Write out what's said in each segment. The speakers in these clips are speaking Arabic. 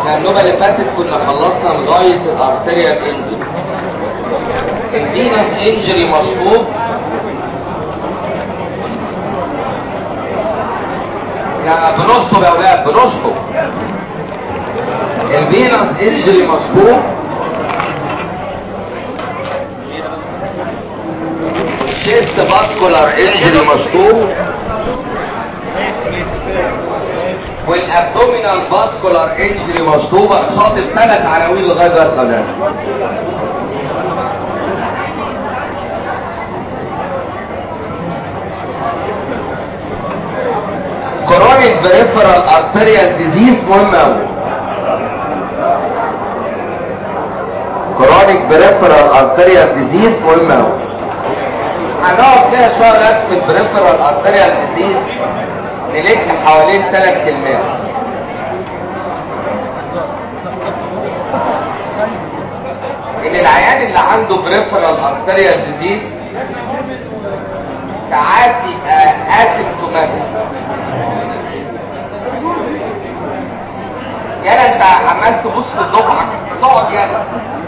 النوبة اللي فاتت كنا خلصنا لغاية الارتريال انجري. الفينس انجري مصلوب بنشطب يا اولاد، بنشطب. الفينس انجري مصلوب الشيست فاسكولار انجري مصلوب والابدومينال فاسكولار انجري مصلوبه قصاد الثلاث عناوين لغايه دلوقتي. كرونيك بريفرال ارتريال ديزيز مهم قوي. كرونيك بريفرال ارتريال ديزيز مهم قوي. هنقعد كده شويه في البريفرال ارتريال ديزيز نلف حوالين 3 كلمات. ان العيان اللي عنده بريفرال ارتريال ديزيز ساعات يبقى اسيمتوماتيك. يالا انت عمال تبص للضبعك، تقعد يالا.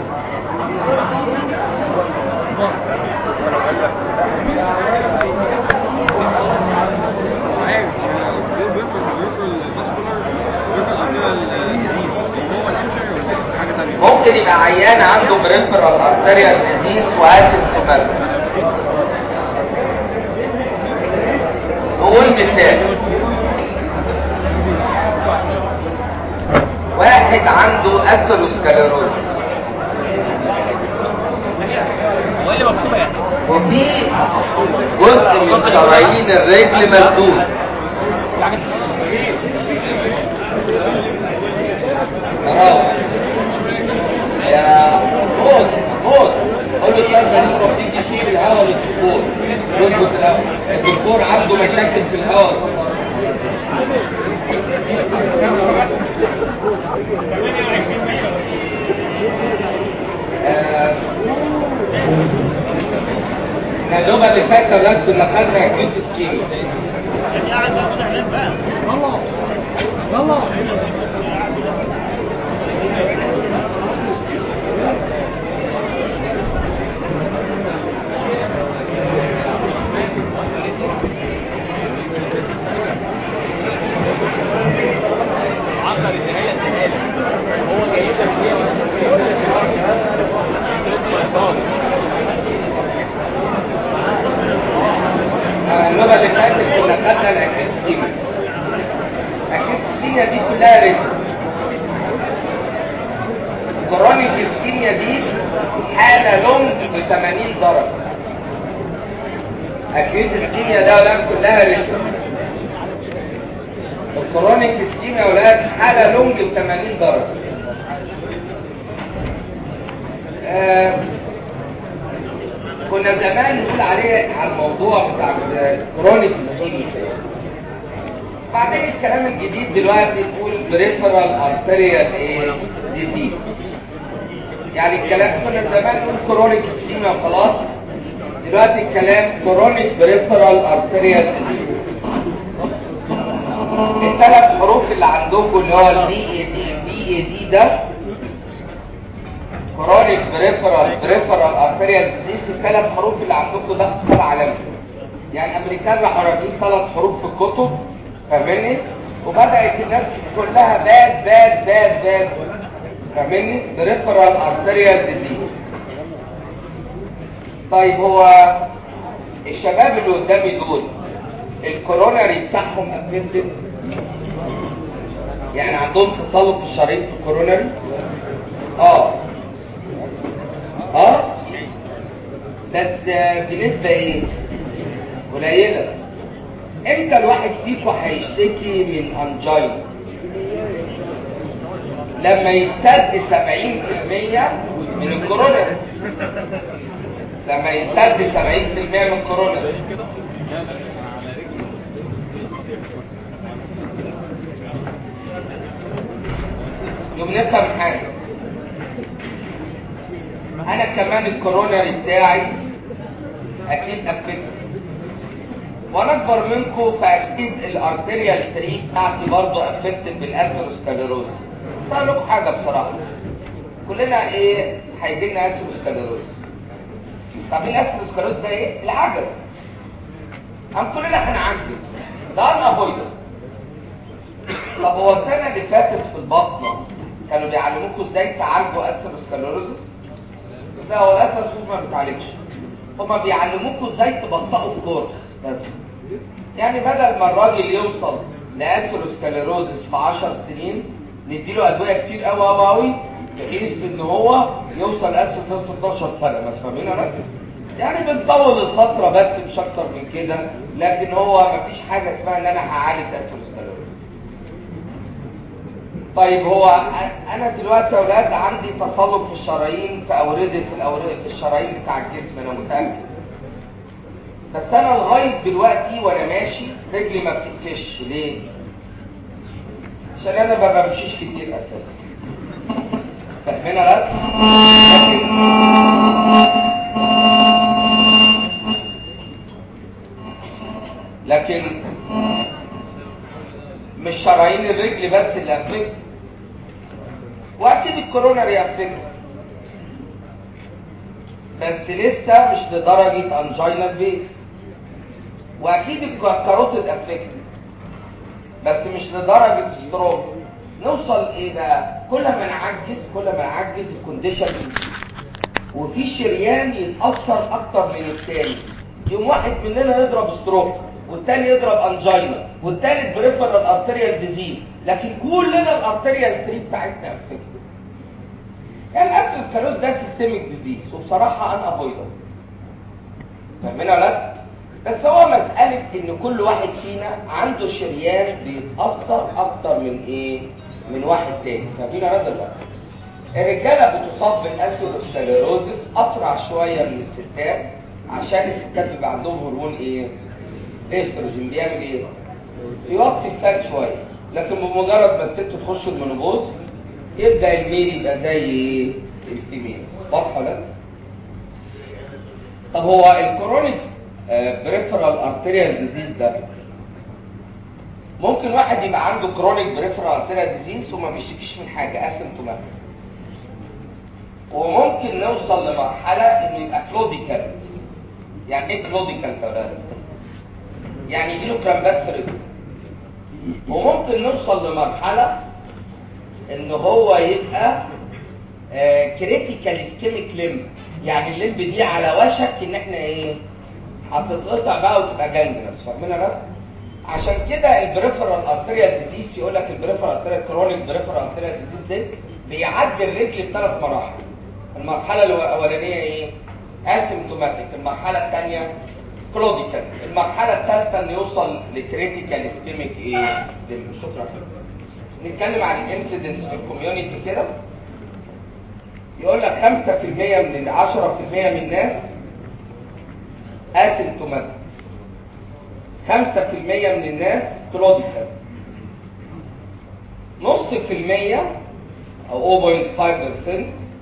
ممكن يبقى عيان عنده بريفرال ارتريال ديزيز واسيمتوماتيك. نقول مثال، واحد عنده اثيروسكليروز وفي جزء من شرايين الرجل مسدود. يا موت موت قول له الثالثة يشرب تيجي تشيل الهواء للدكتور. يظبط الهواء، الدكتور عنده مشاكل في الهواء. النوبة اللي فاتت ولاد كنا خدنا اكيوت سكيميا. يلا يلا النوبة اللي فاتت كنا خدنا الاكيوت سكيميا. الاكيوت سكيميا دي كلها رجل. كرونيك سكيميا دي حالة لونج ب 80 درجة. اكيوت سكيميا ده ولاد كلها رجل. الكرونيك سكيميا ولاد حالة لونج ب 80 درجة. كنا زمان نقول عليه على الموضوع بتاع كرونيك سكيميا. بعدين الكلام الجديد دلوقتي تقول بريفرال ارتريال ديزيز. يعني الكلام كنا زمان نقول كرونيك سكيميا خلاص، دلوقتي الكلام كرونيك بريفرال ارتريال ديزيز. الثلاث حروف اللي عندكم اللي هو البي اي دي ده كرونيك بريفرال ارتريال ديزيز. الثلاث حروف اللي عندكم ده اختصار عالمي. يعني امريكان راحوا رافعين 3 حروف في الكتب، فاهمني؟ وبدات الناس كلها باد باد باد باد، فاهمني؟ بريفرال ارتريال ديزيز. طيب هو الشباب اللي قدامي دول الكوروناري بتاعهم افكتد؟ يعني عندهم تصلب في الشرايين في الكوروناري؟ بس بنسبة ايه؟ قليلة. امتى الواحد فيكم هيشتكي من انجين؟ لما يتسد 70% من الكوروناري. لما يتسد 70% من الكوروناري. يوم نفهم حاجة، انا كمان الكوروناري بتاعي اكيد افكت، وانا اكبر منكم فاكيد الارتريال ستريك بتاعتي برضه افكت بالاثيروسكليروز. اقول لكم حاجه بصراحه، كلنا ايه هيجي لنا اسيدوسكليروز. طب الاسيدوسكليروز ده ايه؟ العجز. كلنا هنعجز، ده unavoidable. طب هو السنه اللي فاتت في البطنه كانوا بيعلموكم ازاي تعالجوا اسيدوسكليروز؟ لا، هو الاسيدوسكليروز ما بيتعالجش، هما بيعلموكم ازاي تبطئوا الكورس بس. يعني بدل ما الراجل يوصل لاسيدوسكليروزس في 10 سنين نديله ادويه كتير قوي بحيث ان هو يوصل اسيدوسكليروز في 12 سنه. ما فاهمين انا؟ يعني بنطول الفتره بس مش اكتر من كده، لكن هو مفيش حاجه اسمها ان انا هعالج اسيدوسكليروز. طيب هو انا دلوقتي يا اولاد عندي تصلب في الشرايين، في الشرايين بتاع الجسم، انا متاكد. بس انا لغايه دلوقتي وانا ماشي رجلي ما بتتفش. ليه؟ عشان انا ما بمشيش كتير اساسا. فاهمين يا لكن مش شرايين الرجل بس اللي افكت، واكيد الكوروناري افكت، بس لسه مش لدرجه انجينا فين. واكيد الكاروتيد افكت بس مش لدرجه ستروك. نوصل ايه بقى؟ كل ما نعجز الكونديشن، وفي شريان يتاثر اكتر من الثاني، يوم واحد مننا يضرب ستروك والثاني يضرب انجينا والثالث بريفرال ارتيريال ديزيز، لكن كلنا الارتيريال تري بتاعتنا افكتد. يعني الاسيدوسكليروز ده سيستميك ديزيز وبصراحه ان افويدبل. فاهمين ولا لا؟ بس هو مساله ان كل واحد فينا عنده شريان بيتاثر اكتر من ايه؟ من واحد تاني. فاهمين ولا لا؟ الرجاله بتصاب بالاسيدوسكليروزس اسرع شويه من الستات، عشان الستات بيبقى عندهم هرمون ايه؟ استروجين. بيعمل ايه؟ يوطي الفات شويه، لكن بمجرد ما الست تخش المينوبوز يبدا الميل يبقى زي ايه؟ الفيميل. واضحه ولا؟ طب هو الكرونيك بريفرال ارتيريال ديزيز ده ممكن واحد يبقى عنده كرونيك بريفرال ارتيريال ديزيز وما بيشتكيش من حاجه، اسيمتوماتيك. وممكن نوصل لمرحله انه يبقى كلوديكال. يعني ايه كلوديكال كده؟ يعني يجيله كرامبات في رجله. وممكن نوصل لمرحله ان هو يبقى كريتيكال اسكيميك ليمب، يعني الليمب دي على وشك ان احنا ايه؟ هتتقطع بقى وتبقى جانجرس. فاهمين يا؟ عشان كده البريفرال ارتيريال ديزيز يقول لك البريفرال ارتيريال كرونيك بريفرال ارتيريال ديزيز ده بيعدي الرجل بثلاث مراحل. المرحله الاولانيه ايه؟ اسيمتوماتيك. المرحله الثانيه كلوديكال. المرحله الثالثه ان يوصل لكريتيكال اسكيميك ايه؟ شكرا. نتكلم عن الانسيدنس في الكوميونتي كده. يقول لك 5% من 10% من الناس اسيمتوماتيك، 5% من الناس كلوديكال، نص في المية او 0.5%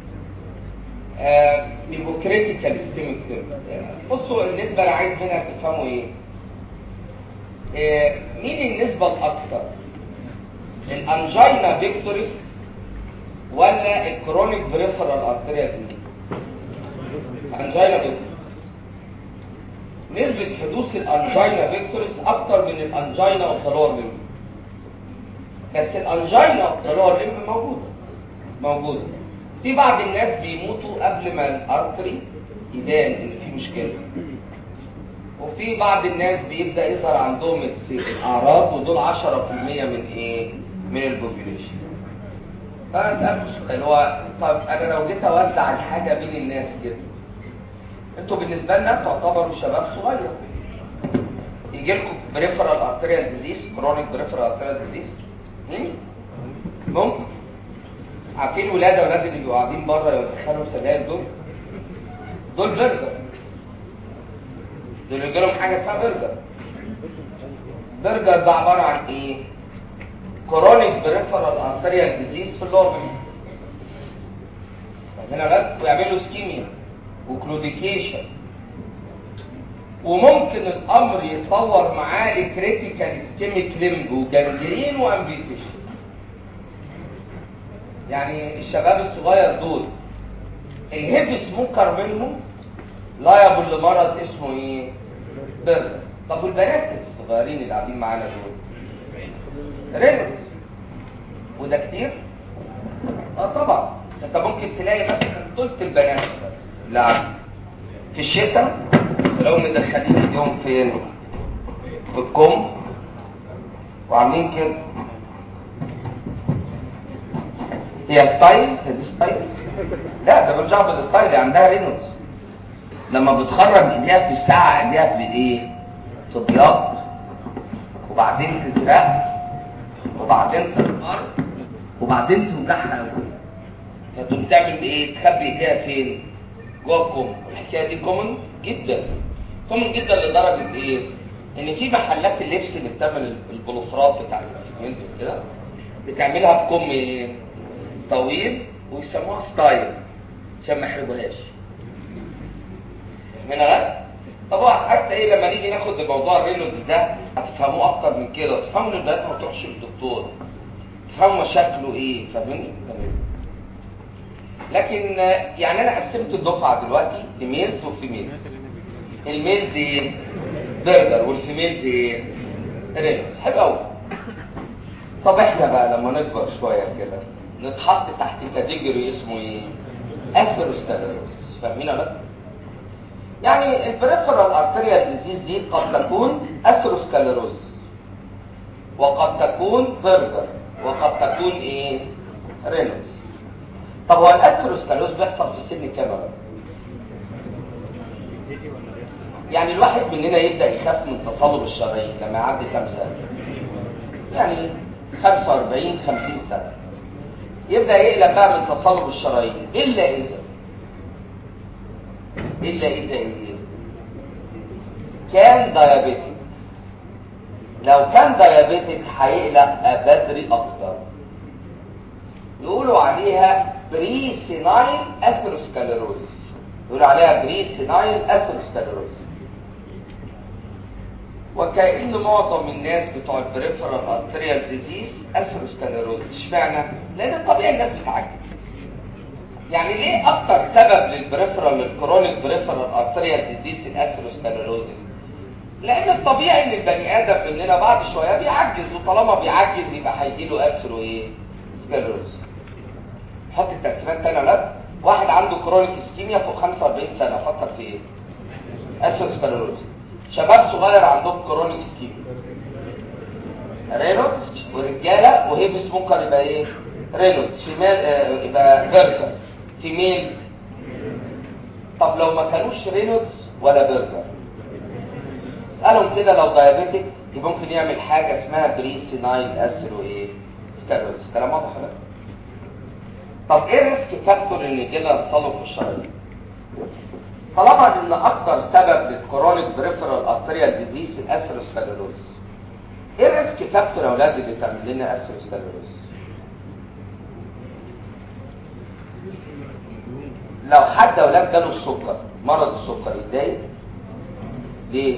بيبقوا كريتيكال اسكيميك. بصوا النسبة اللي عايز منها تفهموا ايه؟ مين النسبة الاكثر؟ الانجينا فيكتوريس ولا الكرونيك بريفرال ارتيريال ديزيز؟ انجينا فيكتوريس. نسبة حدوث الانجينا فيكتوريس اكتر من الانجينا اوف ذا لور ليمب. بس الانجينا اوف ذا لور ليمب موجودة. في بعض الناس بيموتوا قبل ما الارتري يبان ان في مشكلة. وفي بعض الناس بيبدأ يظهر عندهم الاعراض، ودول 10% من ايه؟ من البوبيوليشن. فانا اسالكم سؤال، هو طب انا لو جيت اوزع الحاجه بين الناس كده، انتوا بالنسبه لنا تعتبروا شباب صغير، يجي لكم بريفرال ارتيريال ديزيز، كرونيك بريفرال ارتيريال ديزيز، ممكن. عارفين اولاد اللي بيبقوا قاعدين بره يدخلوا سجاير دول برجر، دول يجي لهم حاجه اسمها برجر ده عباره عن ايه؟ كرونيك بريفرال ارتيريال ديزيز في اللور. هنا ولاد ويعملوا سكيميا وكلوديكيشن، وممكن الامر يتطور معاه لكريتيكال اسكيميك ليمب وجانجرين وامبيتيشن. يعني الشباب الصغير دول الهيفي سموكر منهم لايبل لمرض اسمه ايه؟ برجر. طب والبنات الصغيرين اللي قاعدين معانا دول رينولدز، وده كتير؟ طبعا. انت ممكن تلاقي مثلا ثلث البنات لا في الشتاء لو مدخلين ايديهم فين؟ في الكم وعاملين كده. هي ستايل؟ هي دي ستايل؟ لا، ده بنرجع بالستايل اللي عندها رينولدز. لما بتخرج ايديها في الساعه ايديها بايه؟ تبيض وبعدين تزرق وبعدين تنقر وبعدين توجعها قوي. فتقوم تعمل ايه؟ تخبي ايديها فين؟ جوه الكم. الحكايه دي كومن جدا، كومن جدا لدرجه ايه؟ ان في محلات اللبس اللي بتعمل البلوفرات بتاعت الفيتامينز وكده بتعملها بكم طويل ويسموها ستايل عشان ما يحرجوهاش. من غير طبعا حتى ايه لما نيجي ناخد موضوع الرينولدز ده هتفهموه اكتر من كده، تفهموا ان البنات ما تروحش للدكتور، تفهموا مشاكله ايه، فاهمين؟ لكن يعني انا قسمت الدفعه دلوقتي لميلز وفيميلز. الميلز ايه؟ برجر، والفيميلز ايه؟ رينولدز. حلو قوي. طب احنا بقى لما نكبر شويه كده نتحط تحت كاتيجوري اسمه ايه؟ اثيروسكليروسيس. فاهمين ولا لا؟ يعني البريفرال ارتيريال ديزيز دي قد تكون اثيروسكليروسيس وقد تكون برجر وقد تكون ايه؟ رينولدز. طب هو الاثيروسكليروسيس بيحصل في سن كام بقى؟ يعني الواحد مننا يبدا يخاف من تصلب الشرايين لما يعدي كام سنه؟ يعني 45 50 سنه يبدا يقلق بقى من تصلب الشرايين، الا اذا ايه؟ كان دايابيتك. لو كان دايابيتك هيقلق بدري اكتر، يقولوا عليها بري سينايل اثيروسكليروسيس. يقولوا عليها بري سينايل اثيروسكليروسيس. وكأن معظم الناس بتوع البريفرال ارتيريال ديزيز اثيروسكليروسيس. اشمعنى؟ لان الطبيعي الناس بتعجز. يعني ليه اكتر سبب للبريفرال الكرونيك بريفرال ارتيريال ديزيز الاثيروسكليروسيس؟ لان الطبيعي ان البني ادم مننا بعد شويه بيعجز، وطالما بيعجز يبقى هيجي له اثيرو ايه؟ سكليروسيس. حط التقسيمات تاني ولا لا؟ واحد عنده كرونيك اسكيميا فوق 45 سنه فكر في ايه؟ اثيروسكليروسيس. شباب صغير عندهم كرونيك اسكيميا رينولدز، ورجاله وهيب سموكر يبقى ايه؟ رينولدز. فيميل يبقى برجر. فيميل طب لو ما كانوش رينولدز ولا برجر اسالهم كده لو دايابيتك يبقى ممكن يعمل حاجه اسمها بري سينايل اثيرو ايه؟ سكليروسيس. كلام واضح ولا؟ طب ايه الريسك فاكتور ان يجيلنا تصلب في الشرايين؟ طالما ان اكتر سبب للكرونيك بريفرال ارتيريال ديزيز الاثيروسكليروسيس، ايه الريسك فاكتور يا اولاد اللي تعمل لنا اثيروسكليروسيس؟ لو حد اولاد جاله السكر، مرض السكر، يتضايق ليه؟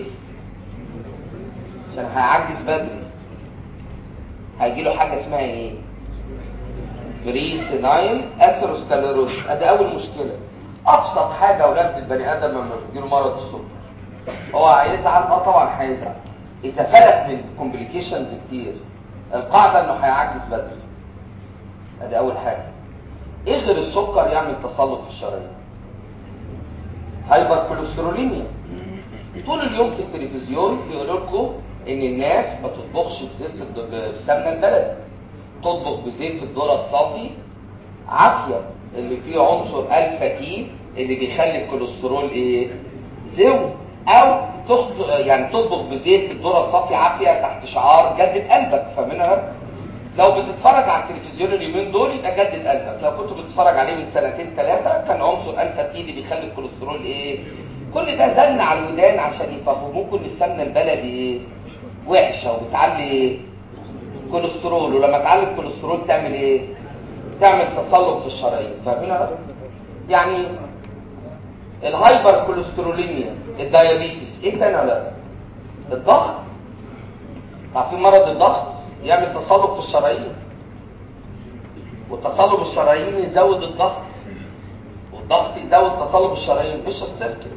عشان هيعجز بدري، هيجي له حاجه اسمها ايه؟ بري سينايل اثيروسكليروسيس. ادي اول مشكله. ابسط حاجه اولاد البني ادم لما بيجيله مرض السكر هو هيزعل. طبعا هيزعل اذا فلت من كومبليكيشنز كتير. القاعده انه هيعجز بدري. ادي اول حاجه. ايه غير السكر يعمل تصلب في الشرايين؟ هايبر كوليستروليميا. طول اليوم في التلفزيون بيقولوا لكم ان الناس ما تطبخش بسمنه البلدي، تطبخ بزيت الذره الصافي عافيه اللي فيه عنصر الفا تي اللي بيخلي الكوليسترول ايه؟ زو. او يعني تطبخ بزيت الذره الصافي عافيه تحت شعار جدد قلبك. فاهمينها؟ لو بتتفرج على التلفزيون اليومين دول يبقى جدد قلبك. لو كنت بتتفرج عليه من سنتين ثلاثه كان عنصر الفا تي اللي بيخلي الكوليسترول ايه؟ كل ده زن على الودان عشان يفهموكم ان السمنه البلدي ايه؟ وحشه وبتعلي ايه؟ كوليسترول. ولما تعلي الكوليسترول تعمل ايه؟ تعمل تصلب في الشرايين. فاهمينها؟ يعني الهايبر كوليستروليميا، الدايابيتس، ايه تاني ولا؟ الضغط. عارفين مرض الضغط يعمل تصلب في الشرايين. وتصلب الشرايين يزود الضغط، والضغط يزود تصلب الشرايين. مش السيركل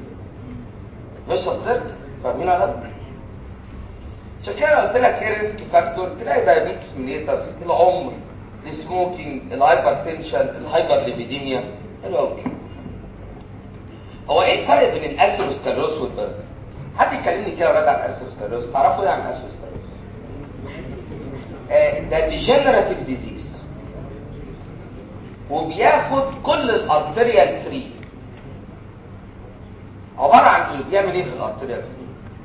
فاهمين ولا لا؟ عشان كده قلت لك ايه ريسك فاكتور؟ تلاقي دايابيتس ميليتس، العمر، السموكينج، الهايبرتنشن، الهايبر ليبيديميا. حلو قوي. هو ايه الفرق بين الاسيروسكلروز والبرجر؟ حد يكلمني كده يا ولاد عن الاسيروسكلروز. تعرفوا ايه عن الاسيروسكلروز؟ ده ديجنراتيف ديزيز، وبياخد كل الارتريال فري. عباره عن ايه؟ بيعمل ايه في الارتريال فري؟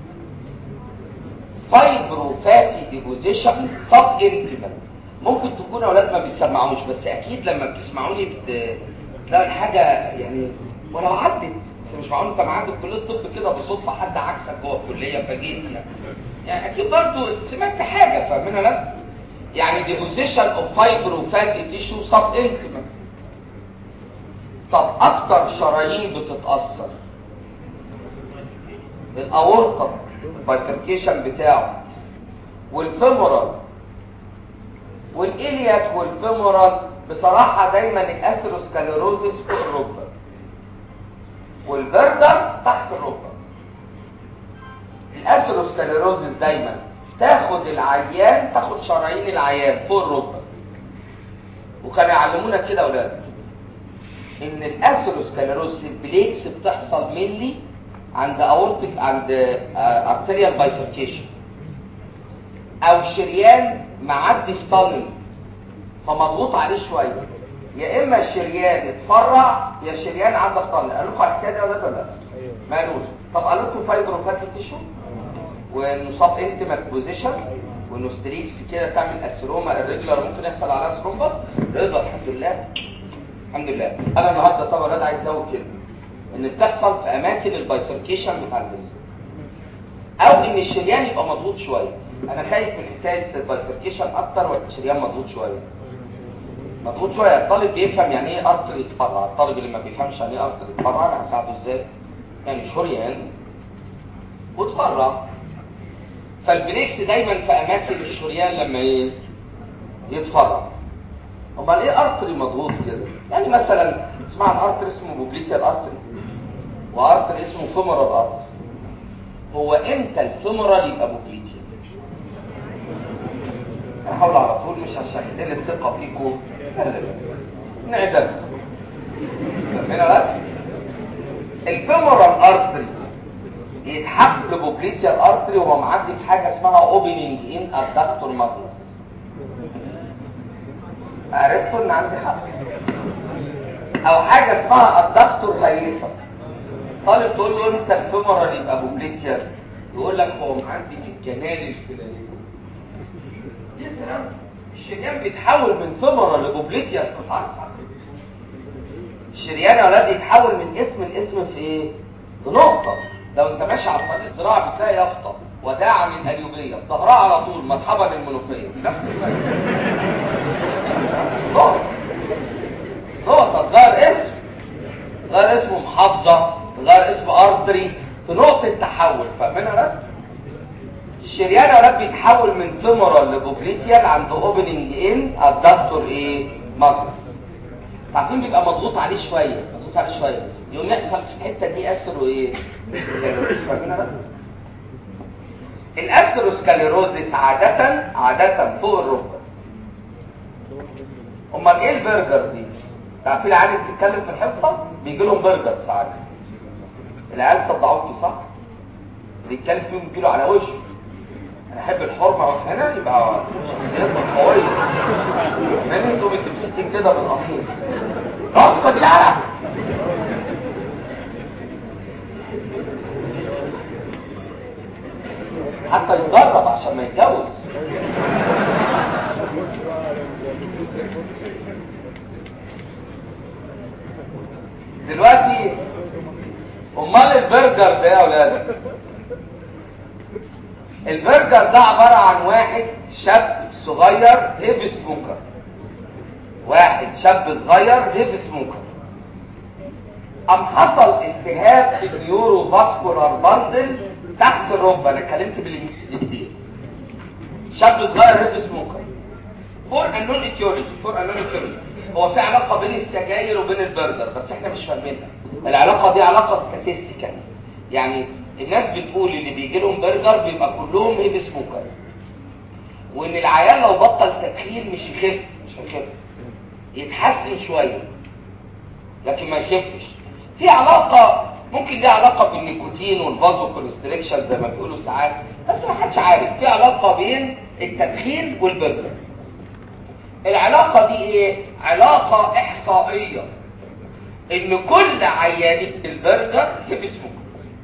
فايبروفاتي ديبوزيشن سب انتريمال. ممكن تكون يا اولاد ما بتسمعوش، بس اكيد لما بتسمعوني بتلاقي الحاجه يعني ولو عدت. مش معقول انت معدي كليه الطب كده بالصدفه حد عكسك جوه الكليه فجيت يعني اكيد برضه سمعت حاجه. فاهمين ولا لا؟ يعني ديبوزيشن اوف فايبروفاتي تيشو سب انتريمال. طب اكتر شرايين بتتاثر الاورطه البايفركيشن بتاعه، والفيمورال والإلياك والفيمورال. بصراحة دايما الأثيروسكليروزس فوق الركبة، والبردر تحت الركبة. الأثيروسكليروزس دايما تاخد العيان، تاخد شرايين العيان فوق الركبة. وكانوا يعلمونا كده يا ولاد ان الأثيروسكليروزس البليكس بتحصل ملي عند اورتيك، عند ارتريال بايفركيشن، او شريان معدي في طنل فمضغوط عليه شويه. يا اما شريان اتفرع يا شريان عدى في طنل. قال لكم على الحكايه دي ولا لا؟ ما قالوش. طب قال لكم فايبروفاتي تيشو، ونصاب انتمات بوزيشن، ونوستريكس كده تعمل اسيروما الريجولار ممكن يحصل عليها ثرومبس. رضا الحمد لله الحمد لله. انا النهارده طبعا رضا عايز ازود كده ان بتحصل في اماكن البايفركيشن بتاع الجسم، او ان الشريان يبقى مضغوط شويه. انا خايف من حكايه البايفركيشن اكتر ولا الشريان مضغوط شويه؟ مضغوط شويه. الطالب بيفهم يعني ايه ارتر يتفرع. الطالب اللي ما بيفهمش يعني ايه ارتر يتفرع انا هساعده ازاي؟ يعني شريان وتفرع. فالبريكس دايما في اماكن الشريان لما ايه يتفرع. امال ايه ارتري مضغوط كده؟ يعني مثلا اسمع عن ارتري اسمه بوبليتيال ارتري، وارتري اسمه فيمورال ارتري. هو امتى الفيمورال يبقى بوبليتيال؟ انا هحاول على طول مش عشان ادل الثقه فيكم. لا نعدل هنا لا. الفيمورال ارتري يتحول لبوبليتيال ارتري وهو معدي في حاجه اسمها اوبننج ان ادكتور ماجنس. عرفتوا ان عندي حق؟ او حاجه اسمها ادكتور هيفا. طالب تقول له انت الفيمورال يبقى بوبليتيال، يقول لك هو معدي في الجنال الفلاني. يا سلام، الشريان بيتحول من فيمورال لبوبليتيال في العصر. الشريان يا ولاد يتحول من اسم لاسم في ايه؟ في نقطه. لو انت ماشي على الطريق الزراعي بتلاقي يافطه وداعا للقليوبيه، ظهرها على طول مرحبا للمنوفيه. نفس الفرق. نقطه تغير اسم، غير اسمه محافظه، غير اسمه ارتري، في نقطه تحول. فاهمين يا ولاد؟ الشريان يا ولاد بيتحول من فيمورال لبوبليتيال عند اوبننج ان ادكتور ايه؟ ماجنس. عارفين بيبقى مضغوط عليه شويه، مضغوط عليه شويه، يقوم يحصل في الحته دي اثر وايه؟ فاهمين يا ولاد؟ الاثيروسكليروزس عاده فوق الركبه. امال ايه البرجر دي؟ عارفين العيال اللي بتتكلم في الحصه بيجي لهم برجر ساعات. العيال صدعوكي صح؟ اللي يتكلم فيهم يجي له على وشه. انا احب الحرمه هنا يبقى شخصيتنا قويه. من انتوا بتمسكين كده بالقميص اسكت شعرك. حتى يجرب عشان ما يتجوز. دلوقتي امال البرجر ده يا اولاد؟ البرجر ده عباره عن واحد شاب صغير هيفي سموكر. واحد شاب صغير هيفي سموكر قام حصل التهاب في النيورو فاسكولار باندل تحت الركبه. انا اتكلمت بالانجليزي كتير. شاب صغير هيفي سموكر فور انون ايتيولوجي، هو في علاقه بين السجاير وبين البرجر بس احنا مش فاهمينها. العلاقه دي علاقه ستاتستيكال، يعني الناس بتقول اللي بيجي لهم برجر بيبقى كلهم هيفي سموكر، وان العيان لو بطل تدخين مش هيخف، يتحسن شويه لكن ما يخفش. في علاقه ممكن ليها علاقه بالنيكوتين والفازو كونستريكشن زي ما بيقولوا ساعات، بس ما حدش عارف. في علاقه بين التدخين والبرجر. العلاقه دي ايه؟ علاقه احصائيه، ان كل عيانين البرجر هيفي سموكر،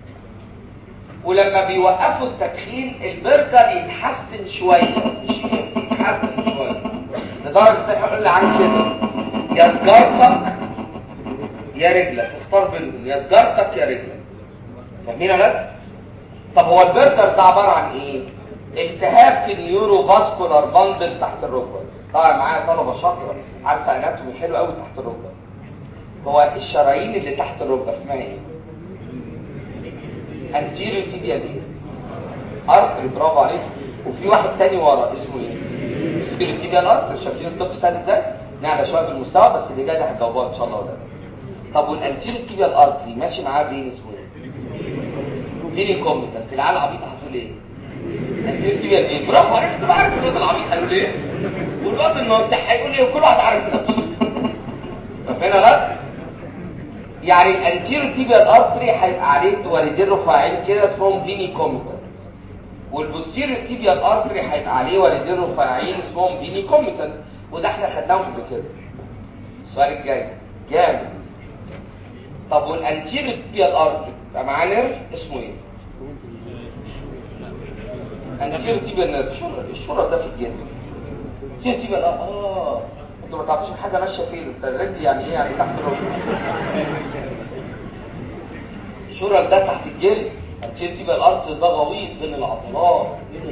ولما بيوقفوا التدخين البرجر يتحسن شويه، مش يتحسن شويه لدرجه احنا قلنا عن كده يا سجارتك يا رجلك، اختار بينهم، يا سجارتك يا رجلك. فاهمين ولا لا؟ طب هو البرجر ده عباره عن ايه؟ التهاب في النيورو فاسكولار باندل تحت الركبه. طبعا معايا طلبه شاطره عارفه اناتومي حلو قوي تحت الركبه. هو الشرايين اللي تحت الركبه اسمها ايه؟ انتيريو تيبيال ايه؟ ارتري، برافو عليك. وفي واحد تاني ورا اسمه ايه؟ انتيريو تيبيال ارتري. شايفين الطب سهل ازاي؟ نعلى شويه في المستوى بس اللي جاي ده هتجاوبوها ان شاء الله ولا. طب والانتيريو تيبيال ارتري ماشي معاه بين اسمه ايه؟ فين كومبتنت؟ العيال العبيطه هتقول ايه؟ انتيريو تيبيال ايه؟ برافو عليك، انت عارف الواد العبيط هيقول ايه؟ والواد الناصح هيقول ايه؟ وكل واحد عارف نفسه. فاهمين ولا؟ يعني الانتيريو تيبيال ارتري هيبقى عليه والدين رفيعين كده اسمهم فيني كومبتنت، والبوستيريو تيبيال ارتري هيبقى عليه والدين رفيعين اسمهم فيني كومبتنت، وده احنا خدناهم قبل كده. السؤال الجاي جامد. طب والانتيريو تيبيال ارتري يبقى معاه نيرف اسمه ايه؟ انتيريو تيبيال نيرف. الشرط ده في الجنب. انتيريو تيبيال انتوا ما تعرفوش حاجه ماشيه فين؟ انت الرجل يعني ايه؟ يعني تحت الركبه. الشرط ده تحت الجلد. انتيريو تيبيال ارتري ده غويط بين العضلات،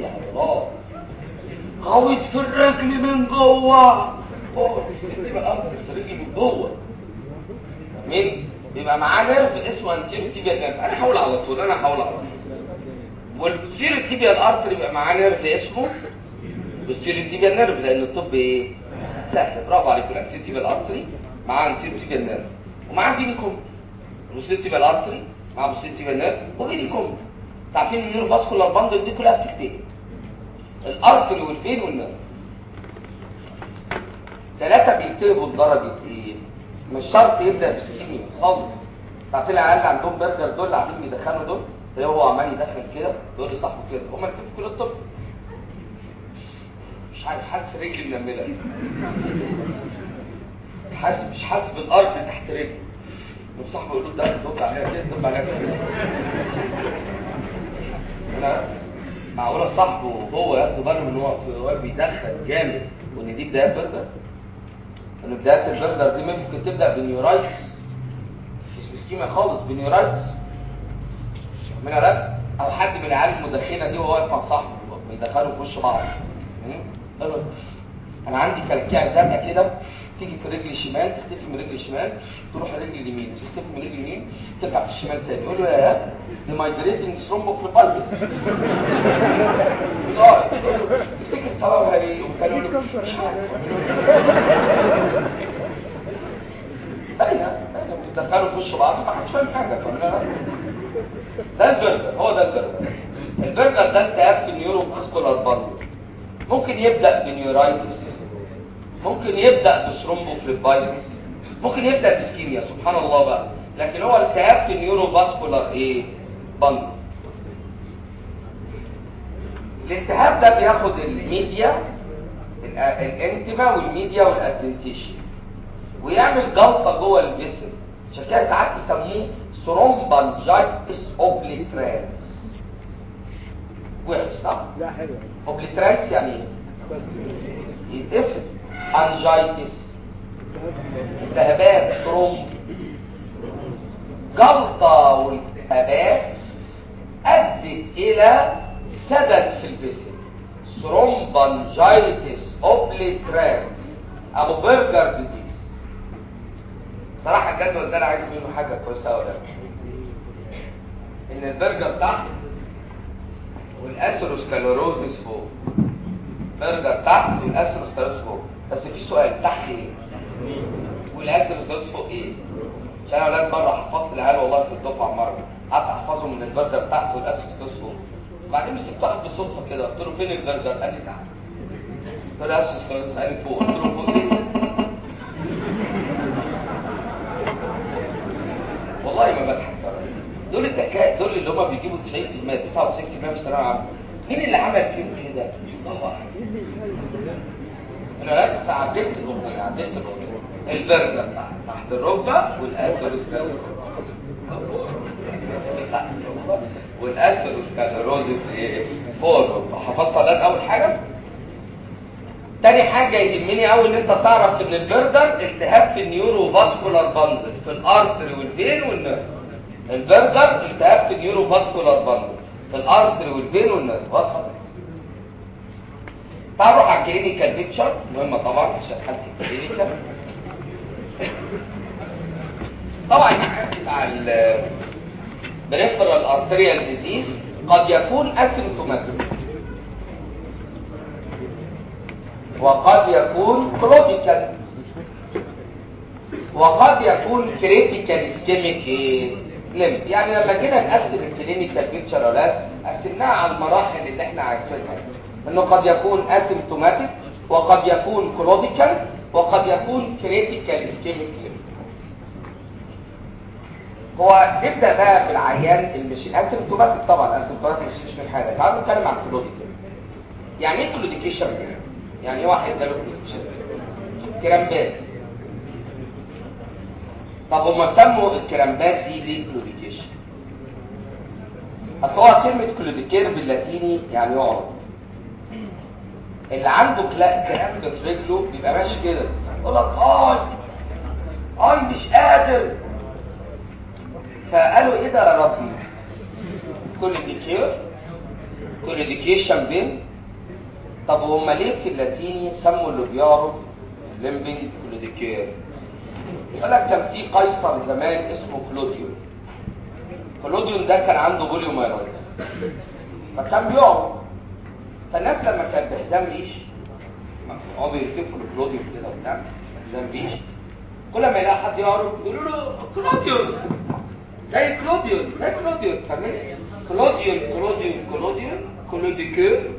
غويط في الرجل من جوه. تيبيال ارتري في الرجل من جوه. مين؟ بيبقى معاه نيرف اسمه انتيريو تيبيال نيرف. انا هقول على طول. والبوستيريو تيبيال ارتري بيبقى معاه نيرف اسمه بوستيريو تيبيال نيرف، لان الطب ايه؟ سهل. برافو عليكم. الانتيريو تيبيال ارتري معاه انتيريو تيبيال نيرف ومعاه فيني كومبتنت. البوستيريو تيبيال ارتري مع بوستيريو تيبيال نيرف وفيني كومبتنت. عارفين النيرو فاسكولار باندل دي كلها بتكتب الارتري والفين والنيرف. ثلاثه بيكتبوا لدرجه ايه؟ مش شرط يبدا بسكيميا خالص. عارفين العيال اللي عندهم برجر دول اللي قاعدين بيدخنوا دول، هو عمال يدخن كده يقول لي صاحبه كده هم اللي في كل الطب مش عارف، حاسس رجلي منمله، مش حاسس بالارض تحت رجلي. وصاحبه يقول له ده دق عليها كده، دق عليها كده. انا معقوله صاحبه وهو ياخد باله من هو بيدخن جامد وان دي بدايه برجر؟ ان بدايه البرجر دي ممكن تبدا بنيورايتس، مش مسكينه خالص، بنيورايتس من رد، او حد من العيال المدخنه دي وهو واقف مع صاحبه بيدخلوا في وش بعض. انا عندي كلكيعه زرقاء كده تيجي في رجلي الشمال، تختفي من رجلي الشمال، تروح لرجلي اليمين، تختفي من رجلي اليمين، ترجع في الشمال تاني. يقول له يا دي مايجريتنج ثرومبوفليبايتس. تفتكر سببها ايه؟ وكان يقول له مش عارف. باينه بتدخلوا في وش بعض ما حدش فاهم حاجه. ده البرجر، هو ده البرجر. البرجر ده التهاب في النيورو فاسكولار باندل، ممكن يبدا بنيورايتس، ممكن يبدا بثرومبوفليبايتس، ممكن يبدا بسكيميا، سبحان الله بقى. لكن هو التهاب في النيورو فاسكولار ايه؟ باندل. الالتهاب ده بياخد الميديا الانتما والميديا والادفنتيشن ويعمل جلطه جوه الجسم، عشان كده ساعات يسموه ثرومبانجايتس اوبليترانس. وحش صح؟ لا حلو. اوبليترانس يعني ايه؟ يتقفل. انجايتس التهابات، ثرومب جلطه والتهابات ادت الى سدد في الجسم. ثرومبانجايتس اوبليترانس ابو برجر ديزيز. صراحه الجدول ده انا عايز منه حاجه كويسه ولا ان البرجر تحت والاثيروسكليروزس فوق. برجر تحت والاثيروسكليروزس فوق، بس في سؤال تحت ايه؟ والاسيروسكليروز فوق ايه؟ عشان اولاد مره حفظت العيال والله في الدفعه مره قعدت احفظهم من البرجر بتاعته والاسيروسكليروز فوق. وبعدين مسكت واحد بالصدفه كده قلت له فين البرجر؟ قال لي تحت. قلت له الاسيروسكليروز قال لي فوق. قلت له فوق ايه؟ والله ما بضحك. دول الذكاء دول اللي هم بيجيبوا 90% 99% في الثانويه العامه. مين اللي عمل فيهم كده؟ الله واحد. انا لازم عدلت الاغنيه البرجر تحت الركبه والاسيروسكليروز والاسيروسكليروزس ايه فوق الركبه. حفظت ده اول حاجه. تاني حاجه يهمني قوي ان انت تعرف ان البرجر التهاب في النيورو فاسكولار باندل في الارتري والفين والنيرف. البرجر التهاب في النيورو فاسكولار باندل في الارتري والفين والنيرف. واضحه؟ تعالوا نروح على الكلينيكال بيكتشر مهمه طبعا عشان حاله الكلينيكال. طبعا بتاع البريفرال ارتريال ديزيز قد يكون اسيمتوماتيك وقد يكون كرونيكال وقد يكون كريتيكال اسكيميك ليمب. يعني لما جينا نقسم الكلينيكال بيكتشر اولاد قسمناها على المراحل اللي احنا عارفينها انه قد يكون اسيمتوماتيك وقد يكون كرونيكال وقد يكون كريتيكال اسكيميك ليمب. هو نبدا بقى بالعيان المشي اسيمتوماتيك. طبعا اسيمتوماتيك مش من حاجه. تعالوا نتكلم عن كلوديكال. يعني ايه كلوديكيشن؟ يعني ايه واحد جاله كلوديكيشن؟ كرامبات. طب هم سموا الكرامبات دي ليه كلوديكيشن؟ اصل هو كلمه كلوديكير باللاتيني يعني يعرض. اللي عنده كرامب في رجله بيبقى ماشي كده يقول لك اي مش قادر. فقالوا ايه ده يا ربي؟ كلوديكيشن بين. طب وهم ليه في اللاتيني سموا اللي بيعرض ليمبنج كلوديكير؟ يقول لك كان في قيصر زمان اسمه كلوديون ده كان عنده بوليومايلايتس فكان بيعرض. فالناس لما كان بحزام ريش هو بيرتكوا كلوديون كده وبتاع حزام ريش كل ما يلاقي حد يعرض يقولوا له كلوديون زي كلوديون فاهمين؟ كلوديكير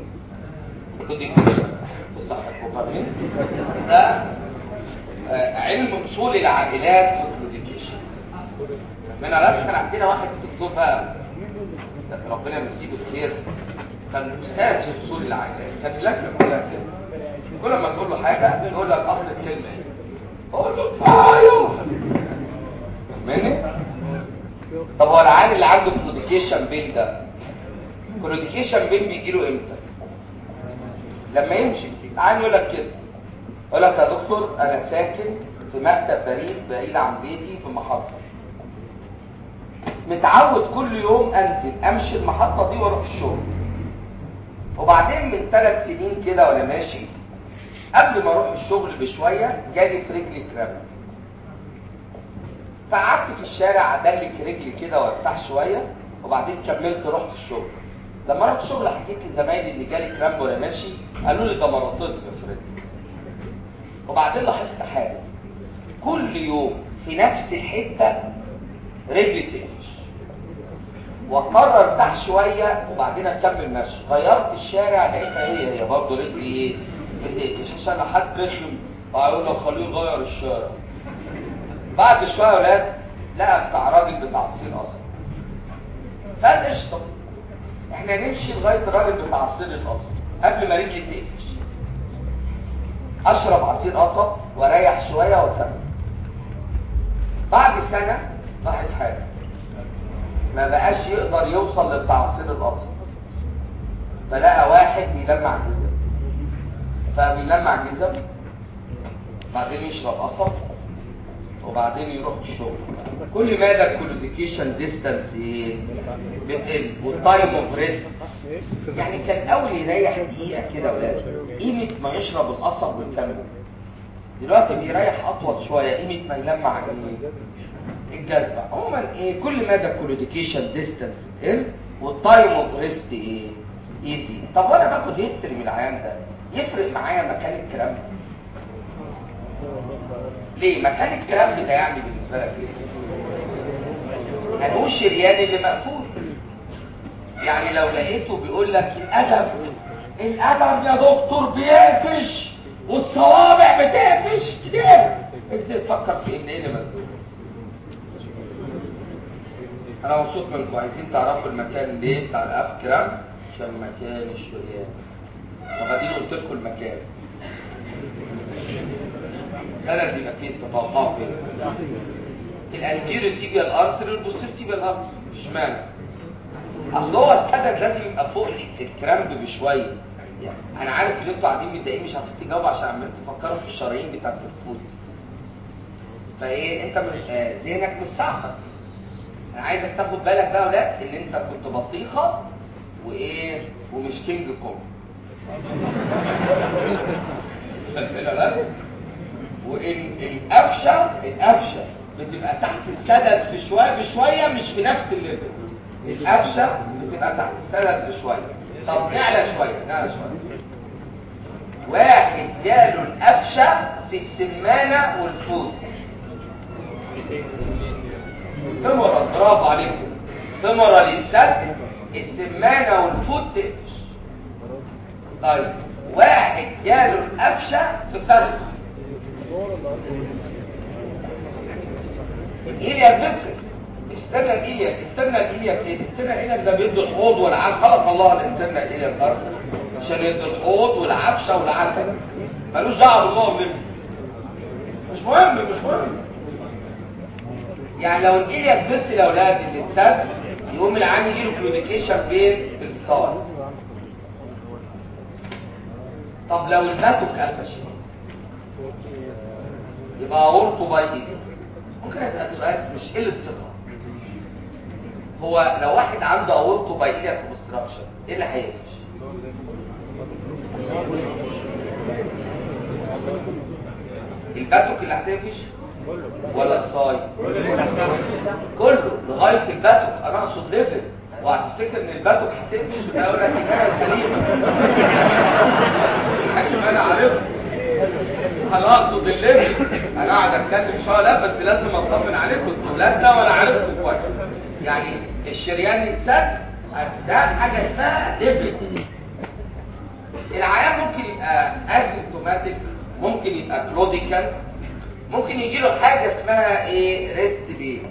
بالصحة. فاهمين؟ ده علم اصول العائلات والكلوديكيشن. من العلم كان عندنا واحد دكتور بقى ربنا يمسيه بالخير كان استاذ في اصول العائلات. كان اللجنه كلها كده كل ما تقول له حاجه يقول لك اصل الكلمه ايه؟ اقول له فايو. فاهمني؟ طب هو العيان اللي عنده كلوديكيشن بين ده كلوديكيشن بين بيجي له امتى؟ لما يمشي. العيان يقول لك كده يقول لك يا دكتور انا ساكن في مكتب بعيد عن بيتي في محطه متعود كل يوم انزل امشي المحطه دي واروح الشغل. وبعدين من 3 سنين كده وانا ماشي قبل ما اروح الشغل بشويه جالي في رجلي كرامب. فقعدت في الشارع ادلك رجلي كده وارتاح شويه وبعدين كملت رحت الشغل. لما رحت الشغل حكيت لزمايلي اللي جالي كرامب وانا ماشي قالوا لي ده مرض في رجلي. وبعدين لاحظت حاجه كل يوم في نفس الحته رجلي تقفش واضطر ارتاح شويه وبعدين اكمل مشي. غيرت الشارع لقيتها هي برضه رجلي ايه بتقفش عشان حد رخم اقول له خليه يغير الشارع. بعد شويه يا ولاد لقى بتاع راجل بتاع عصير قصب قال قشطه احنا نمشي لغايه الراجل بتاع عصير القصب قبل ما رجلي تقفش اشرب عصير قصب واريح شويه واكمل. بعد سنه لاحظ حاجه ما بقاش يقدر يوصل للتعصير القصب فلقى واحد بيلمع جزم فبيلمع جزم بعدين يشرب قصب وبعدين يروح الشغل. كل ما ده الكلوديكيشن ديستانس بتقل والتايم اوف ريست. يعني كان اول يريح دقيقه كده يا ولاد قيمه ما يشرب القصب ويكمل. دلوقتي بيريح اطول شويه قيمه ما يلمع الجذبه. عموما ايه كل ما ده الكلوديكيشن ديستانس بتقل والتايم اوف ريست ايزي. طب وانا باخد هيستوري من العيان ده يفرق معايا مكان الكلام ده؟ ليه؟ مكان الكلام ده يعني بالنسبه لك ايه؟ هو الشريان اللي مقفول. يعني لو لقيته بيقول لك الادب يا دكتور بيقفش والصوابع بتقفش كده، انت تفكر في ايه اللي مسدود؟ انا مبسوط منكم. عايزين تعرفوا المكان ليه بتاع الاب كرام؟ عشان مكان الشريان. طب اديني قلت لكم المكان. السند بيبقى فيه تتوقعوا فين؟ الانتيريور تيبيال ارتري والبوستيريور تيبيال ارتري. اشمعنى؟ اصل هو السند لازم يبقى فوق الكرامب بشويه. يعني انا عارف ان انتوا قاعدين متضايقين مش عارفين تجاوبوا عشان عمالين تفكروا في الشرايين بتاعت الفوت. فايه انت ذهنك مش صعب. انا عايزك تاخد بالك بقى يا ولاد ان انت كنت بطيخه وايه ومش كينج كونج. وان القفشه بتبقى تحت السدد بشويه مش في نفس الليفل. القفشه بتبقى تحت السدد بشويه. طب نعلى شويه. واحد جاله القفشه في السمانه والفوت. ثمرة، برافو عليكم. ثمرة للسد السمانه والفوت تقفش. طيب واحد جاله القفشه في فرد ايه بس استنى الايه ده بيدي الحوض والعال. خلق الله الانسان ايه الارض عشان يدي الحوض والعفشه والعسل، ملوش دعوه بالله منه. مش مهم. يعني لو الايه بس يا اولاد اللي اتسد يقوم العام يجيله كلوديكيشن فين؟ في الصال. طب لو الباتوك قفش يبقى اورتو باي ايه؟ ممكن اسال سؤال مش قله ثقه. هو لو واحد عنده اورتو باي ايه كونستراكشن ايه اللي هيقفش؟ الباتوك اللي هتقفش ولا الصاي؟ كله لغايه الباتوك. انا اقصد ليفل. وهتفتكر ان الباتوك هتقفش وتقول لك انا سليمه. انا عارفه. انا اقصد الليفل. انا قاعد اتكلم شويه لا بس لازم اطمن عليكم انتوا ولادنا وانا عارفكم كويس. يعني الشريان يتسد ده حاجه اسمها ليفل. العيان ممكن يبقى اسيمتوماتيك، ممكن يبقى كلوديكال، ممكن يجي له حاجه اسمها ايه؟ ريست بين.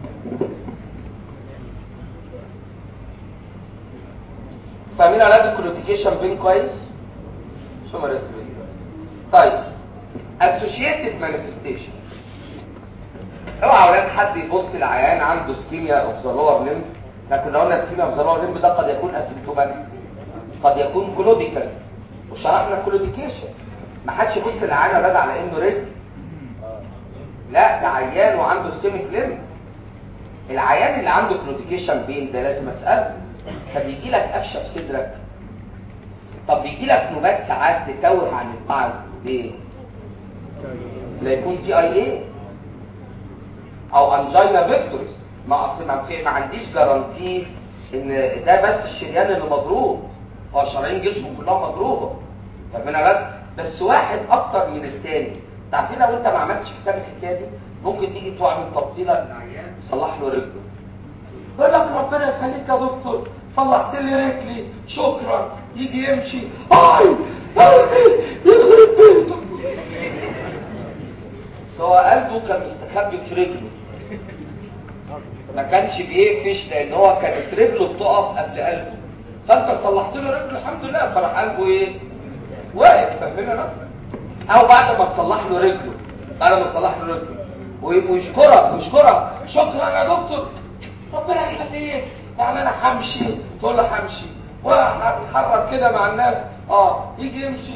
فاهمين يا ولاد الكلوديكيشن بين كويس؟ شو ريست بين. طيب associated manifestation. اوعى اولاد حد يبص العيان عنده سكيميا اوف ذا لور ليمب. لكن لو قلنا سكيميا اوف ذا لور ليمب ده قد يكون اسيمتوماتيك، قد يكون كلوديكال. وشرحنا الكلوديكيشن. ما حدش يبص العيان اولاد على انه رجل. لا ده عيان وعنده سكيميك ليمب. العيان اللي عنده كلوديكيشن بين ده لازم اساله. طب يجي لك قفشه في صدرك؟ طب يجي لك نوبات ساعات تتوه عن البعض ليه؟ لا يكون تي اي ايه او انجينا فيكتوريس. ما عنديش جارانتي ان ده بس الشريان اللي مضروب. هو شرايين جسمه كلها مضروبه. فاهمين بس واحد اكتر من الثاني. تعرفين لو انت ما عملتش حساب الحكايه دي ممكن تيجي تعمل تبطيله للعيان تصلح له رجله. يقول لك ربنا يخليك يا دكتور صلحت لي رجلي شكرا. يجي يمشي قلبي يخرب بيته. سواء قلبه كان مستخبي في رجله ما كانش بيقفش لان هو كانت رجله بتقف قبل قلبه. فانت صلحت له رجله الحمد لله فرح قلبه ايه؟ واقف. فاهمين؟ او بعد ما تصلح له رجله ويشكرك شكرا يا دكتور ربنا يخليك. يعني انا همشي تقول له همشي وهتحرك كده مع الناس يجي يمشي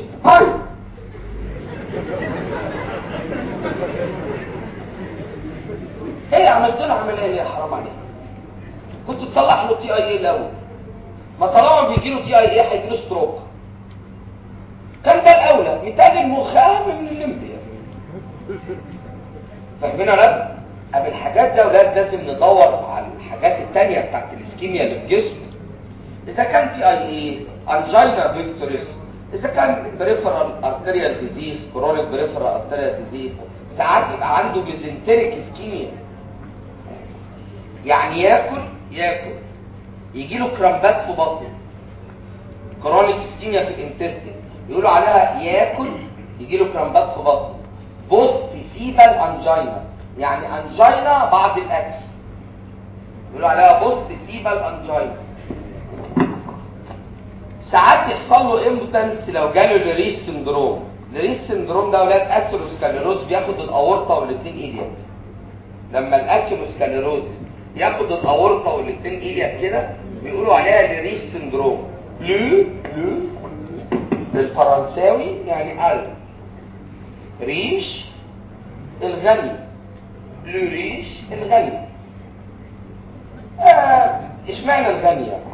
ايه عملت له عمليه ايه؟ حرام عليك. كنت تصلح له تي اي ايه الاول. ما طالما بيجي له تي اي ايه هيجي له ستروك. كان ده الاولى مثال المخ اهم من الليمبيا. فاهمين يا ولاد؟ قبل الحاجات دي يا ولاد لازم ندور على الحاجات الثانيه بتاعت الاسكيميا اللي في جسمه. اذا كان تي اي ايه انجينا فيكتوريس، اذا كان بريفرال ارتيريال ديزيز كرونيك بريفرال ارتيريال ديزيز ساعات يبقى عنده ميزنتريك اسكيميا، يعني ياكل يجي له كرامبات في بطنه، كرونيك اسكيميا في الانتستين، يقولوا عليها ياكل يجي له كرامبات في بطنه. بوست سيبال انجينا، يعني انجينا بعد الاكل، يقولوا عليها بوست سيبال انجينا. ساعات يحصل له امبوتنس لو جاله لريش سندروم. لريش سندروم ده اولاد اثيروسكليروز بياخد الاورطه والاثنين ايليا. لما الاثيروسكليروز ياخد الاورطه والاثنين ايليا كده بيقولوا عليها لريش سندروم. لو بالفرنساوي يعني ال ريش الغني، لو ريش الغني. اشمعنى الغني يعني؟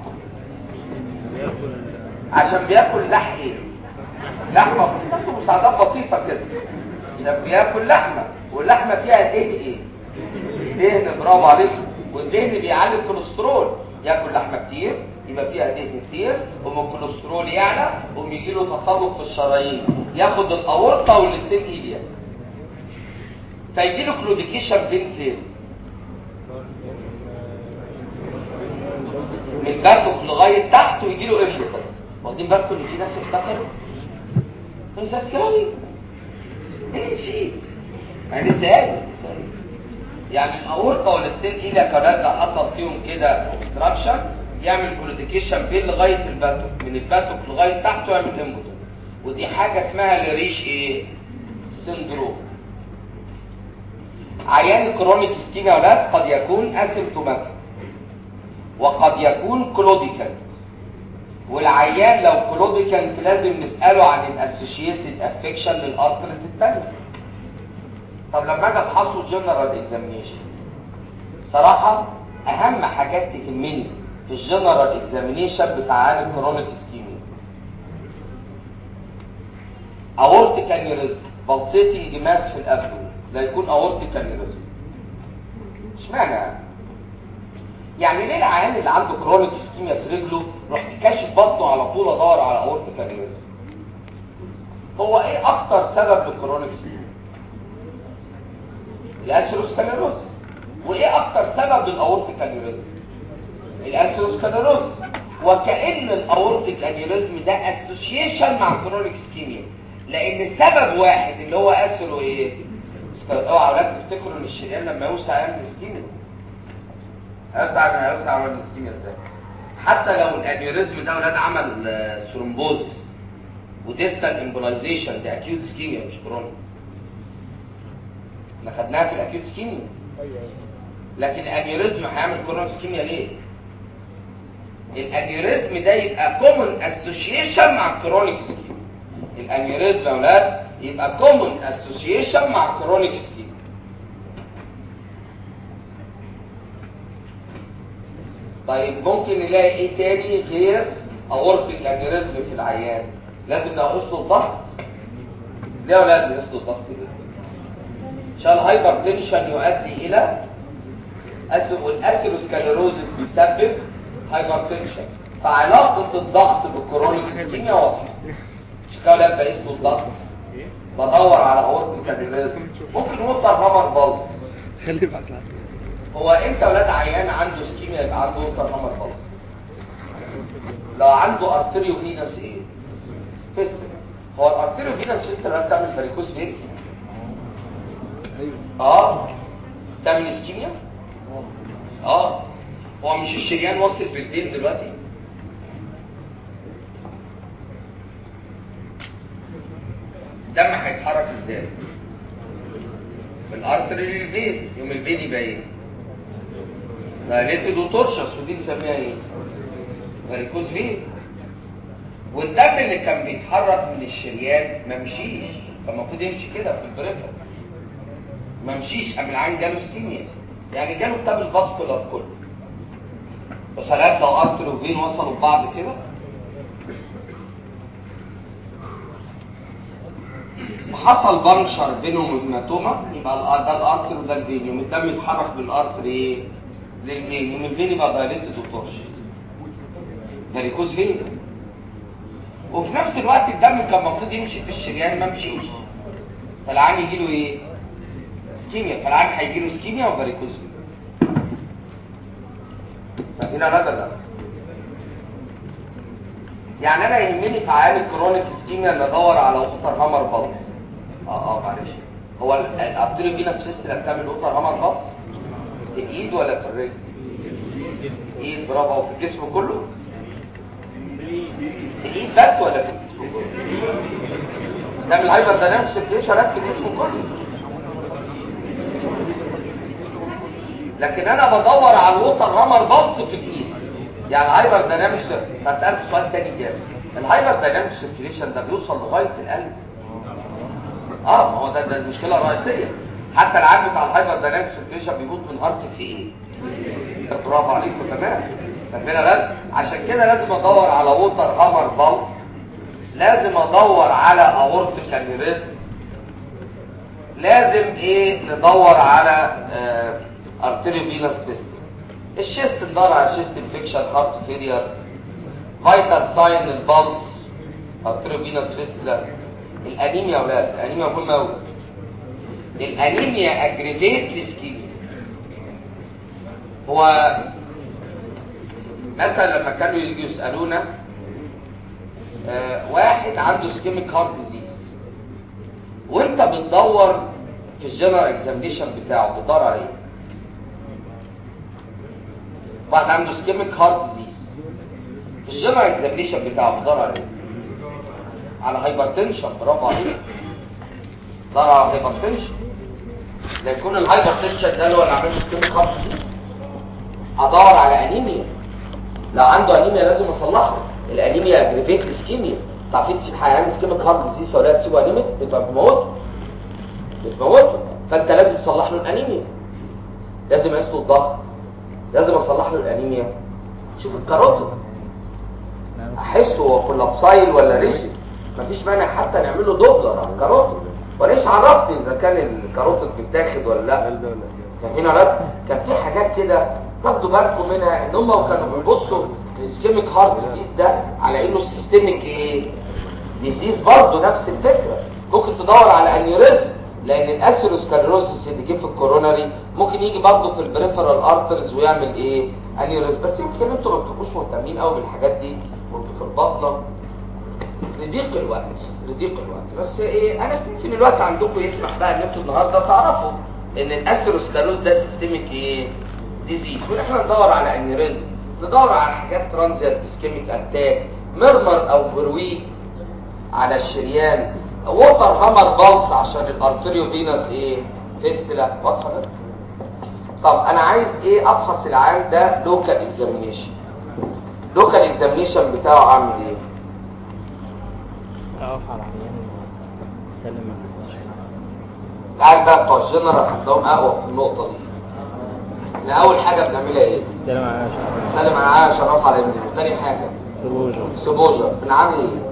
عشان بياكل لحمه بسيطه، مساعدات بسيطه كده، عشان بياكل لحمه، واللحمه فيها ايه دهن، برافو عليكم، والدهن بيعلي الكوليسترول. ياكل لحمه كتير يبقى فيها دهن كتير، الكوليسترول يعلى ويجي له تصلب في الشرايين، ياخد الاورطه والاثنين ايليا، فيجي له كلوديكيشن فين من باكوك لغايه تحت، ويجي له امبوتنس. واخدين بالكم ان في ناس افتكروا نسيت ما لسه يعني الاورطه والاثنين ايليا كمان حصل فيهم كده اوبستراكشن، يعمل كلوديكيشن بين لغايه الباتوك، من الباتوك لغايه تحت ويعمل امبوتنس. ودي حاجه اسمها لريش سندروم. عيان الكرونيك اسكيميا اولاد قد يكون اسيمتوماتيك وقد يكون كلوديكال، والعيان لو كلوديكال لازم نساله عن الاسوشيتد افكشن للارترز الثانيه. طب لما اجي افحصه جنرال اكزامينيشن، صراحه اهم حاجات تهمني في الجنرال اكزامينيشن بتاع عيان الكرونيك اسكيميا اورتيك انيوريزم، بلسيتنج ماس في الابدومين، لا يكون اورتيك انيوريزم. اشمعنى يعني ليه العيان اللي عنده كرونيك اسكيميا في رجله رحت كاشف بطنه على طول ادور على اورتيك انيوريزم؟ هو ايه اكتر سبب للكرونيك اسكيميا؟ الاسيروسكليروز. وايه اكتر سبب للاورتيك انيوريزم؟ الاسيروسكليروز. وكأن الاورتيك انيوريزم ده اسوشيشن مع كرونيك اسكيميا، لان سبب واحد اللي هو اسيرو اوعى اولاد تفتكروا ان الشريان لما يوسع يعمل اسكيميا. هيوسع عمل الاسكيميا ازاي؟ حتى لو الانيوريزم ده اولاد عمل ثرومبوز وديستال امبولايزيشن، ده اكيوت اسكيميا مش كرونيك. احنا خدناها في الاكيوت اسكيميا. لكن الانيوريزم هيعمل كرونيك اسكيميا ليه؟ الانيوريزم ده يبقى كومن اسوشيشن مع كرونيك اسكيميا. الانيوريزم يا اولاد يبقى كومن اسوشيشن مع كرونيك اسكيميا. طيب ممكن نلاقي ايه تاني غير اورتيك انيوريزم في العيان؟ لازم نقص له الضغط. ليه يا اولاد نقص له الضغط كده؟ عشان الهايبرتنشن يؤدي الى والاسيروسكليروزس بيسبب هايبرتنشن، فعلاقه الضغط بالكرونيك اسكيميا واضحه. عشان كده اولاد بقيس له الضغط، بدور على اورتيك انيوريزم. ممكن نقول ترهمر بالز. خلي بالك هو امتى اولاد عيان عنده اسكيميا يبقى عنده ترهمر بالز؟ لو عنده ارتريو فينس فيستر. هو الارتريو فينس فيستر بتعمل فاريكوز فين؟ تعمل اسكيميا؟ هو مش الشريان واصل بالدين دلوقتي؟ الدم هيتحرك ازاي؟ بالارتري للفين، يوم الفين يبقى ايه؟ دايليتد وتورشس، ودي بنسميها ايه؟ فاريكوز فين. والدم اللي كان بيتحرك من الشريان ما مشيش، كان المفروض يمشي كده في البريفر، ما مشيش، قام العين جاله اسكيميا، يعني جاله كتاب الفاسكولار كله. بس هلاقي لو ارتري وفين وصلوا ببعض كده حصل بنشر بينهم هيماتوما، يبقى ده الارتري وده الفين، يوم الدم يتحرك بالارتري للفين، يوم الفين يبقى دايليتد وتورشس، فاريكوز فين. وفي نفس الوقت الدم كان المفروض يمشي في الشريان ما مشيش، فالعين يجي له ايه؟ اسكيميا، فالعيان هيجي له اسكيميا وفاريكوز فين. فهنا لا يعني انا يهمني في عيان الكرونيك اسكيميا اللي ادور على ووتر هامر بالز. معلش، هو الارتيريو فينس فيستلا بتعمل ووتر هامر بالز في الايد ولا في الرجل؟ ايد، برافو. وفي الجسم كله؟ في الايد بس ولا في الجسم كله؟ تعمل هايبر دايناميك سيركيليشن في الجسم كله. لكن انا بدور على الووتر هامر بالز في الايد. يعني الهايبر دايناميك فاسالك سؤال تاني جامد، الهايبر دايناميك سيركيليشن ده بيوصل لغايه القلب؟ ما هو ده المشكله الرئيسيه. حتى العام بتاع الهايبر دايناميك سيركيليشن بيموت من هارت في ايه؟ برافو عليكم، تمام. فاهمين لازم، عشان كده لازم ادور على ووتر هامر بالز، لازم ادور على اورتيك انيوريزم، لازم ندور على ارتيريو فينس فيستلا. الشيست ندور على شيست انفكشن، هارت فيلير، فايتال ساين البلس، ارتيريو فينس فيستلا. الانيميا يا اولاد، الانيميا مهمه قوي. الانيميا اجريفيت الاسكيميا. هو مثلا لما كانوا يجوا يسالونا واحد عنده اسكيميك هارت ديزيز، وانت بتدور في الجنرال اكزامينيشن بتاعه بتدور على ايه؟ واحد عنده اسكيميك هارت ديزيز في الجنرال اكزامينيشن بتاعه بتدور على ايه؟ على هايبرتنشن. برافو عليك، بتدور على هايبرتنشن. لا يكون الهايبرتنشن ده هو اللي عامل اسكيميك هارت ديزيز. ادور على انيميا، لو عنده انيميا لازم اصلحه. الانيميا اجريفيت الاسكيميا. تعرفين تسيب حيوان اسكيميك هارت ديزيز ولا تسيبه انيميك تبقى بتموت. فانت لازم تصلح له الانيميا، لازم اقيس له الضغط، لازم اصلح له الانيميا. شوف الكاروتيد، احسه هو كولابسايل ولا ريجيد. مفيش مانع حتى نعمل له دوبلر على الكاروتيد، وليش عرفتني اذا كان الكاروتيد بيتاخد ولا لا. فهنا لا، كان في حاجات كده تاخدوا بالكم منها، ان هم كانوا بيبصوا الاسكيميك هارت ديزيز ده على انه سيستميك ديزيز. برضه نفس الفكره. ممكن تدور على انيوريزم، لان الاثيروسكليروسيس اللي جه في الكوروناري ممكن يجي برضه في البريفرال ارترز ويعمل انيوريزم. بس يمكن انتوا ما بتبقوش مهتمين قوي بالحاجات دي وانتوا في البطنه لضيق الوقت. بس انا يمكن الوقت عندكم يسمح بقى ان انتوا النهارده تعرفوا ان الاثيروسكليروز ده سيستميك ديزيز، واحنا ندور على انيوريزم، ندور على حاجات ترانزيت اسكيميك اتاك، ميرمر او برويد على الشريان، ووتر هامر بالز عشان الارتيريو فينس فيستلا. واضحه ده؟ طب انا عايز ابحث العيان ده لوكال اكزامينيشن. لوكال اكزامينيشن بتاعه عامل ايه؟ اقف على عيان سلم العيان بقى بتوع الجنرال هتلاقيهم اقوى في النقطه دي. ان اول حاجه بنعملها ايه؟ سلم على عيان عشان ارفع اليمين. تاني حاجه سبوجر. بنعمل ايه؟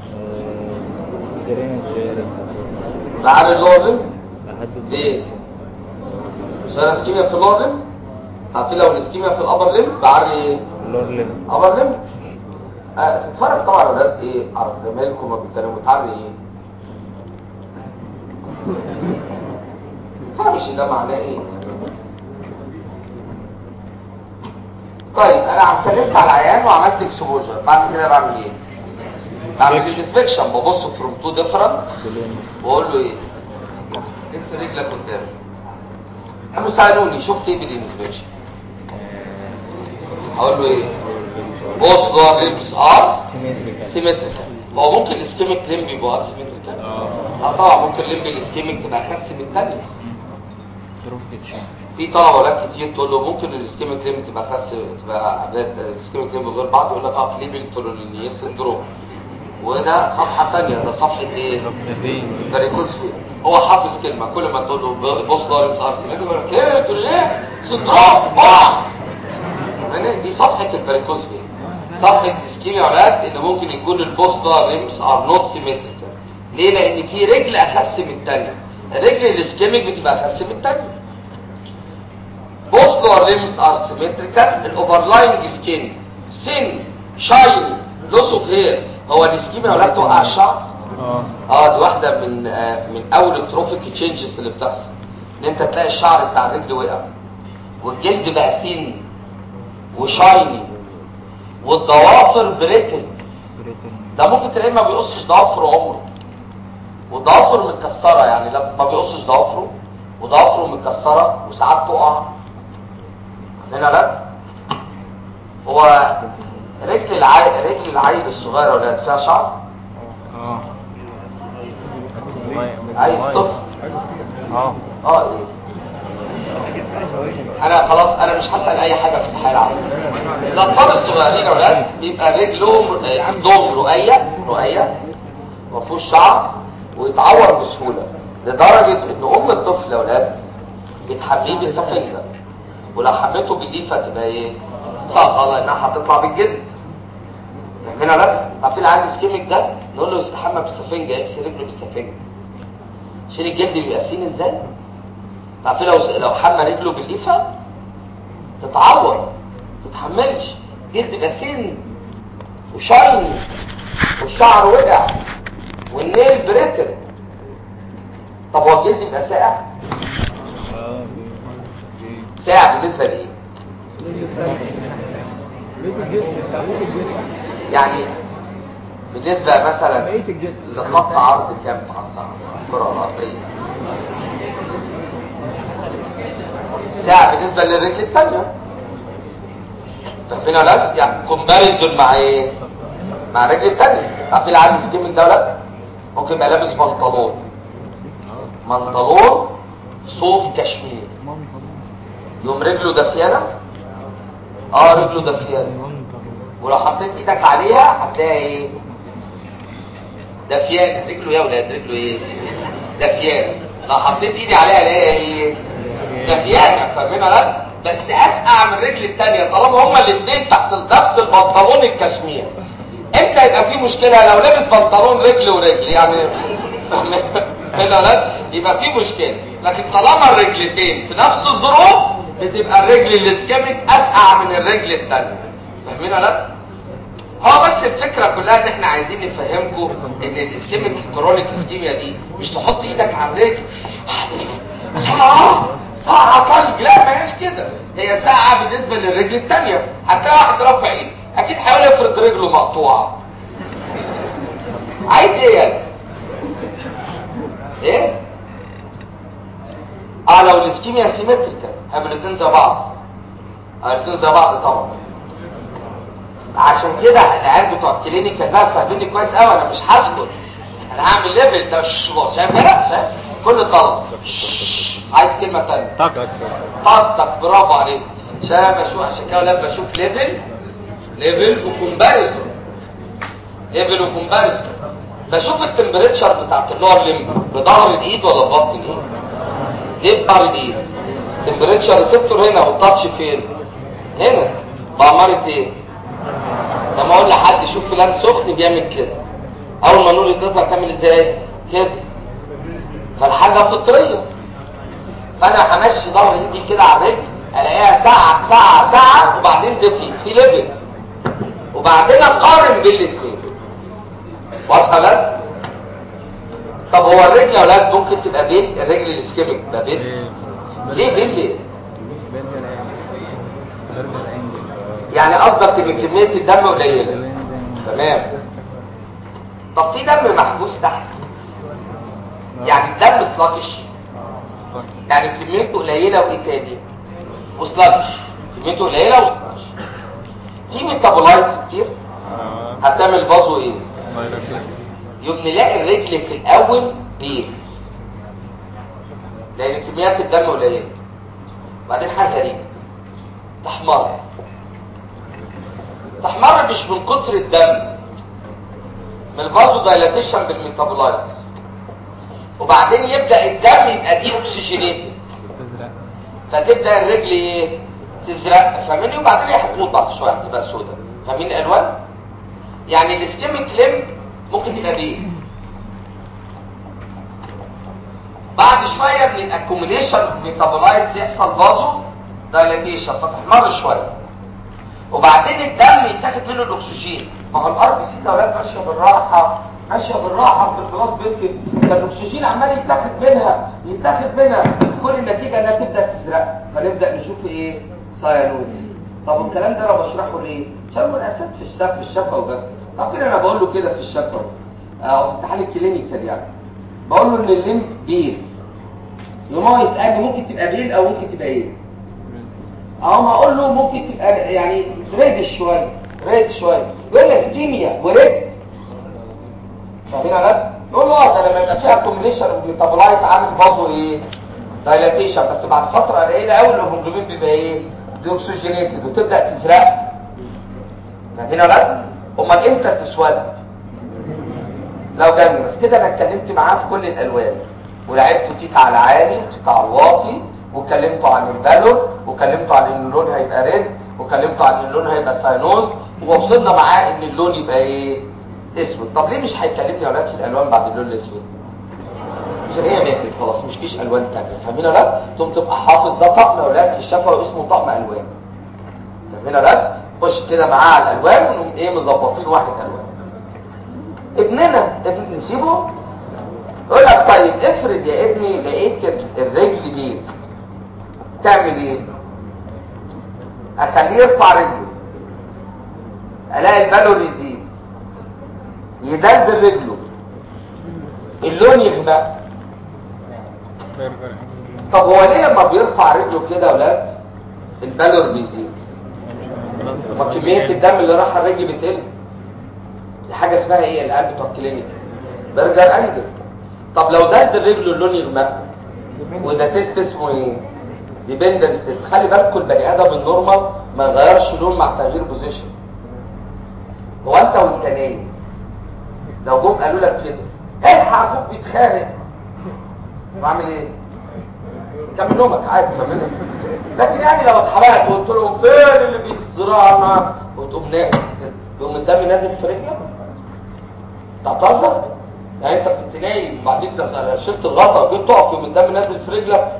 بعد اللوزن. ليه؟ عشان اسكيميا في اللوزن. عارفين لو الاسكيميا في الابر ليم بعري ايه؟ ابر ليم. تتفرج طبعا يا ولاد على زمايلكم ما بيتكلموا بتعري ايه؟ مفهمش ده معناه ايه؟ طيب انا سلمت على العيان وعملت اكسبوجر، بعد كده بعمل ايه؟ بعمل الانسبكشن، ببص فروم تو ديفرنت واقول له ايه؟ لف رجلك قدام. قاموا سالوني شفت ايه بالانسبكشن؟ اقول له ايه؟ both the ribs are symmetrical. هو ممكن الاسكيميك ليمب يبقى اسيمتريكال؟ طبعا ممكن ليمب الاسكيميك تبقى اخس من الثانيه. في طلبه ولاد كتير تقول له ممكن الاسكيميك ليمب تبقى اخس، تبقى الاسكيميك ليمب غير بعض، يقول لك فليبل تورونينيس سندروم. وده صفحه ثانيه، ده صفحه ايه؟ فاريكوز فين. هو حافظ كلمه، كل ما تقول له بوست دارمز ارتريت يقول لك ايه تقول ايه؟ سندروم. دي صفحه الفاريكوز فين. صفحه الاسكيميا ولاد ان ممكن يكون البوست دارمز ار نوت سيمتريكال. ليه؟ لان في رجل اخس من الثانيه. الرجل الاسكيميك بتبقى اخس من الثانيه. both lower limbs are symmetrical. الاوفرلاينج سكين سن شاين لوس اوف هير. هو الاسكيميا ولا توقع الشعر؟ دي واحده من اول التروفيك تشينجز اللي بتحصل. ان انت تلاقي الشعر بتاع الرجل وقع والجلد بقى ثين وشايني والضوافر بريتل. ده ممكن تلاقيه ما بيقصش ضوافره عمره وضوافره متكسره، يعني لا ما بيقصش ضوافره وضوافره متكسره وساعات تقع هنا. لا هو رجل العيل الصغير ولا فيها شعر؟ عيل طفل ايه انا خلاص انا مش هسأل اي حاجه في الحياه العامه. الاطفال الصغيرين يا ولاد بيبقى رجلهم عندهم رؤيه ما فيهوش شعر ويتعور بسهوله لدرجه ان ام الطفل يا ولاد بتحميه بالسفنجه، ولو حميته بالليفه تبقى ايه؟ صعبه لانها هتطلع بالجلد. هنا لا عارفين العيل السكيميك ده نقول له يستحمى بالسفنجه، يغسل رجله بالسفنجه عشان الجلد بيبقى فين ازاي. عارفين لو حمى رجله بالليفه تتعور تتحملش، جلد بيبقى فين وشايني والشعر وقع والنيل بريتل. طب هو الجلد بيبقى ساقع؟ ساقع بالنسبه لايه؟ يعني بالنسبه مثلا لخط عرض كام خط الكره الارضيه؟ ساعه بالنسبه للرجل الثانيه. فاهمين يا ولاد؟ يعني كومباريزون مع ايه؟ مع الرجل الثانيه. عارفين العيل السكيمنج ده ولاد ممكن يبقى لابس بنطلون صوف كشمير يوم رجله دفيانه. رجله دفيانه، ولو حطيت ايدك عليها هتلاقي ايه؟ دفيانه. رجله يا ولاد رجله ايه؟ دفيانه. لو حطيت ايدي عليها الاقيها ايه؟ دفيانه. فاهمين ولا؟ بس اسقع من الرجل الثانيه طالما هما الاثنين تحت نفس البنطلون الكشمير. امتى يبقى في مشكله؟ لو لابس بنطلون رجل ورجل يعني هنا لا يبقى في مشكله. لكن طالما الرجلتين في نفس الظروف بتبقى الرجل الاسكيميك اسقع من الرجل الثانيه. فاهمين ولا؟ هو بس الفكره كلها ان احنا عايزين نفهمكم ان الاسكيميك الكرونيك اسكيميا دي مش تحط ايدك على الرجل ساعة طلق، لا ما هيش كده. هي ساعة بالنسبة للرجل الثانية. هتلاقي واحد رافع ايده اكيد حاول يفرض رجله مقطوعة. عايز ايه يعني؟ ايه؟ لو الاسكيميا سيمتريكال الاثنين زي بعض. الاثنين زي بعض طبعا. عشان كده العيال بتوع الكلينيكال بقى فاهميني كويس قوي. انا مش هسكت، انا هعمل ليفل ده. شايف كده؟ شايف كل طلب عايز كلمه ثانيه طاقتك. برافو عليك. بشوف عشان كده لما بشوف ليفل وكومباريزون بشوف التمبريتشر بتاعت اللور ليمب بظهر الايد ولا ببطن الايد؟ ليه بظهر الايد؟ التمبريتشر ريسبتور هنا والتاتش فين؟ هنا. بأمارة ايه؟ لما اقول لحد شوف فلان سخن بيعمل كده، اول ما نور تطلع تعمل ازاي؟ كده. فالحاجه فطريه. فانا همشي ظهر ايدي كده على الرجل الاقيها ساعه وبعدين دفيت في ليفل وبعدين اقارن بين الاثنين. واضحه لا؟ طب هو الرجل يا اولاد ممكن تبقى بين الرجل الاسكيميك تبقى بين ليه؟ بين ليه؟ يعني قصدك ان كميه الدم قليله. تمام. طب في دم محبوس تحت، يعني الدم سلاكش، يعني كميته قليله وايه تاني؟ وسلاكش. كميته قليله وسلاكش. في ميتابولايتس كتير هتعمل فازو ايه؟ يوم نلاقي الرجل في الاول بيل لان كميات الدم قليله. بعدين حاجه غريبه تحمر مش من كتر الدم، من الفازو دايلاتيشن بالميتابولايت. وبعدين يبدا الدم يبقى دي اوكسجينيتد فتبدا الرجل ايه؟ تزرق. فاهمين؟ وبعدين هي هتموت بعد شويه هتبقى سوداء. فاهمين الالوان؟ يعني الاسكيميك ليمب ممكن تبقى بيه بعد شويه من الاكوميليشن ميتابولايتس يحصل فازو دايلاتيشن فتحمر شويه وبعدين الدم يتاخد منه الاكسجين. ما هو الار بي سي ده اولاد ماشيه بالراحه ماشيه بالراحه في البلاس بيسل، فالاكسجين عمال يتاخد منها كل النتيجه انها تبدا تزرق، فنبدا نشوف ايه؟ ساينوز. طب الكلام ده انا بشرحه ليه؟ عشان مناسب في الشفا وبس. طب كده انا بقول له كده في الشفا او امتحان الكلينيكال يعني، بقول له ان الليمف بيل. يوم هو يسالني ممكن تبقى بيل او ممكن تبقى ايه؟ او ما اقول له ممكن تبقى يعني ريد شويه يقول لي اسكيميا وريد. فاهمين ولا؟ نقول له ده لما يبقى فيها كومبينيشن ميتابولايت عامل برضه ايه؟ دايلاتيشن، بس بعد فتره قليله قوي الهيموجلوبين بيبقى ايه؟ ديوكسجينيتد وتبدا تزرق. فاهمين ولا؟ امال امتى تسود؟ لو جنن. بس كده انا اتكلمت معاه في كل الالوان، ولعبت تيتا على عالي وتيتا على الواطي، وكلمته عن البالور، وكلمته عن ان اللون هيبقى ريد، وكلمته عن ان اللون هيبقى ساينوز، ووصلنا معاه ان اللون يبقى ايه؟ اسود. طب ليه مش هيكلمني يا ولاد في الالوان بعد اللون الاسود؟ عشان هي ماتت خلاص، مش فيش الوان ثانيه. فاهمين ولا لا؟ تبقى حافظ ده طقم يا ولاد في الشفا واسمه طقم الوان. فاهمين ولا لا؟ خش كده معاه على الالوان ونقوم ايه مظبطين واحد الوان. ابننا نسيبه يقول لك طيب افرض يا ابني لقيت الرجل دي تعمل ايه؟ اخليه يرفع رجله، الاقي البالور يدلدل رجله، اللون يغمق. طب هو ليه لما بيرفع رجله كده يا ولاد البالور بيزيد؟ ما كميه الدم اللي راح الرجل بتقل. دي حاجه اسمها ايه؟ القلب بتاع الكلينيك برجر انجل. طب لو دلدل رجله اللون يغمق، وده تيست اسمه ايه؟ ديبندنت تيست. خلي بالكم البني ادم النورمال ما يغيرش لون مع تغيير بوزيشن. هو انت وانت نايم لو جم قالوا لك كده الحق ابوك بيتخانق، واعمل ايه؟ كمل نومك عادي كمل. لكن يعني لو اتحرقت وقلت لهم فين اللي بيزرعنا وتقوم نايم يقوم الدم نازل في رجلك؟ تعتذر؟ يعني انت كنت نايم وبعدين شلت الغطا وجيت تقف يقوم الدم نازل في رجلك؟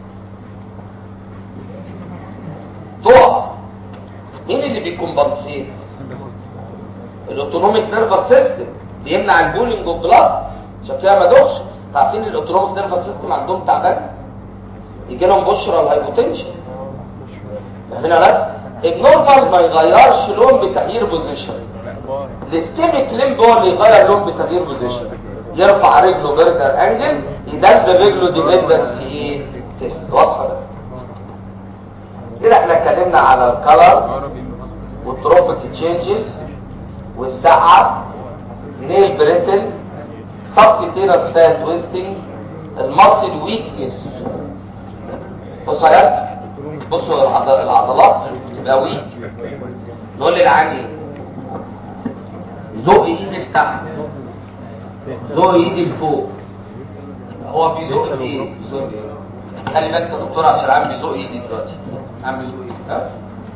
تقع. مين اللي بيكمبنسيت؟ الاوتونوميك نيرفس سيستم بيمنع البولينج اوف بلاد، عشان كده ما دوخش. عارفين الاوتونوميك نيرفس سيستم عندهم تعبان يجي لهم بشرة الهايبوتنشن. فاهمين ولا لا؟ النورمال ما يغيرش لون بتغيير بوزيشن. الاسكيميك ليمب هو اللي يغير لون بتغيير بوزيشن. يرفع رجله برجر انجل، يدلدل رجله ديبندنسي ايه؟ تيست. واضحه ده؟ كده احنا اتكلمنا على الكالرز والتروبيك تشينجز والسقعه، نيل بريتل، سبكتينس فات تويستنج، الماسل ويكنس. بصوا يا بصوا العضلات تبقى ويك. نقول للعين ايه؟ زق ايدي لتحت، زق ايدي لفوق. هو بيزق ايه؟ خلي بالك يا دكتور عشان عم بيزق ايدي دلوقتي. عم بيزق ايدي ها؟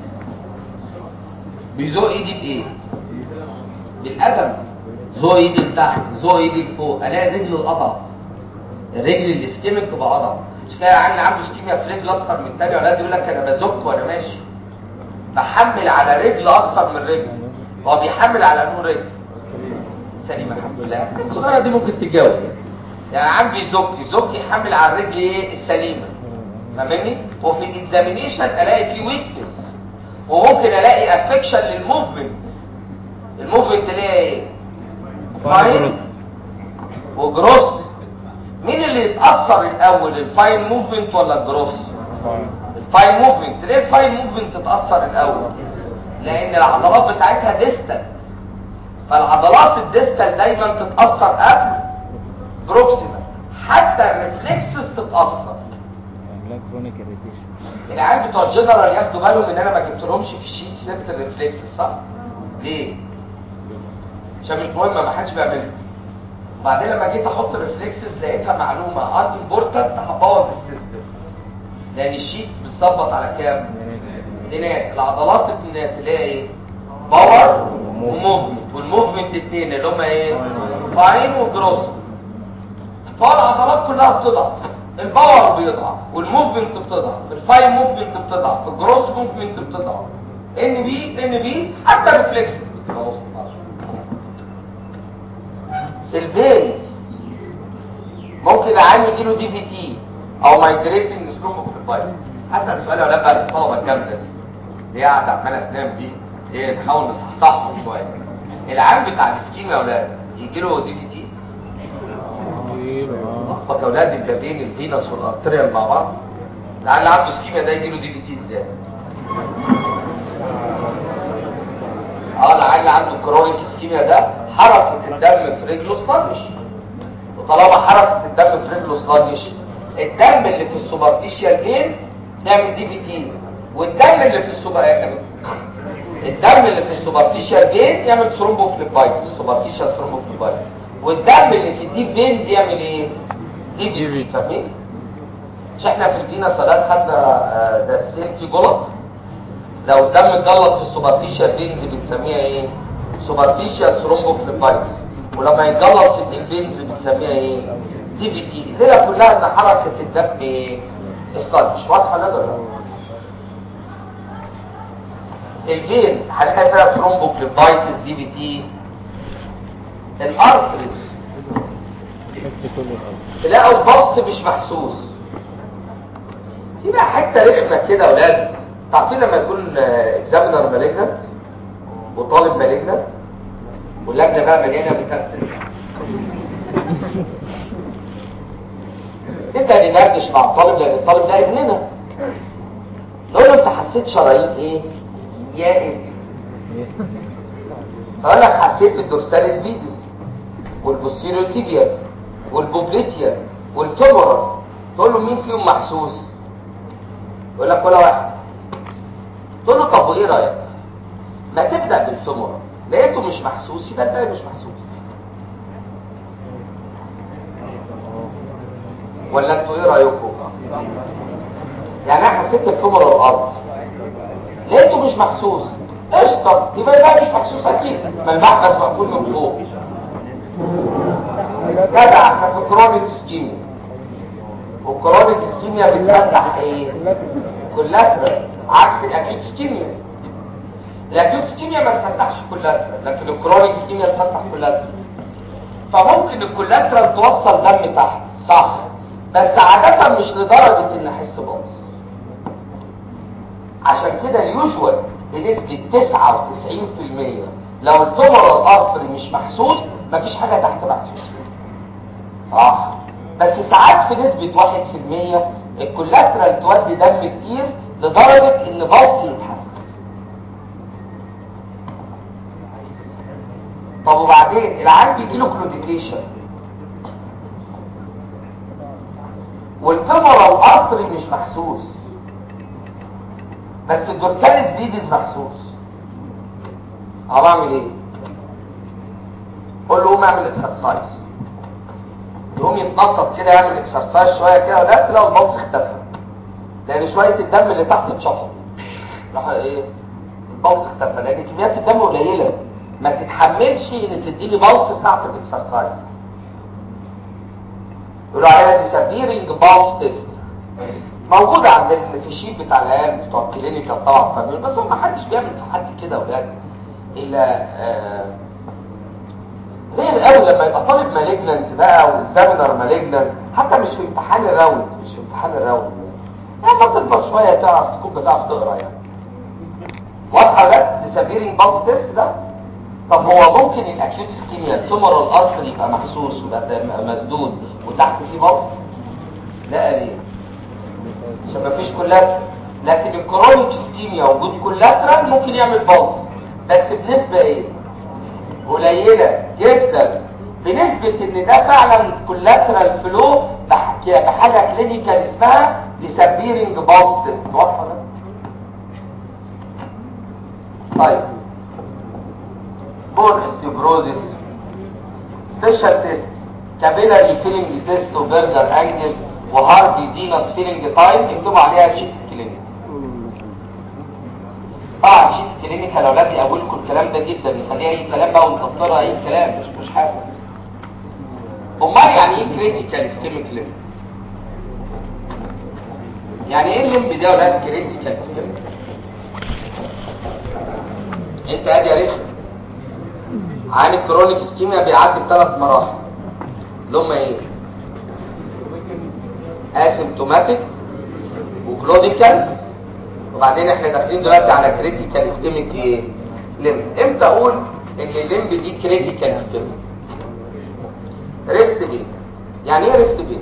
بيزق ايدي بايه؟ بالقدم. زق ايدي لتحت، زق ايدي لفوق، الاقي رجل القطع. الرجل الاسكيميك تبقى قطع. مش كده يعني عنده اسكيميا في رجل اكتر من تاني ولا يقول لك انا بزك وانا ماشي بحمل على رجل اكتر من رجل. هو بيحمل على انه رجل سليمه الحمد لله. الصغيره دي ممكن تتجاوب يعني عم بيزك يحمل على الرجل ايه؟ السليمه. فاهمني؟ وفي الاكزامينيشن الاقي فيه ويكنس، وممكن الاقي افكشن للموفمنت. الموفمنت تلاقي ايه؟ فاين وجروس. مين اللي يتاثر الاول، الفاين موفمنت ولا الجروس؟ الفاين موفمنت. ليه الفاين موفمنت تتاثر الاول؟ لان العضلات بتاعتها ديستال، فالعضلات الديستال دايما تتاثر قبل بروكسيمال، حتى الريفلكسز تتاثر. العيال بتوع الجنرال ياخدوا بالهم ان انا ما جبتلهمش في الشيت سيره الريفلكسز، صح؟ ليه؟ عشان مش مهمه، ما حدش بيعملها. بعدين لما جيت احط الريفلكسز لقيتها معلومه ارت امبورتنت هبوظ السيستم، لان الشيت بتظبط على كام؟ لينات. العضلات التنات اللي هي ايه؟ باور وموفمنت، والموفمنت اثنين اللي هم ايه؟ فاين وجروس. فالعضلات كلها بتضعف، الباور بيضعف والموفمنت بتضعف، الفاين موفمنت بتضعف، الجروس موفمنت بتضعف، ان بي حتى الريفلكسز بتبقى. الفينز ممكن العيان يجيله دي في تي او مايجريتنج ثرومبوفليبايتس. هسأل سؤال ولا بقى الطلبه الجامده دي اللي هي قاعده عماله تنام دي، ايه نحاول نصحصحهم شويه. العيان بتاع السكين يا اولاد يجيله دي في تي؟ لخبط يا اولاد البابين الفينس والارتريال مع بعض. العيان اللي عنده سكيميا ده يجيله دي في تي ازاي؟ العيان اللي عنده كرونيك سكيميا ده حركه الدم في رجله صدش، وطالما حركه الدم في رجله صدش الدم اللي في السوبرفيشال فين يعمل دي في تي، والدم اللي في السوبرفيشال فين يعمل ثرومبوفليبايتس، السوبرفيشال ثرومبوفليبايتس، والدم اللي في الديب فين يعمل ايه؟ دي في تي. فاهمين؟ مش احنا في الفينا صلاه خدنا درسين في جلط؟ لو الدم اتجلط في السوبرفيشال فينز بنسميها ايه؟ سوبرفيشال ثرومبوفليبايتس، ولما يتجلط في الديب فينز بنسميها ايه؟ دي في تي. الليله كلها ان حركه الدم ايه؟ مش واضحه ولا لا؟ الفينز هنلاقي فيها ثرومبوفليبايتس دي في تي. الارتريز تلاقوا البلس مش محسوس. في بقى حته رخمه كده يا اولاد، عارفين لما يكون اكزامينر مالجنت وطالب مالجنت واللجنه بقى مليانه بتكسل، نبدا ندردش مع الطالب لان الطالب ده ابننا، نقول له انت حسيت شرايين ايه؟ يا ابني فقال لك حسيت الدورساليس فيديس والبوستيريور تيبيال والبوبليتيال والفيمورال. تقول له مين فيهم محسوس؟ يقول لك ولا واحد. تقول له طب وايه رايك ما تبدا بالفيمورال، لقيته مش محسوس يبقى الباقي مش محسوس. ولا انتوا ايه رايكم؟ يعني انا حسيت الفيمورال الارض لقيته مش محسوس، قشطه يبقى الباقي مش محسوس اكيد، ما المحبس مقفول من فوق. جدع احنا في كرونيك اسكيميا، والكرونيك اسكيميا بتفتح ايه؟ كولاترال، عكس الاكيوت اسكيميا. الاكيوت اسكيميا ما تفتحش كولاترال، لكن الكرونيك اسكيميا تفتح كولاترال. فممكن الكولاترال توصل دم تحت صح، بس عادة مش لدرجة ان احس بقص. عشان كده اليوجوال بنسبة 99% لو الفيمورال ارتري مش محسوس مفيش حاجة تحت محسوسة صح، بس ساعات في نسبة 1% الكولاترال تودي دم كتير لدرجة ان بلس يتحسن. طب وبعدين العيان بيجيله كلوديكيشن والفيمورال ارتري مش محسوس بس الدورساليس فيديس محسوس، هعمل ايه؟ قول له قوم اعمل اكسرسايز، يقوم يتنطط كده يعمل اكسرسايز شويه كده ولا تلاقي البلس اختفى، لان شويه الدم اللي تحت اتشفط راح ايه؟ البلس اختفى، لان كميات الدم قليله ما تتحملش ان تديني بلس ساعه الاكسرسايز. يقولوا عليها دي سيفيرنج بالس تيست، موجوده عندنا في الشيت بتاع العيال بتوع الكلينيكال طبعا فاهمين، بس ما حدش بيعمل تحدي كده يا ولاد الا غير قوي لما يبقى طالب مالجننت بقى واكزامينر مالجننت، حتى مش في امتحان الراوند، مش في امتحان الراوند يعني ما تكبر شويه تعرف تكون بتعرف تقرا يعني. واضحه ده ديسابيرنج بالس تيست ده. طب هو ممكن الاكيوت اسكيميا الفيمورال ارتري يبقى محسوس ويبقى مسدود وتحت فيه بلس؟ لا ليه؟ عشان ما فيش كولاترال، لكن الكرونيك اسكيميا وجود كولاترال ممكن يعمل بلس بس بنسبه ايه؟ قليله جدا، بنسبه ان ده فعلا كولاترال فلو بحاجه كلينيكال اسمها ديسابيرنج بالس تيست. واضحه ده؟ طيب بون استيبروزيس سبيشال تيست، كابيلاري فيلنج تيست وبرجر انجل وهارفي فينس فيلنج تايم يكتبوا عليها شيت كلينيك. طبعا شيت كلينيك يا اولاد يقولكم الكلام ده جدا، يخليها اي كلام بقى ونكفرها اي كلام مش حاجه. امال يعني ايه كريتيكال اسكيميك ليمب؟ يعني ايه الليمب ده يا اولاد كريتيكال اسكيميك؟ انت ادي يا ريت عن الكرونيك اسكيميا بيعدي ب3 مراحل. اللي هم ايه؟ اسيمتوماتيك وكلوديكال. وبعدين احنا داخلين دلوقتي على كريتيكال اسكيميك ايه؟ لمب. امتى اقول ان اللمب دي كريتيكال اسكيميك؟ ريست بين. يعني ايه ريست بين؟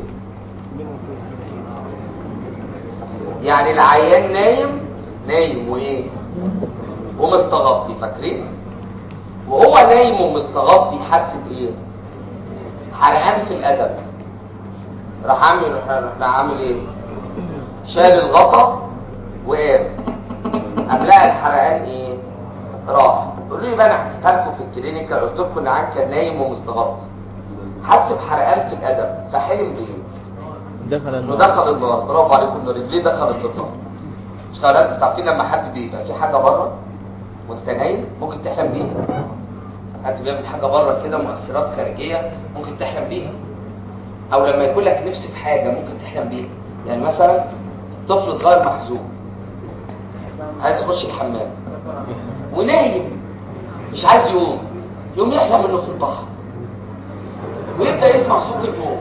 يعني العيان نايم وايه؟ ومستغطي، فاكرين؟ وهو نايم ومستغطي حس بايه؟ حرقان في القدم. راح عامل ايه؟ شال الغطا وقام لقى الحرقان ايه؟ راح. قولوا لي بقى، انا حكيت لكم في الكلينيكال قلت لكم ان العيان كان نايم ومستغطي، حس بحرقان في القدم، فحلم بايه؟ دخل النار. برافو عليكم، ان رجليه دخلت النار. اشتغلت. انتوا عارفين لما حد بيبقى في حاجه بره وانت نايم ممكن تحلم بيها؟ حد بيعمل حاجه بره كده، مؤثرات خارجيه ممكن تحلم بيها، او لما يكون لك نفس في حاجه ممكن تحلم بيها. يعني مثلا طفل صغير محزون عايز يخش الحمام ونايم مش عايز يقوم يحلم انه في البحر ويبدا يسمع صوت الموج.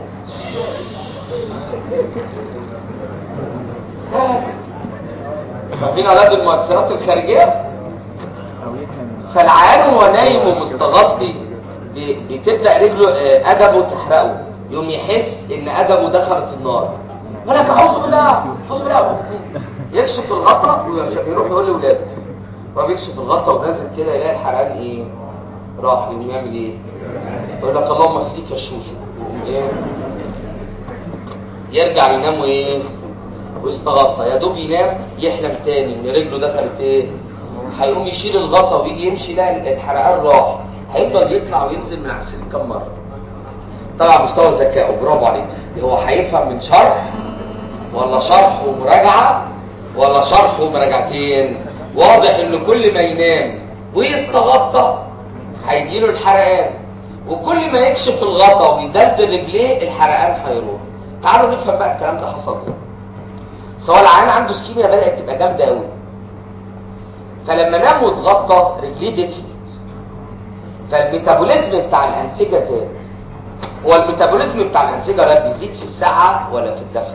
فاهمين اولاد المؤثرات الخارجيه؟ فالعيان وهو نايم ومستغطي بتبدا رجله ادبه تحرقه، يقوم يحس ان ادبه دخلت النار. مالك؟ اعوذ بالله اعوذ بالله. يكشف الغطا ويروح يقول لاولاده، هو بيكشف الغطا ونازل كده يلاقي الحرقان ايه؟ راح. يقوم يعمل ايه؟ يقول لك اللهم اهديك يا شوشو. يقوم ايه؟ يرجع ينام وايه؟ واستغطى. يا دوب ينام يحلم تاني ان رجله دخلت ايه؟ هيقوم يشيل الغطا ويجي يمشي يلاقي الحرقان راح. هيفضل يطلع وينزل من على السرير كم مره. طبعا مستوى ذكائه برافو عليك. هو هيفهم من شرح ولا شرح ومراجعه ولا شرح ومراجعتين؟ واضح ان كل ما ينام ويستغطى هيجيله الحرقان، وكل ما يكشف الغطا ويدلدل رجليه الحرقان هيروح. تعالوا نفهم بقى الكلام ده حصل ازاي. سواء العيان عنده سكيميا بدات تبقى جامده قوي، فلما نام واتغطى رجليه دفيت، فالميتابوليزم بتاع الانسجه زاد. هو الميتابوليزم بتاع الانسجه ده بيزيد في الساعه ولا في الدفء؟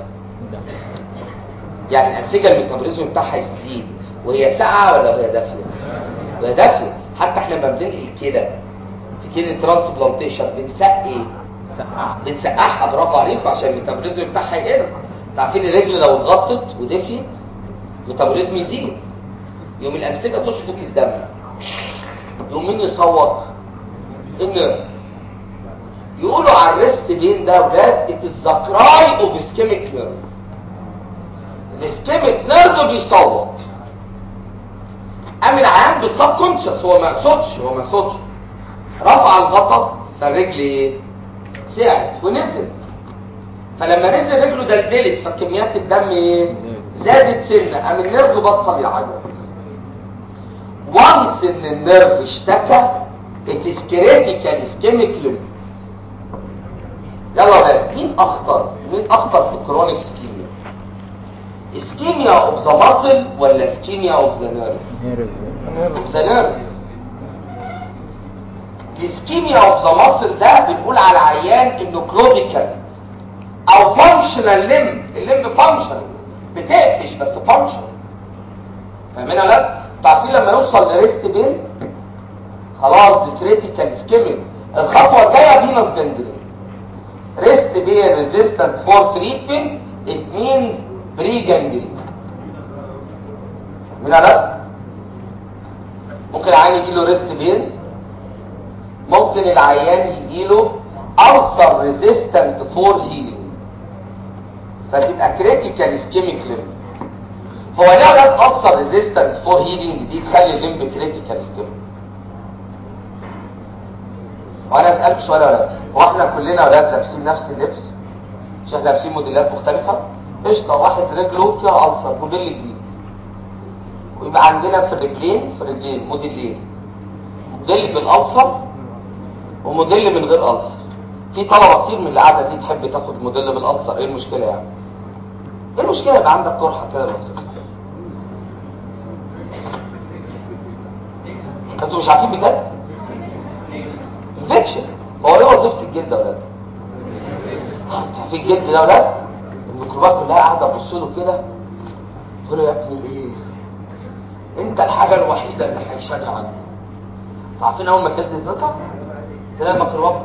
يعني الانسجه الميتابوليزم بتاعها يزيد وهي ساقعه ولا وهي دافيه؟ وهي دافيه. حتى احنا لما بننقل كده في كده ترانسبلانتيشن بنسقي ايه؟ بنسقعها. برافو عليكم، عشان الميتابوليزم بتاعها يقل. عارفين الرجل لو اتغطت ودفيت الميتابوليزم يزيد، يوم الانسجه تشفط الدم، يوم مين يصوت؟ النيرف. يقولوا على الريست بين ده ولاد it is the cry of ischemic nerve. الاسكيميك نيرف بيصوت. قام العيان بالسب كونشس، هو ما يقصدش رفع الغطا فالرجل ايه؟ ساعت ونزل. فلما نزل رجله دلدلت فكميات الدم ايه؟ زادت سنه. قام النيرف بطل يعيط. وانس ان النيرف اشتكى it is critical ischemic limb. يلا بقى، مين اخطر في الكرونيك اسكيميا؟ اسكيميا اوف ذا ماسل ولا اسكيميا اوف ذا نيرف؟ اوف ذا نيرف. اسكيميا اوف ذا ماسل ده بنقول على العيان انه كلوديكال او فانكشنال ليمب. الليمب فانكشنال بتقفش بس فانكشنال. فاهمين ولا لا؟ تعرفين لما يوصل لريست بين خلاص دي كريتيكال اسكيميا. الخطوه الجايه فينوس جانجرين. ريست بين ريزيستنت فور تريتمنت ات مينز بري جانجرين. من لا ممكن العيان يجي له ريست بين، ممكن العيان يجي له ألسر ريزيستنت فور هيلينج، فتبقى كريتيكال اسكيميك ليمب. هو ليه اولاد ألسر ريزيستنت فور هيلينج دي تخلي الليمب كريتيكال اسكيميك؟ وانا اسالك سؤال يا ولاد، هو احنا كلنا ولاد لابسين نفس اللبس؟ مش احنا لابسين موديلات مختلفه؟ قشطه، واحد رجله فيها ألسر موديل جديد، ويبقى عندنا في الرجلين موديلين، موديل بالألسر وموديل من غير ألسر. في طلبه كتير من اللي قاعده دي تحب تاخد موديل بالألسر. ايه المشكله يعني؟ ايه المشكله يبقى عندك طرحه كده لوحدك؟ انتوا مش عارفين بجد؟ انفكشن. هو ايه وظيفه الجلد يا ولاد؟ في الجلد ده ولا الميكروبات كلها قاعده تبص له كده تقول له يا ابني ايه انت الحاجه الوحيده اللي هيشال عنك. عارفين اول ما الجلد يتقطع تلاقي الميكروبات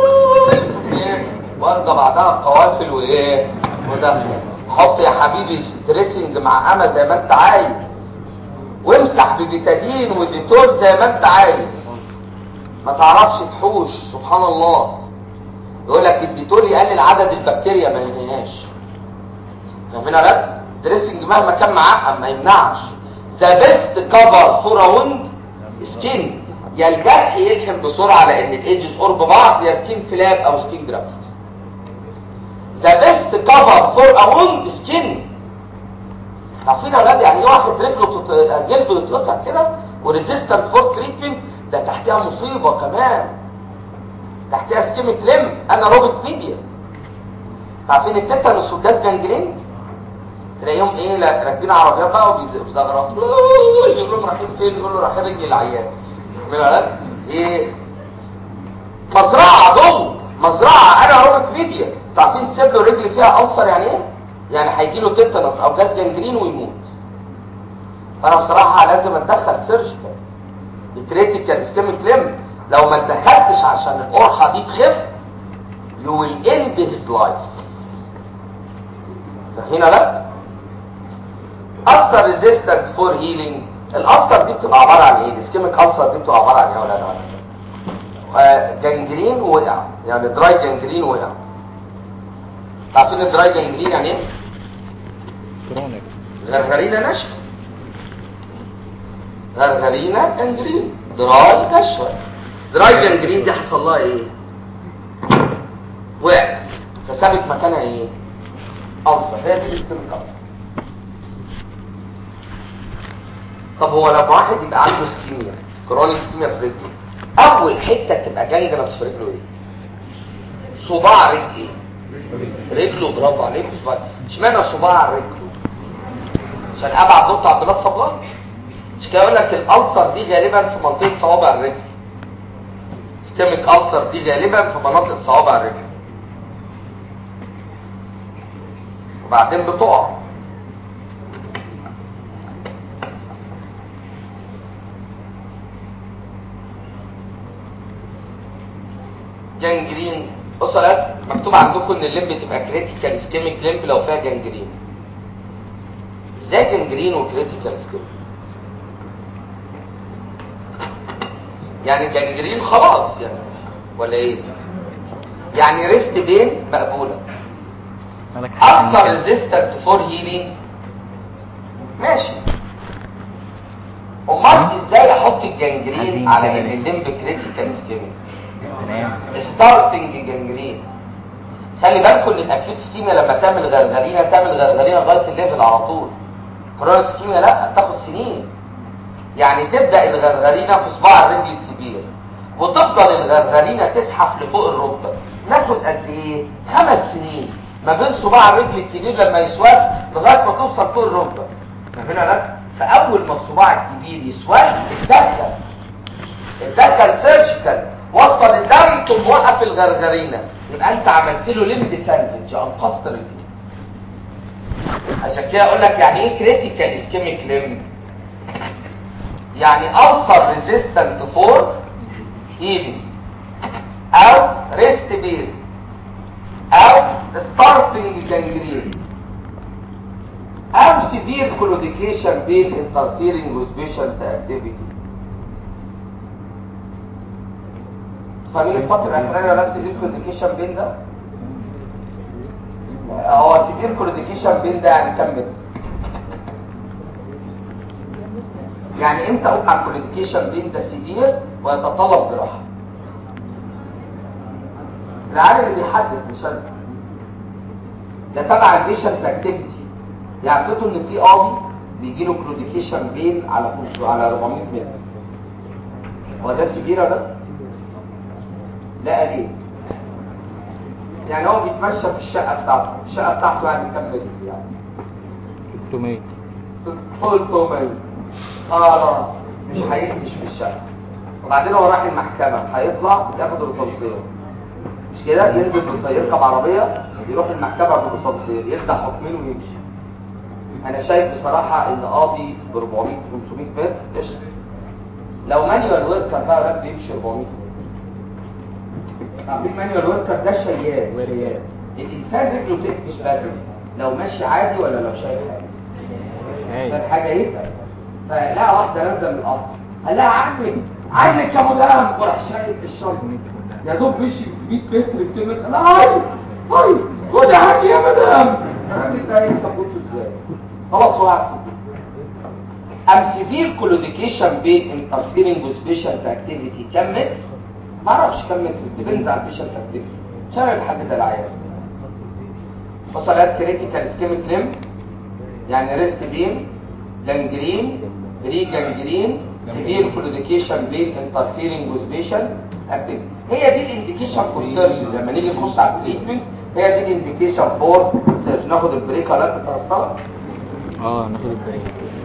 واخده بعدها قوافل وايه وداخله. حط يا حبيبي دريسنج مع اما زي ما انت عايز، وامسح ببيتادين وديتول زي ما انت عايز، ما تعرفش تحوش. سبحان الله. يقول لك الديتول يقلل عدد البكتيريا ما ينهيهاش. فاهمين يا ولاد؟ دريسنج مهما كان معقم ما يمنعش. ذا بيست كفر فور ا ووند سكين، يا الجرح يلحم بسرعه لان الايدجز قرب بعض، يا سكين فلاب او سكين جرافت. ذا بيست كفر فور ا ووند سكين. عارفين يا ولاد يعني ايه واحد رجله جلده يتقطع كده وريزيستنت فور تريتمنت؟ ده تحتها مصيبه كمان، تحتها سكيميك لم انا روبوت ميديا. عارفين التيتانوس والجاز جانجرين؟ تلاقيهم ايه راكبين عربيات بقى وبيزغرطوا يقول لهم رايحين فين؟ يقولوا رايحين رجل العيان. من الولاد ايه؟ مزرعه ضم مزرعه انا روبوت ميديا. عارفين تسيب له رجل فيها ألسر يعني ايه؟ يعني هيجي له تيتانوس او جاز جانجرين ويموت. فانا بصراحه لازم اتدخل سيرجيكال بكريتيكال سكيميك لم. لو ما اتدخلتش عشان القرحه دي تخف you will end his life. هنا لا ألسر ريزيستنت فور هيلينج. الألسر دي بتبقى عباره عن ايه؟ السكيميك ألسر دي بتبقى عباره عن ايه ولا لا؟ جانجرين وقع، يعني دراي جانجرين وقع. عارفين الدراي جانجرين يعني ايه؟ كرونيك غرغرينه ناشفه. غرغرينه جانجرين دراي ناشفه. دراي جانجرين دي حصل لها ايه؟ وقعت فسابت مكانها ايه؟ ألسر. هي دي السكيميك ألسر. طب هو لما واحد يبقى عنده سكيميا كرونيك سكيميا في رجله، اول حته تبقى جانجرس في رجله ايه؟ صباع رجله. رجله برافو عليك. اشمعنى صباع رجله؟ عشان ابعد نقطه على البلاد صبلان. مش كده يقول لك الالسر دي غالبا في منطقه صوابع الرجل. سكيميك ألسر دي غالبا في مناطق صوابع الرجل وبعدين بتقع. جانجرين وصلت. مكتوب عندكم ان الليمب تبقى كريتيكال سكيميك ليمب لو فيها جانجرين. ازاي جانجرين وكريتيكال سكيميك؟ يعني جانجرين خلاص يعني ولا ايه؟ يعني ريست بين مقبوله. اكثر ريزيستنت فور هيلينج ماشي. امال ازاي احط الجانجرين على ان الليمب كريتيكال سكيميك؟ ستارتنج جانجرين. خلي بالكم ان الاكيوت سكيميا لما تعمل غرغرينه لغايه الليفل على طول. كرونيك سكيميا لا، بتاخد سنين. يعني تبدا الغرغرينه في صباع الرجل الكبير وتفضل الغرغرينه تزحف لفوق الركبه. ناخد قد ايه؟ 5 سنين ما بين صباع الرجل الكبير لما يسود لغايه ما توصل فوق الركبه. فاهمين ولا لا؟ فاول ما الصباع الكبير يسود اتدخل سيرجيكال وصل الدم ثم وقف الغرغرينه، يبقى انت عملت له ليمب سالفج انقذت رجله. عشان كده اقول لك يعني ايه كريتيكال اسكيميك ليمب؟ يعني ألسر ريزيستنت فور هيلينج او ريست بين او ستارتنج جانجرين او سيفير كلوديكيشن بين انترفيرنج وسبيشال اكتيفيتي. فاهمين السطر الاخراني ولا سيفير كلوديكيشن بين ده؟ هو سيفير كلوديكيشن بين ده يعني كم متر؟ يعني امتى اوقع كلوديكيشن بين ده سيفير ويتطلب جراحه؟ العالم اللي بيحدد مش انا. ده تبع البيشنت اكتيفيتي. يعرفوا ان في قاضي بيجي له كلوديكيشن بين على 400 متر. هو ده سيفير ده؟ لا ليه؟ يعني هو بيتمشى في الشقه بتاعته يعني كام متر يعني؟ 600 300. خلاص مش هيمشي في الشقه. وبعدين هو راح المحكمه هيطلع ياخد الرصاصيه مش كده؟ ينزل يركب عربيه يروح المحكمة بالتفصيل يفتح حكمين ويمشي. انا شايف بصراحة ان قاضي ب 400 500 متر قشطة. لو مانيوال وركر بقى راجل بيمشي 400 متر. عارفين مانيوال وركر ده شيال. الانسان رجله تقفش بدري لو ماشي عادي ولا لو شايف حاجة. فالحاجة يبقى فلا واحدة نازلة من القطر قال لها عمي عايزك يا مدام وراح شايف الشرط يا دوب مشي 100 متر 200 متر لا هاي خد حاجة يا مدام. الراجل ده يستفوته ازاي؟ خلاص هو عارف. سيفير كولوديكيشن بين انترفيرنج وسبيشال اكتيفيتي كم متر؟ ما اعرفش كم متر ديبند على السبيشال اكتيفيتي مش انا اللي بحدد العيان. وصلات كريتيكال اسكيميك ليم يعني ريست بين جانجرين بري جانجرين سيفير كولوديكيشن بين انترفيرنج وسبيشال اكتيفيتي. هي دي الانديكيشن فور سيرجري. لما نيجي نبص على التريتمنت هي دي الانديكيشن فور سيرجري. ناخد البريك ولا بتاع الصلاه؟ ناخد البريك.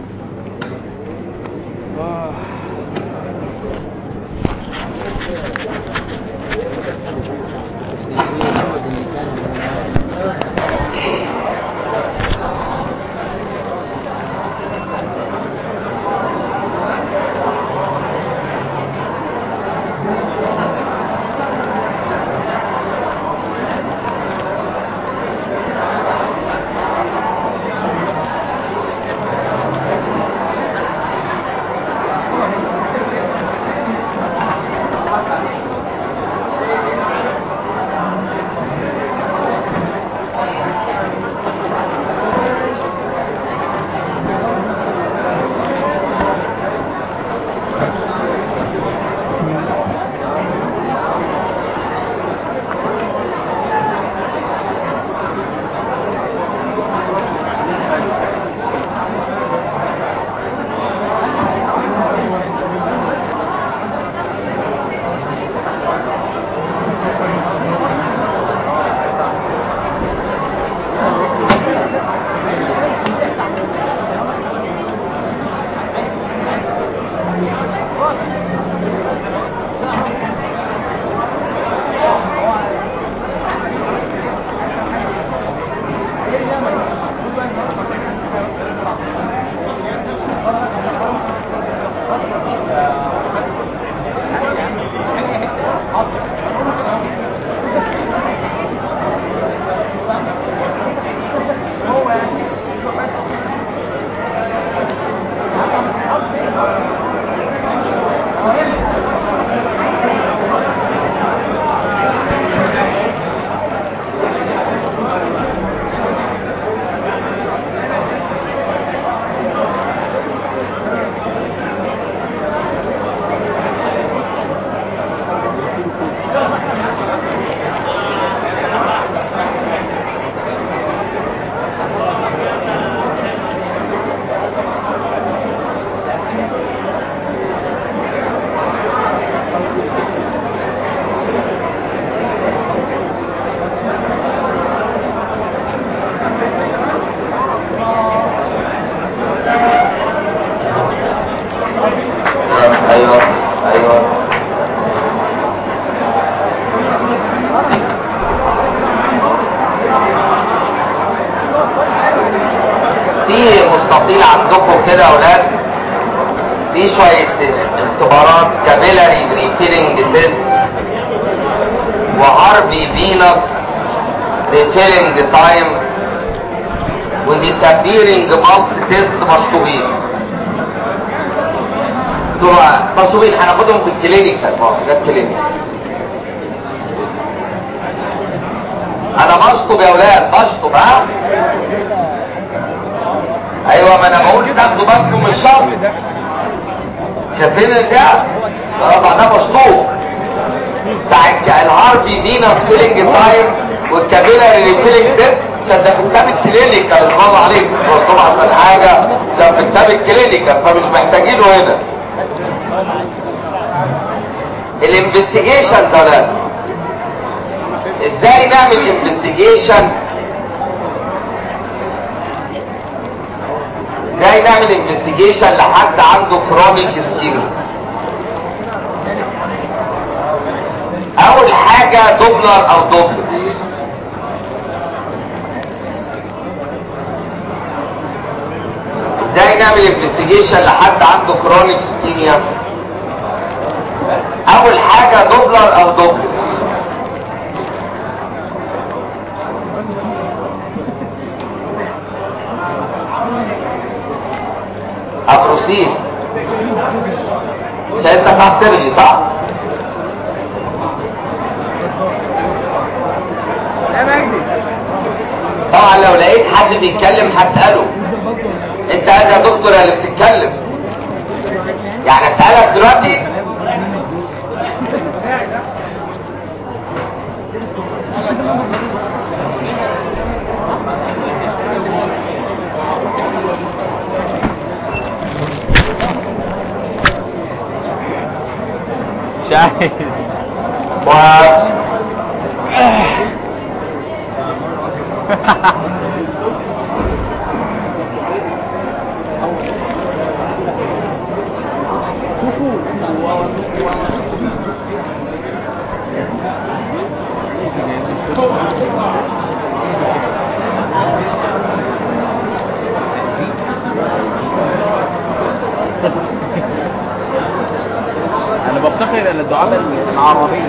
مستطيل عندكم كده يا اولاد في شوية اختبارات كابيلاري ريفيلنج تيست وهارفي فينس ريفيلنج تايم وديسابيرنج بالس تيست مشطوبين. دول مشطوبين هناخدهم في الكلينيكال جت كلينيك. انا بشطب يا اولاد بشطب ها. ايوه ما انا بقول تاخدوا بالكم من الشرط. شايفين ده الربع ده مشطوب بتاع الهارفي فينس فيلنج تايم والكابيلاري ريفيلنج تيست. عشان ده في كتاب الكلينيكال الله عليك بصوا عشان حاجه ده في كتاب الكلينيكال فمش محتاجينه هنا. الانفستيجيشن ده ازاي نعمل انفستيجيشن؟ ازاي نعمل انفستيجيشن لحد عنده كرونيك اسكيميا؟ اول حاجه دوبلر او دوبلر. انفستيجيشن لحد عنده كرونيك اسكيميا؟ اول حاجة دوبلر او دوبلر. ابروسين سيدتك هترغي صح؟ طبعا لو لقيت حد بيتكلم هسأله انت قاعد يا دكتور اللي بتتكلم، يعني اسألك دلوقتي؟ شاهد انا بفتخر ان الدعابة العربية.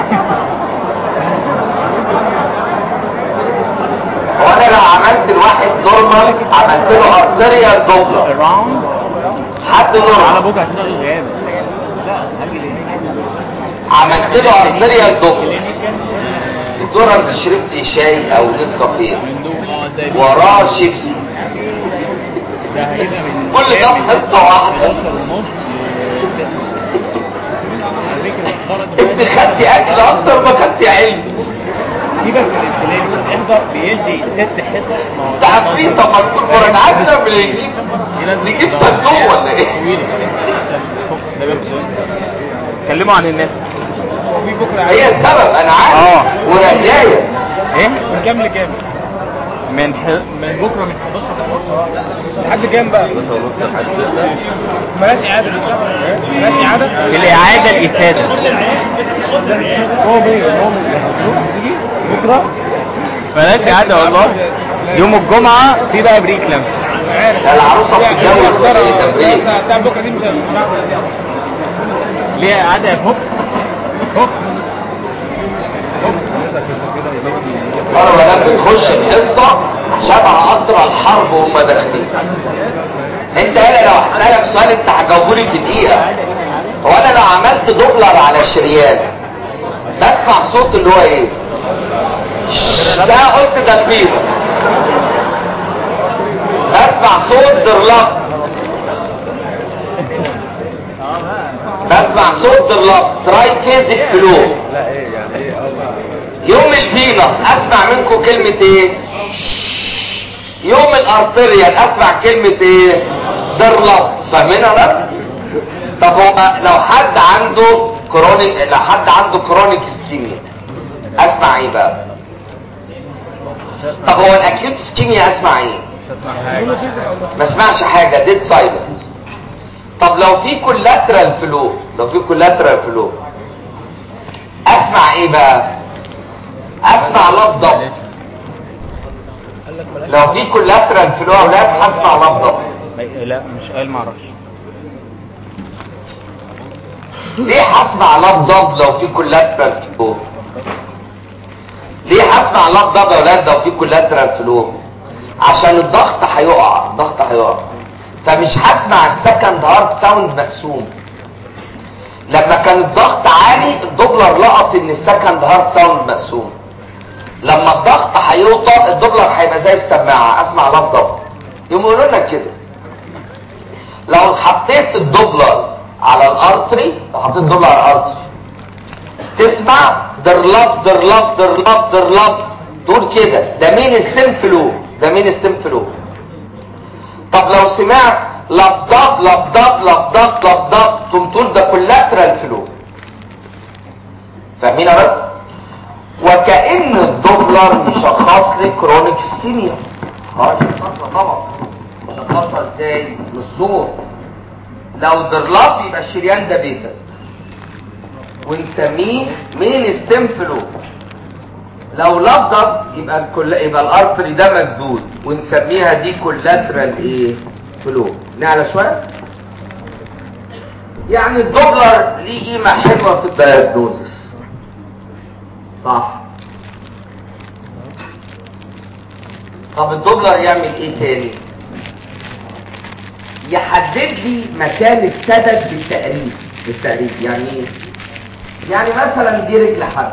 وانا لو عملت الواحد نورمال عملت له ارتريال دوبلر حد نورمال على بكره هتشتغل جامد. لا عملت له ارتريال دوبلر، دكتور انت شربت شاي او نسكافيه وراه شيبسي كل ده في حصه واحده، انت خدتي اكل اكتر ما خدتي علم. سيبك من الانسولين الانظر بيدي 6 حصص. تعرفين طب ما نكون مراجعاتنا نجيب صندوق ولا ايه؟ اتكلموا عن الناس. هي السبب انا عارف ورجايه ايه من كام لكام؟ من بكره من 11 لحد كام بقى؟ مالهاش اعاده. مالهاش اعاده. الاعاده الافاده هو تيجي بكره مالهاش اعاده والله. يوم الجمعه في بقى بريك لم العروسه بتتجوز ولا ايه تبريك؟ بتاع بكره دي ليه اعاده يا هوب هوب مرة بدأت بنخش الحصة شبه أسرى الحرب وهم داخلين. انت هنا لو هسألك سؤال انت هجاوبولي في دقيقة. هو انا لو عملت دوبلر على شريان بسمع صوت اللي هو ايه؟ ده قلت ده الفيروس. بسمع صوت درلاب، بسمع صوت درلاب ترايكيزك فلو. يوم الفينوس اسمع منكم كلمة ايه؟ يوم الارتريال اسمع كلمة ايه؟ درلاب. فاهمين ولا؟ طب هو لو حد عنده كرونيك، لو حد عنده كرونيك اسكيميا اسمع ايه بقى؟ طب هو الاكيوت اسكيميا اسمع ايه؟ ما اسمعش حاجة، ديد سايلنس. طب لو في كولاترال فلو، لو في كولاترال فلو اسمع ايه بقى؟ اسمع لفظة. لو في كولاترال فلو اولاد هسمع لفظة. لا مش قال معرفش ليه هسمع لفظة لو في كولاترال فلو؟ ليه هسمع لفظة يا اولاد لو في كولاترال فلو؟ عشان الضغط هيقع، الضغط هيقع. فمش هسمع السكند هارت ساوند مقسوم. لما كان الضغط عالي الدوبلر لقط ان السكند هارت ساوند مقسوم. لما الضغط هيوطى الدوبلر هيبقى زي السماعه، اسمع لفظه. يقوم يقولوا لنا كده لو حطيت الدوبلر على الارتري، لو حطيت الدوبلر على الارتري تسمع درلاب درلاب درلاب درلاب، تقول كده ده مين ستيم فلو، ده مين ستيم فلو. طب لو سمعت لبضب لبضب لبضب لبضب تقول ده كولاترال فلو. فاهمين يا رب؟ وكأن الدوبلر مشخص لي كرونيك اسكيميا. شخصها طبعا. شخصها ازاي؟ بالصوت. لو درلاب يبقى الشريان ده بيتا ونسميه مين ستيم فلو. لو لبضب يبقى يبقى الارتري ده مسدود ونسميها دي كولاترال ايه؟ فلو. نعلى شويه. يعني الدوبلر ليه قيمه حلوه في الدايجنوزس، صح؟ طب الدوبلر يعمل ايه تاني؟ يحدد لي مكان السدد بالتقريب. يعني ايه؟ يعني مثلا دي رجل حد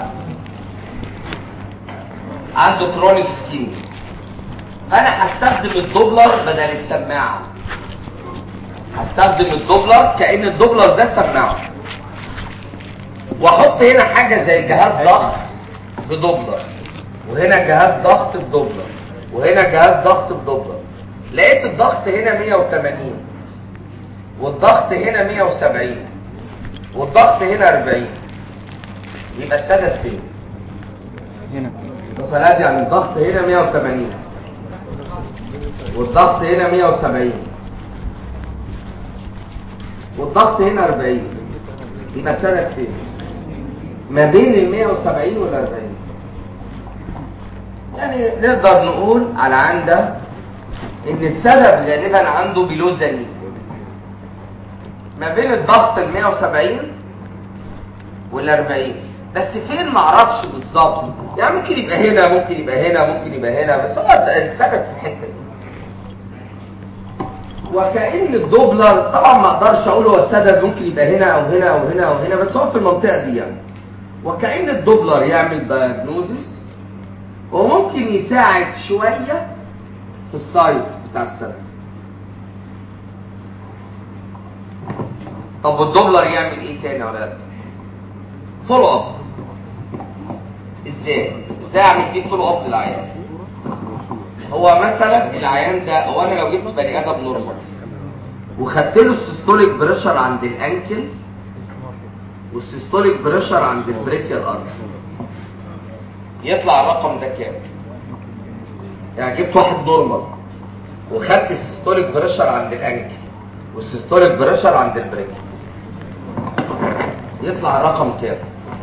عنده كرونيك سكين، فانا هستخدم الدوبلر بدل السماعه. هستخدم الدوبلر كأن الدوبلر ده سماعه، واحط هنا حاجه زي جهاز ضغط بدوبلر، وهنا جهاز ضغط بدوبلر، وهنا جهاز ضغط بدوبلر. لقيت الضغط هنا 180 والضغط هنا 170 والضغط هنا 40، يبقى السدد فين؟ هنا. مثلا يعني الضغط هنا 180 والضغط هنا 170 والضغط هنا 40، يبقى السدد فين؟ ما بين ال 170 وال 40. يعني نقدر نقول على عنده ان السدد غالبا عنده بلوزاني ما بين الضغط ال 170 وال 40، بس فين معرفش بالظبط. يعني ممكن يبقى هنا، ممكن يبقى هنا، ممكن يبقى هنا، بس هو السدد في الحته دي. وكأن الدوبلر طبعا ما اقدرش اقول هو السدد ممكن يبقى هنا او هنا او هنا او هنا، بس هو في المنطقه دي يعني. وكأن الدوبلر يعمل دايجنوزس وممكن يساعد شويه في السايت بتاع السدد. طب والدوبلر يعمل ايه تاني يا ولاد؟ فولو اب. ازاي اعمل دي فولو اب للعيان؟ هو مثلا العيان ده، هو انا لو جبت بني ادم نورمال وخدت له السيستوليك بريشر عند الانكل والسيستوليك بريشر عند البريكيال ارتري، يطلع الرقم ده كام؟ يعني جبت واحد نورمال وخدت السيستوليك بريشر عند الانكل والسيستوليك بريشر عند البريكيال، يطلع الرقم كام؟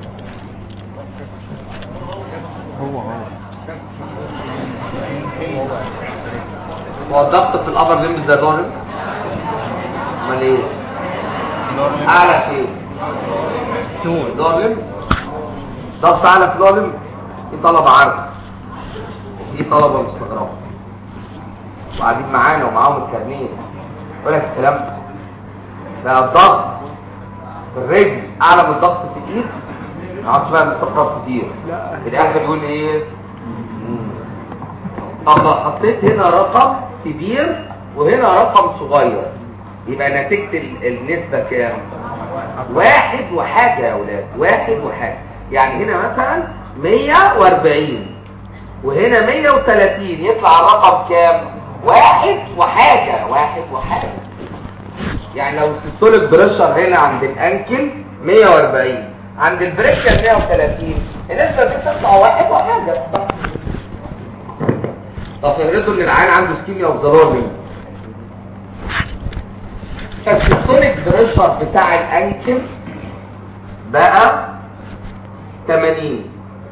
هو الضغط في الابر ليمب زي الدورم؟ امال ايه؟ اعلى فين؟ الدورم. ضغط اعلى في الدورم. في طلبه عارفه، في طلبه مستغربه وقاعدين معانا ومعاهم الكارنيه، يقول لك السلام ده الضغط في الرجل اعلى من الضغط في الايد. ما اعرفش بقى مستغرب كتير، في الاخر يقول ايه؟ طب حطيت هنا رقم كبير وهنا رقم صغير، يبقى نتيجة النسبة كام؟ 1 وحاجة يا اولاد، 1 وحاجة. يعني هنا مثلا 140 وهنا 130، يطلع الرقم كام؟ 1 وحاجة، 1 وحاجة. يعني لو السيستوليك بريشر هنا عند الانكل 140 عند البريكيال 130، النسبة دي تطلع 1 وحاجة. طب افرضوا ان العيان عنده سكيميا وزرار، فالسيستوليك بريشر بتاع الانكل بقى 80،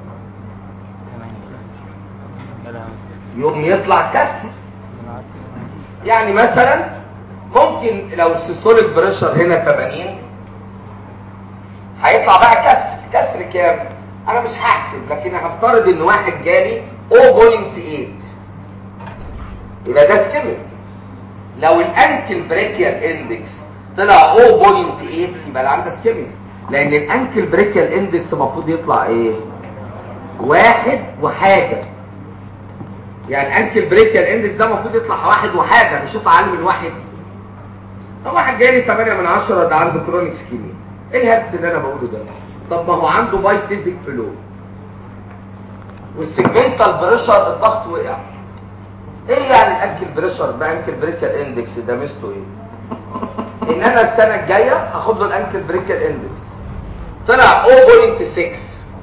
يوم يطلع كسر. يعني مثلا ممكن لو السيستوليك بريشر هنا 80 هيطلع بقى كسر كام؟ انا مش هحسب، لكن هفترض ان واحد جالي 0.8، يبقى ده سكيميك. لو الانكل بريكيال اندكس طلع 0.8 يبقى اللي عنده سكيميك، لان الانكل بريكيال اندكس المفروض يطلع ايه؟ 1 وحاجه. يعني الانكل بريكيال اندكس ده المفروض يطلع 1 وحاجه، مش يطلع اقل من 1. طب واحد جاي لي 8 من 10 ده عنده كرونيك سكيميا، ايه الهرس اللي انا بقوله ده؟ طب ما هو عنده باي فيزيك فلو والسيجمنتال بريشر الضغط وقع. ايه يعني الانكل بريشر بانكل بريكال اندكس ده ميزته ايه؟ ان انا السنه الجايه هاخد له الانكل بريكال اندكس طلع 0.6،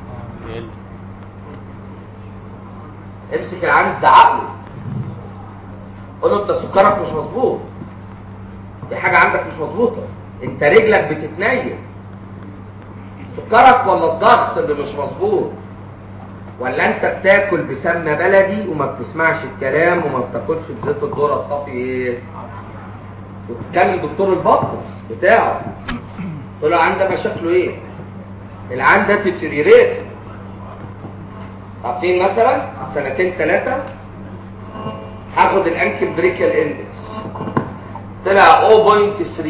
امسك العين تزعق له، قول له انت سكرك مش مظبوط، في حاجه عندك مش مظبوطه، انت رجلك بتتنيل، سكرك ولا الضغط اللي مش مظبوط، ولا انت بتاكل بسمنه بلدي وما بتسمعش الكلام وما بتاكلش بزيت الذره الصافي ايه؟ وتكلم دكتور البطن بتاعه تقول له عنده مشاكله ايه؟ العين ده تيتريريت. عارفين مثلا 2 3 هاخد الانكل بريكال اندكس طلع 0.3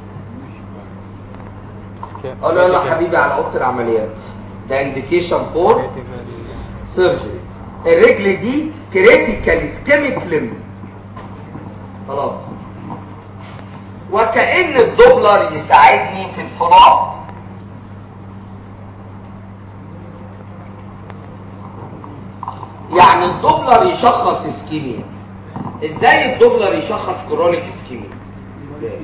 اقول له يلا حبيبي على اوضه العمليات ده انديكيشن فور سيرجري. الرجل دي كريتيكال اسكيميك ليمب خلاص. وكأن الدوبلر يساعدني في الفراغ. يعني الدوبلر يشخص اسكيميا. ازاي الدوبلر يشخص كرونيك اسكيميا؟ ازاي؟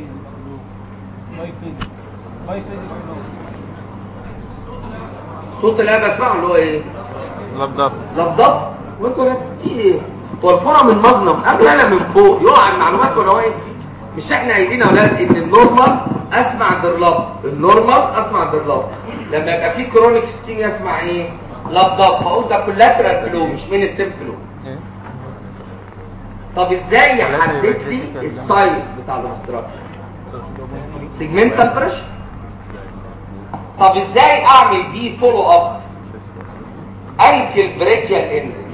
صوت اللي انا بسمعه اللي هو ايه؟ لبضب. وانتوا في ايه؟ هو الفرع من مغنم قبل انا من فوق يقع المعلومات ولا واقف؟ مش احنا قايلين يا اولاد ان النورمال اسمع درلاب، النورمال اسمع درلاب. لما يبقى في كرونيك اسكيميا اسمع ايه؟ لبضب. فاقول ده كولاترال فلو مش مين ستيم فلو. طب ازاي يحدد لي السايز بتاع الاستراكشر؟ سيجمنتال بريشر. طب ازاي اعمل بيه فولو اب؟ انكل بريكيال اندكس.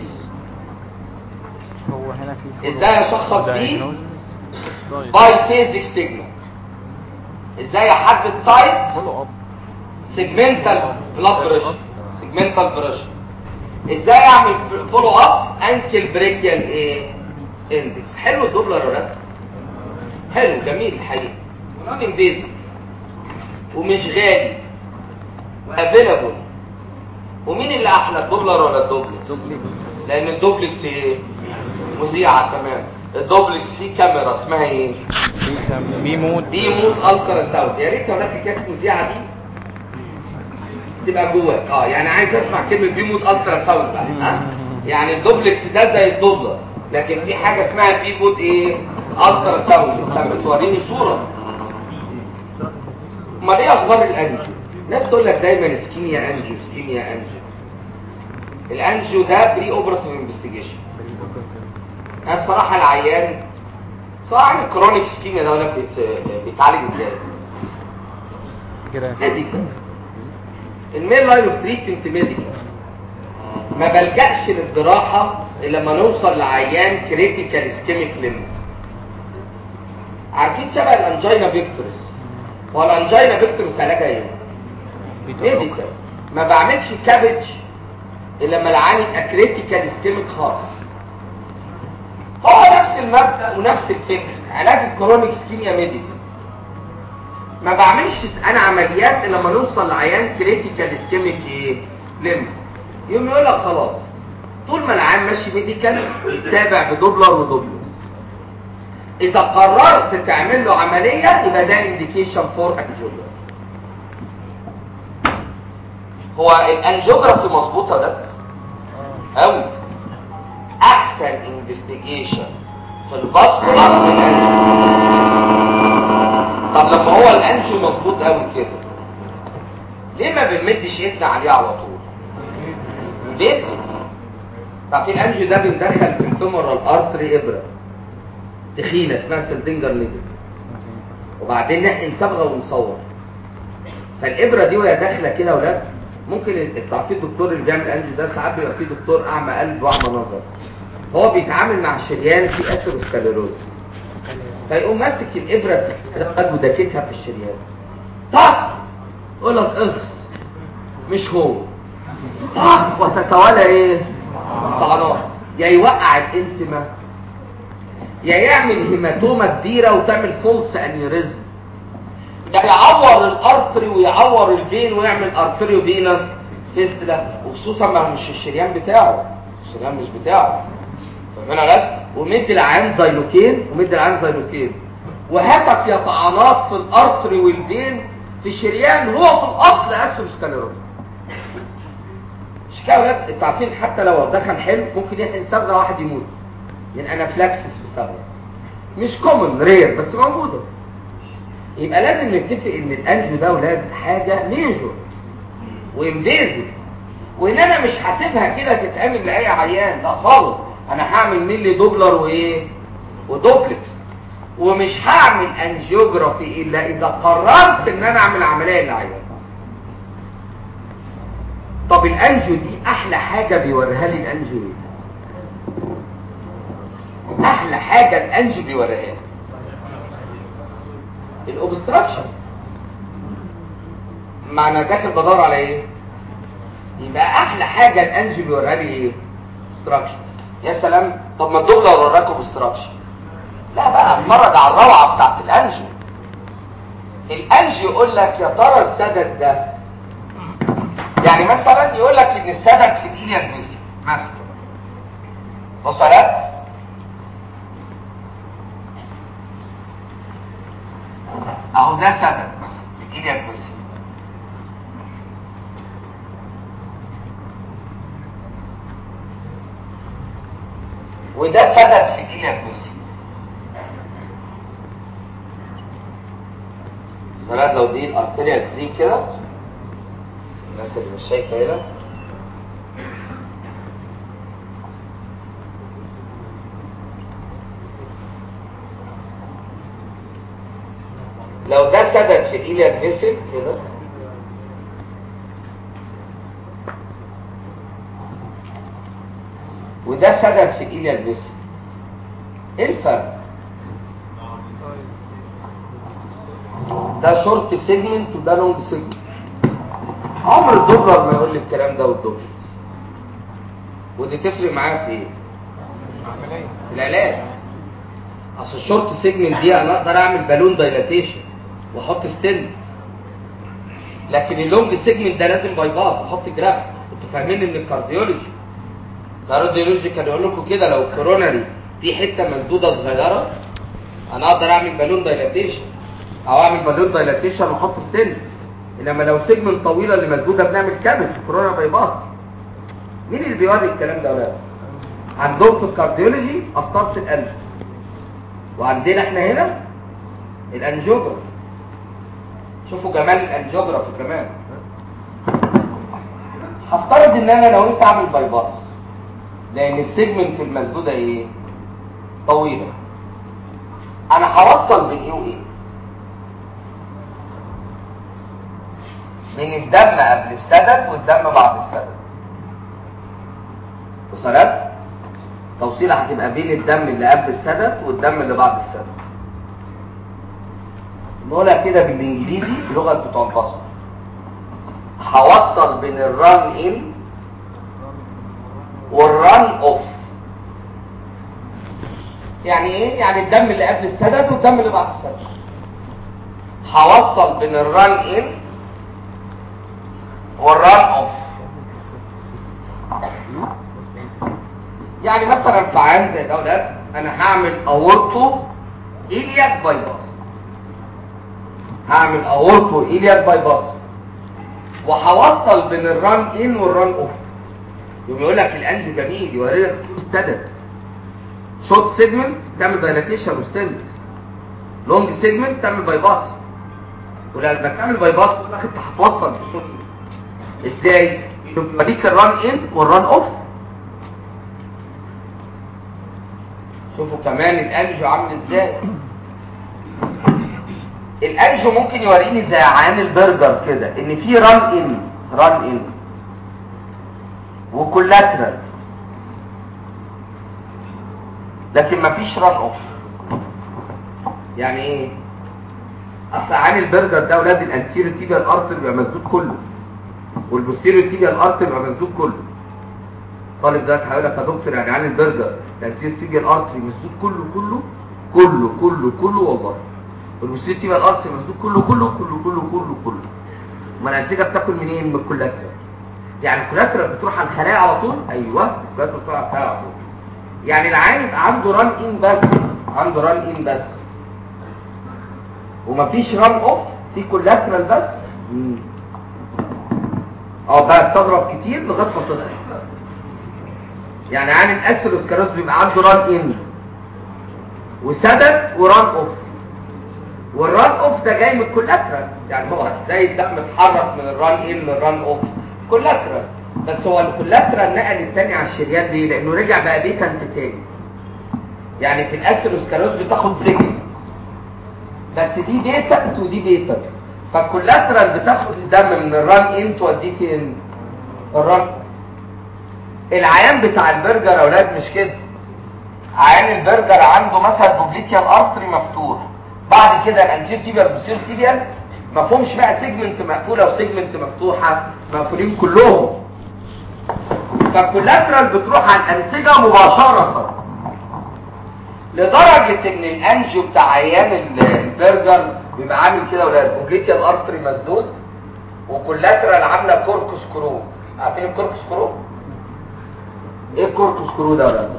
هو هنا في ازاي اشخص بيه؟ باي فيزيك سيجنال. ازاي احدد سايز؟ فولو اب سيجمنتال بلاد بريشر. سيجمنتال بريشر. ازاي اعمل فولو اب؟ انكل بريكيال ايه؟ اندكس. حلو الدوبلر يا ولاد؟ حلو جميل الحقيقه. نون انفيزيف ومش غالي وافيلابل. ومين اللي احلى الدوبلر ولا الدوبلكس؟ لان الدوبلكس ايه؟ مذيعه تمام. الدوبلكس فيه كاميرا اسمها ايه؟ بيموت الترا ساوند. يا ريت يا ولاد حكايه المذيعه دي تبقى جواك. يعني عايز اسمع كلمه بيموت الترا ساوند بقى. يعني الدوبلكس ده زي الدوبلر، لكن في حاجه اسمها بيموت ايه؟ الترا ساوند. بتوريني صوره. امال ايه اخبار الانجيو؟ الناس تقول لك دايما اسكيميا انجيو اسكيميا انجيو. الانجيو ده بري اوبراتيف انفستيجيشن. انا بصراحه العيان صراحه الكرونيك اسكيميا ده ولا بيتعالج ازاي؟ ميديكال. المين لاين اوف تريتمنت ميديكال. ما بلجأش للجراحه الا لما نوصل لعيان كريتيكال اسكيميك ليمب. عارفين شبه الانجينا فيكتورس؟ هو الانجينا فيكتورس علاجها ايه؟ ميديكال. ما بعملش كابج الا لما العيان يبقى كريتيكال اسكيميك هارت. هو نفس المبدأ ونفس الفكر. علاج الكرونيك اسكيميا ميديكال. ما بعملش انا عمليات الا لما نوصل لعيان كريتيكال اسكيميك ايه؟ ليمب. يوم يقول لك خلاص طول ما العيان ماشي ميديكال يتابع بدوبلر ودوبلر. اذا قررت تعمل له عمليه يبقى ده انديكيشن فور انجيوجرافي. هو الانجيوجرافي مظبوطه ده قوي. احسن انفستيجيشن في الفاسكولار الانجيو. طب لما هو الانجيو مظبوط قوي كده ليه ما بنمدش ايدنا عليه على طول؟ بيت. طب في الانجيو ده بندخل في الفيمورال ارتري ابره تخينه اسمها سلدنجر نيدل، وبعدين نحقن صبغه ونصور. فالابره دي وهي داخله كده يا اولاد ممكن تعرفين الدكتور اللي بيعمل انجيو ده ساعات بيبقى فيه دكتور اعمى قلب واعمى نظر. هو بيتعامل مع الشريان في اثيروسكليروز، فيقوم ماسك الابره وداكتها في الشريان. طب يقول لك اغص مش هو. طب وتتوالى ايه؟ طعنات. يا يوقع الانتما يا يعمل هيماتوما كبيره وتعمل فولس انيوريزم. ده يعور الارتري ويعور الفين ويعمل ارتريو فينس فيستلا. وخصوصا ما مش الشريان بتاعه، الشريان مش بتاعه. فاهمين يا ولاد؟ ومد العيان زيلوكين وهتف يا طعنات في الارتري والفين في الشريان. هو في الاصل اثيروسكليروز. مش كده يا ولاد؟ انتوا عارفين حتى لو دخل حلم ممكن يحقن صبغه واحد يموت من انافلاكسس بسبب. مش كومن رير بس موجوده. يبقى لازم نتفق ان الانجيو ده ولاد حاجه ميجور وانفيزيف، وان انا مش حاسبها كده تتعمل لاي عيان. لا خالص. انا هعمل ملي دوبلر وايه ودوبلكس. ومش هعمل انجيوجرافي الا اذا قررت ان انا اعمل عمليه للعيان. طب الانجيو دي احلى حاجه بيوريها لي الانجيو ايه؟ احلى حاجه الانجيو بيوريها لي الاوبستراكشن. معنى داخل بدور على ايه؟ يبقى احلى حاجه الانجيو بيوريها لي ايه؟ اوبستراكشن. يا سلام. طب ما الدكتور لو وراكم اوبستراكشن، لا بقى اتفرج على الروعه بتاعت الانجيو. الانجيو يقول لك يا ترى السدد ده، يعني مثلا يقول لك ان السدد في الإيلياك فيسل مثلا، وصلت؟ اهو ده سدد مثلا في الإيلياك فيسل، وده سدد في الإيلياك فيسل. وصلت؟ لو دي الارتيريال تري كده، الناس اللي مش شايفه هنا، لو ده سدد في الإيلياك فيسل كده، وده سدد في الإيلياك فيسل، ايه الفرق؟ ده شورت سيجمنت وده لونج سيجمنت. عمر الدولار ما يقول لي الكلام ده والدولار. ودي تفرق معايا في ايه؟ في العلاج. اصل الشورت سيجمنت دي انا اقدر اعمل بالون دايلاتيشن واحط ستنت، لكن اللونج سيجمنت ده لازم باي باس احط جراف. انتوا فاهمين ان الكارديولوجي كان يقول لكم كده، لو كوروناري في حته مسدوده صغيره انا اقدر اعمل بالون دايلاتيشن، او اعمل بالون دايلاتيشن واحط ستنت. انما لو سيجمنت طويله اللي مسدوده بنعمل كابل في كورونا باي باس. مين اللي بيوري الكلام ده يا ولاد؟ عندهم في الكارديولوجي قسطره القلب، وعندنا احنا هنا الانجيوجرافي. شوفوا جمال الانجيوجرافي كمان. هفترض ان انا نويت اعمل باي باس لان السيجمنت المسدوده ايه؟ طويله. انا هوصل بين ايه وايه؟ من الدم قبل السدد والدم بعد السدد. وصلت؟ توصيله هتبقى بين الدم اللي قبل السدد والدم اللي بعد السدد. نقولها كده بالانجليزي بلغه بتوع البصر. هوصل بين الران ان والران اوف. يعني ايه؟ يعني الدم اللي قبل السدد والدم اللي بعد السدد. هوصل بين الران ان والران اوف. يعني مثلا في عين زي ده ولاد انا هعمل اورتو إلياك باي باس، هعمل اورتو إلياك باي باس وهوصل بين الران ان والران اوف. يقول لك الانجي جميل يوري لك السدد. شورت سيجمنت تعمل دايلاتيشن وستنت، لونج سيجمنت تعمل باي باس. ولما تعمل باي باس تقول لك انت هتوصل بصوت ازاي؟ يوريك الران ان والران اوف. شوفوا كمان الانجو عامل ازاي. الانجو ممكن يوريني زي عين البرجر كده ان في ران ان وكولاترال، لكن مفيش ران اوف. يعني ايه؟ اصل عين البرجر ده ولاد الانتيريور تيبيال ارتر بيبقى مسدود كله، والبوستيريور تيبيال ارتر بيبقى مسدود كله. طالب ده هيقول لك يا دكتور يعني عين البرجر الانتيريور تيبيال ارتر مسدود كله كله كله كله كله والله، والبوستيريور تيبيال ارتر مسدود كله كله كله كله كله كله. ما الانسجه بتاكل منين؟ من الكولاترال. يعني الكولاترال بتروح على الخلايا على طول. ايوه الكولاترال بتروح على الخلايا على طول. يعني العين يبقى عنده ران ان بس، عنده ران ان بس ومفيش ران اوف، في كولاترال بس. بقى تضرب كتير لغايه ما تصحى. يعني عين الاكسلوسكلروز بيبقى عنده ران ان وسدد وران اوف، والران اوف ده جاي من الكولاترال. يعني هو ازاي الدم اتحرك من الران ان للران اوف؟ كولاترال. بس هو الكولاترال نقل الثاني على الشريان ليه؟ لانه رجع بقى بيتنت تاني. يعني في الاكسلوسكلروز بتاخد سيجنال بس دي بيتا ودي بيتا، فالكولاترال بتاخد الدم من الران ان توديه فين؟ الران. العيان بتاع البرجر يا اولاد مش كده، عيان البرجر عنده مثلا بوبليتيال ارتري مفتوح، بعد كده الانتيريور تيبيال والبوستيريور تيبيال مفهومش بقى سيجمنت مقفوله وسيجمنت مفتوحه، مقفولين كلهم، فالكولاترال بتروح على الانسجه مباشره، لدرجه ان الانجيو بتاع عيان البرجر بيبقى عامل كده ولا بوبليتيال ارتري مسدود وكولاترال عامله كوركس كرو. عارفين الكوركس كرو؟ ايه الكوركس كرو ده ولا؟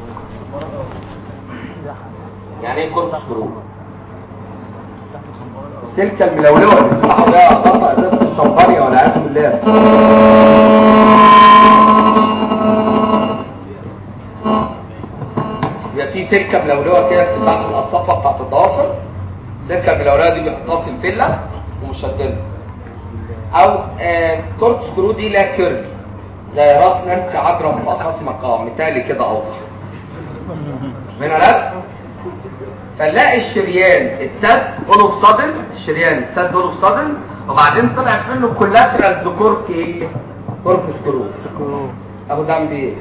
يعني ايه كوركس كرو؟ السلكه الملولوه اللي بتطلعوا بيها خطا ازازه الشمبانيا ولا عياذ بالله. يبقى في سلكه ملولوه كده بتطلع في القصافه بتاعت الضوافر، السلكه الملولوه دي بيحطوها في الفله ومشددها. او كوركس كرو دي لا كيرل زي راس نانسي عجرم باخص مقام مثالي كده اوضح من ولاد. فنلاقي الشريان اتسد اولوف صدن، الشريان اتسد اولوف صدن، وبعدين طلعت منه كولاترال كورك ايه؟ كوركس كرو. اخد دم بايه؟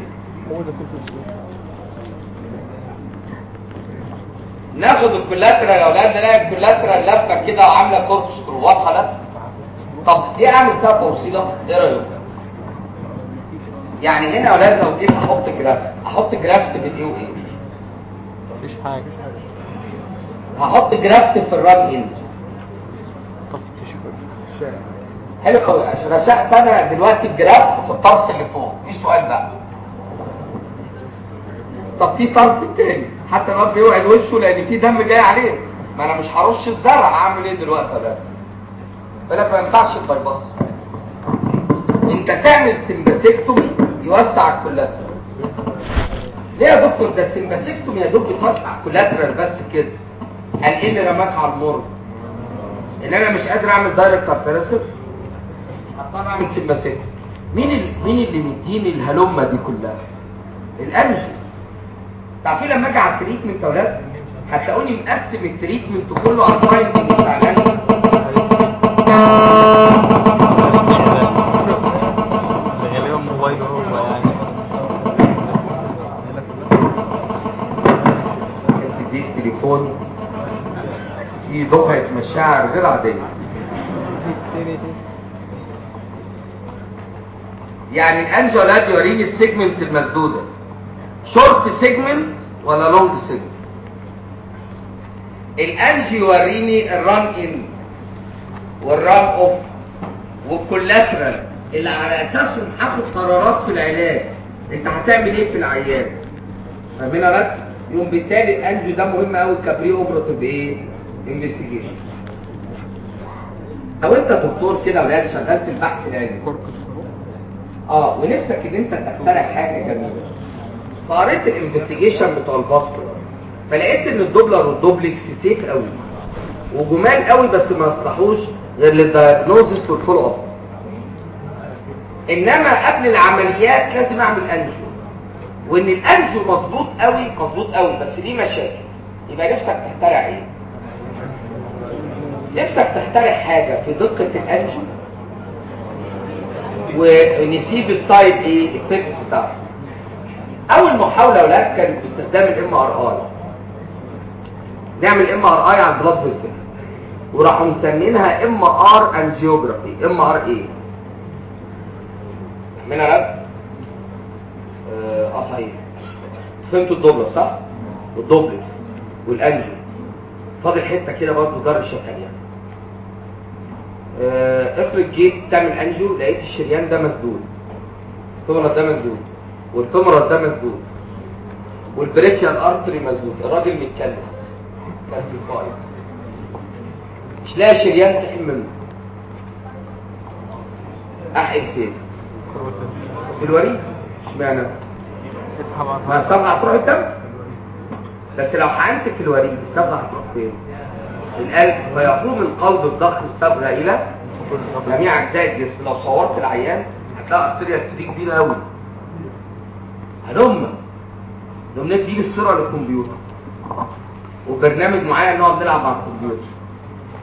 ناخد الكولاترال يا اولاد، نلاقي الكولاترال لفه كده وعامله كوركس كرو، واضحه ده؟ طب دي اعمل فيها توصيله؟ ايه رايكم؟ يعني هنا يا اولاد لو جيت احط جرافت، احط جرافت بين ايه وايه؟ مفيش حاجه. هحط جرافت في الران اند. حلو قوي، عشان رشقت انا دلوقتي الجرافت في الطرف اللي فوق. في سؤال بقى، طب في طرف تاني حتى الواد بيوعد وشه لان في دم جاي عليه، ما انا مش هرش الزرع، هعمل ايه دلوقتي ده؟ فلا ما ينفعش البايباس، انت تعمل سمباسيكتومي يوسع الكولاترال. ليه يا دكتور؟ ده السمباسيكتومي يا دوب بتوسع الكولاترال بس كده. قال ايه اللي رماك على المر؟ ان انا مش قادر اعمل دايركت ارتريسيف، هضطر اعمل سمباسيكتومي. مين اللي مديني الهلمه دي كلها؟ الانجل. تعرفين لما اجي على التريتمنت يا اولاد هتلاقوني مقسم التريتمنت كله على الفايندنج بتاع الانجل. غالبا موبايله هو يعني. دي التليفون في دفعه مشاعر غير عاديه. يعني الانجولات يوريني السيجمنت المسدوده، شورت سيجمنت ولا لونج سيجمنت. الانجي يوريني الران ان والران اوف والكولاترال اللي على اساسهم هاخد قرارات في العلاج. انت هتعمل ايه في العيان؟ فاهمين يا ولاد؟ يوم بالتالي الانجي ده مهم قوي كبري اوبراتيف ايه؟ انفستيجيشن. لو انت دكتور كده ولاد شغال في البحث العلمي ونفسك ان انت تخترع حاجه جميله، فقريت الانفستيجيشن بتوع الفاسكولار فلقيت ان الدوبلر والدوبلكس سيف قوي وجمال قوي، بس ما يصلحوش غير للدايجنوزس والفولو اب. انما قبل العمليات لازم اعمل انجيو، وان الانجيو مظبوط قوي بس ليه مشاكل. يبقى نفسك تخترع ايه؟ نفسك تخترع حاجه في دقه الانجيو ونسيب السايد ايه الافكت بتاعه. اول محاوله اولاد كانت باستخدام الام ار اي. نعمل ام ار اي على البلاد فيسل وراحوا مسمينها ام ار انجيوجرافي، ام ار اي. من عرب صحيح. فهمتوا الدوبلر صح؟ والدوبلر والانجيو. فاضل حته كده برضه جر شكل. افرض جيت تعمل انجيو لقيت الشريان ده مسدود، الفيمورال ده مسدود، والفيمورال ده مسدود، والبريكيال ارتري مسدود، الراجل متكلس كالسيفاي، مش لاقي شريان تحمل منه. احقن فين؟ في الوريد. اشمعنى؟ ما الصبغه هتروح الدم، بس لو حقنت في الوريد الصبغه هتروح فين؟ القلب، فيقوم القلب بضخ الصبغه الى جميع اجزاء الجسم. لو صورت العيان هتلاقي ارتريا كبيره قوي. هلم ندي الصوره للكمبيوتر وبرنامج معين نقعد نلعب مع الكمبيوتر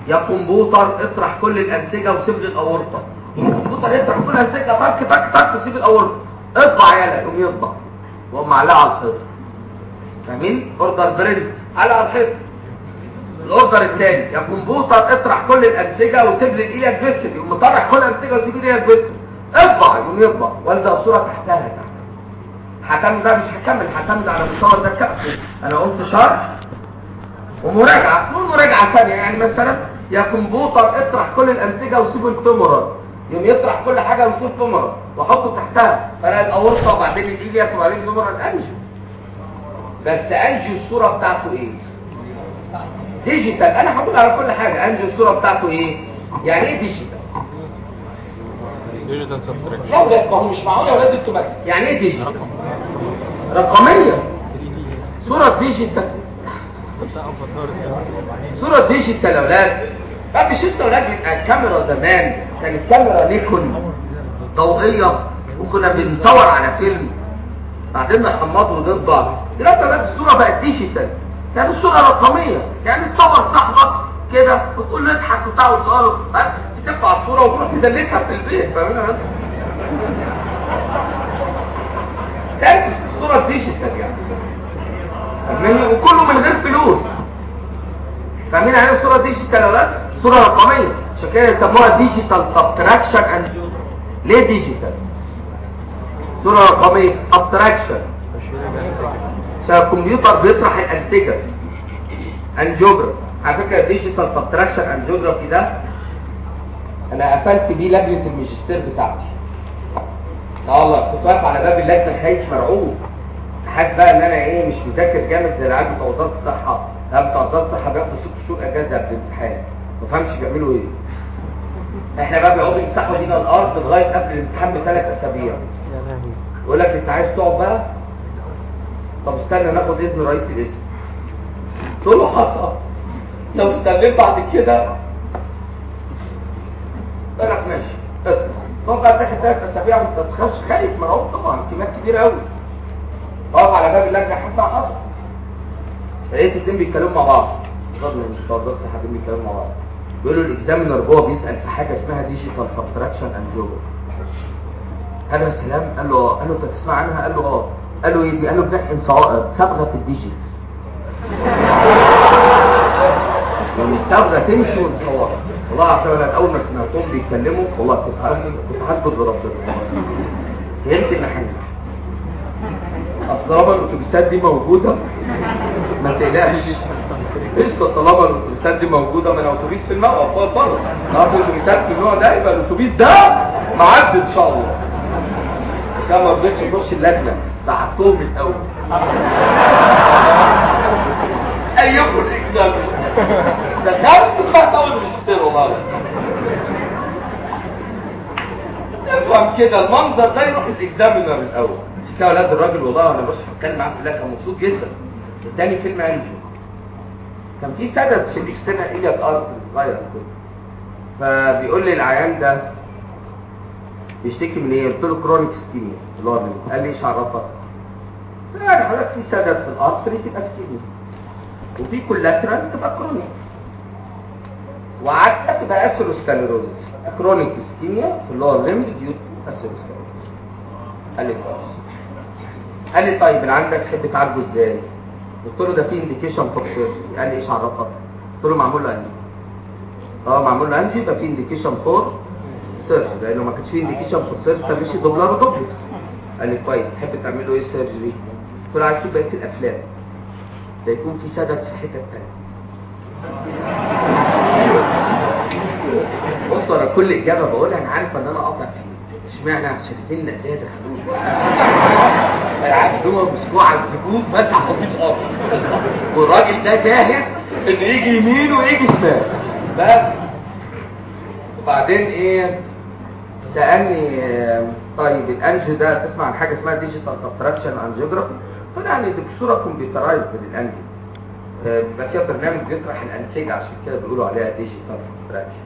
يا كمبيوتر اطرح كل الانسجه وسيب لي الاورطه. الكمبيوتر يطرح كل الانسجه تك تك تك وسيب الاورطه. اطبع يلا، يقوم يطبع وهم معلقه على الحيط. فاهمين؟ اوردر برنت على الحيط. الاوردر الثاني يا كمبيوتر اطرح كل الانسجه وسيب لي الايلياك فيسل. يقوم مطرح كل الانسجه وسيب لي الايلياك فيسل. اطبع، يقوم يطبع والزق الصوره تحتها. هكمل ده مش هكمل، هكمل على المصور ده كأس. انا قلت شرح ومراجعه، نقول مراجعه ثانيه. يعني مثلا يا كمبيوتر اطرح كل الانسجه وسيب الفيمورال. يوم يطرح كل حاجه ويسيب فيمورال واحطه تحتها، فانا الاورطه وبعدين الايلياك وبعدين الفيمورال انجو. بس انجو الصوره بتاعته ايه؟ ديجيتال. انا هقول على كل حاجه انجو الصوره بتاعته ايه؟ يعني ايه ديجيتال؟ ديجيتال سبتراكشن. لا ولاد، ما هو مش معقول يا ولاد انتوا يعني ايه ديجيتال؟ رقميه. صوره ديجيتال، صوره ديجيتال يا ولاد. طب مش انتوا يا ولاد الكاميرا زمان كانت كاميرا نيكون ضوئيه وكنا بنصور على فيلم بعدين نحمضه ضد بعض. دلوقتي يا ولاد الصوره بقت ديجيتال، يعني الصوره رقميه. يعني تصور صاحبك كده وتقول له اضحك وبتاع وتصوره، ترفع الصوره وتروح تدلكها في البيت. فاهمين يا ولاد؟ سادس الصوره ديجيتال يعني. فاهمين؟ وكله من غير فلوس. فاهمين يعني الصوره ديجيتال يا ولاد؟ صوره رقميه، عشان كده يسموها ديجيتال سبتراكشن. اند ليه ديجيتال؟ صوره رقميه سبتراكشن عشان الكمبيوتر بيطرح الانسجه. انجيوجرافي على فكره ديجيتال سبتراكشن انجيوجرافي ده انا قفلت بيه لجنه الماجستير بتاعتي. والله كنت واقف على باب اللجنه خايف مرعوب، حاسس بقى ان انا ايه مش مذاكر جامد زي العيال بتوع وزاره الصحه. لا بتوع وزاره الصحه بياخدوا 6 شهور اجازه قبل الامتحان، ما فهمش بيعملوا ايه. احنا بقى بيقعدوا يمسحوا بينا الارض لغايه قبل الامتحان ب3 اسابيع. يقول لك انت عايز تقعد بقى؟ طب استنى ناخد اذن رئيس القسم. قلت له حصل لو استنيت بعد كده. قال لك ماشي اطلع. طبعا تاخد 3 اسابيع وانت تخافش خايف مرعوب طبعا، كميات كبيره قوي. اقف على باب اللجنه حصل لقيت الاتنين بيتكلموا مع بعض. فضلا بتوع وزاره الصحه بيتكلموا مع بعض. بيقولوا الاكزامينر جوه بيسال في حاجه اسمها ديجيتال سبتراكشن انجيوجرافي. قال له يا سلام، قال له قال له انت تسمع عنها؟ قال له اه. قال له ايه دي؟ قال له بنحقن صبغه في الديجيت. يعني الصبغه تمشي ونصورها. والله العظيم انا اول ما سمعتهم بيتكلموا والله كنت حاسبه بربنا. فهمت ان احنا اصل الاتوبيسات دي موجوده ما تقلقش. قشطه طالما الاتوبيسات دي موجوده، ما انا اتوبيس في الموقف فوق بره. لو في اتوبيسات في النوع ده يبقى الاتوبيس ده معدي ان شاء الله. ده ما رضيتش اخش اللجنه، بعتهم من الاول. ايكم الاكزام دخلت طلعت اول ماجستير والله. افهم كده المنظر ده يروح الاكزامينر الاول. كده اولاد الراجل والله انا بص هتكلم معاك في الله كان مبسوط جدا. اداني فيلم انجو كان في سدد في الاكسترنال ايلياك ارت صغير كده. فبيقول لي العيان ده بيشتكي من ايه؟ قلت له كرونيك سكيميا اللي هو قال لي ايش عرفك؟ يعني حضرتك في سدد في الارتري تبقى سكيميا، وفي كولاترال تبقى كرونيك، وعكسها تبقى اثيروسكليروزس. كرونيك سكيميا اللي هو الليمب ديو اثيروسكليروزس. قال لي كويس. قال لي طيب اللي عندك تحب تعالجه ازاي؟ قلت له ده في انديكيشن فور سيرجري. قال لي ايش عرفك؟ قلت له معمول له انجي. معمول له انجي، ده في انديكيشن فور سيرجري، لانه ما كانش في انديكيشن فور سيرجري فمشي دوبلر ودوبلت. قال لي كويس، تحب تعمل له ايه سيرجري؟ قلت له عايز بقيه الافلام ده يكون في سدد في حته ثانيه. بص انا كل اجابه بقولها انا عارف ان انا قاطع فيه. اشمعنى؟ عشان الاثنين نقليه دخلوه. انا عارف ان هم مسكوه على الزبون مسحوا بيه الارض، والراجل ده جاهز ان يجي يمين ويجي شمال بس. وبعدين ايه سالني طيب الانجيو ده تسمع عن حاجه اسمها ديجيتال سبتراكشن انجيوجرافي؟ قلت له يعني دي صوره كمبيوترايزد للانجيو، بيبقى فيها برنامج بيطرح الانسجه، عشان كده بيقولوا عليها ديجيتال سبتراكشن.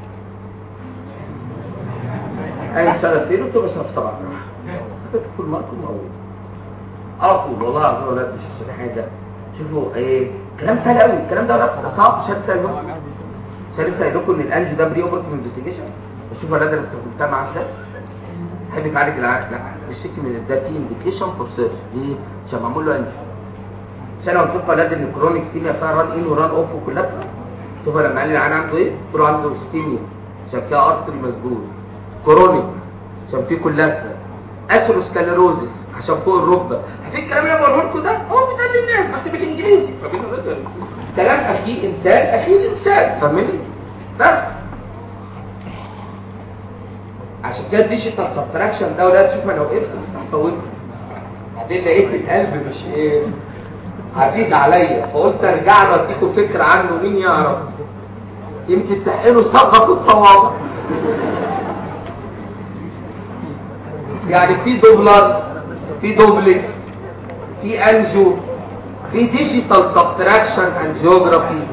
انا شغال فين؟ قلت له بس في 7 كل ماركم موجود على طول. والله العظيم يا ولاد مش عشان حاجه، شوفوا ايه كلام سهل قوي. الكلام ده ولا صعب؟ مش هتسال عشان لسه قايل لكم ان الانجيو ده بري اوبرتيف انفستيجيشن. اشوف انا استخدمتها معاه ازاي. تحب تعالج الشك من ده في انديكيشن فور سيرجري دي عشان معمول له انجيو. عشان لو تبقى لازم ان الكرونيك سكيميا فيها ران ان وران اوف وكلها. شوف لما قال لي العيان عنده ايه؟ قلت له عنده سكيميا عشان فيها ارتري مسدود. كرونيك عشان فيه كولاترا. اثيروسكليروزس عشان فوق الركبه. في الكلام اللي بقوله لكم ده هو بيتقال للناس بس بالانجليزي فبينه كلام اكيد انسان اكيد انسان فاهمني؟ بس عشان كده الديجيتال سبتراكشن ده ولا تشوف انا وقفت هطولت. بعدين لقيت القلب مش ايه عزيز عليا فقلت ارجع له اديكم فكره عنه مين يعرف يمكن تحقنوا صفقه في الصوابع. يعني في دوبلر في دوبلكس في انجو في ديجيتال سبتراكشن انجيوجرافي.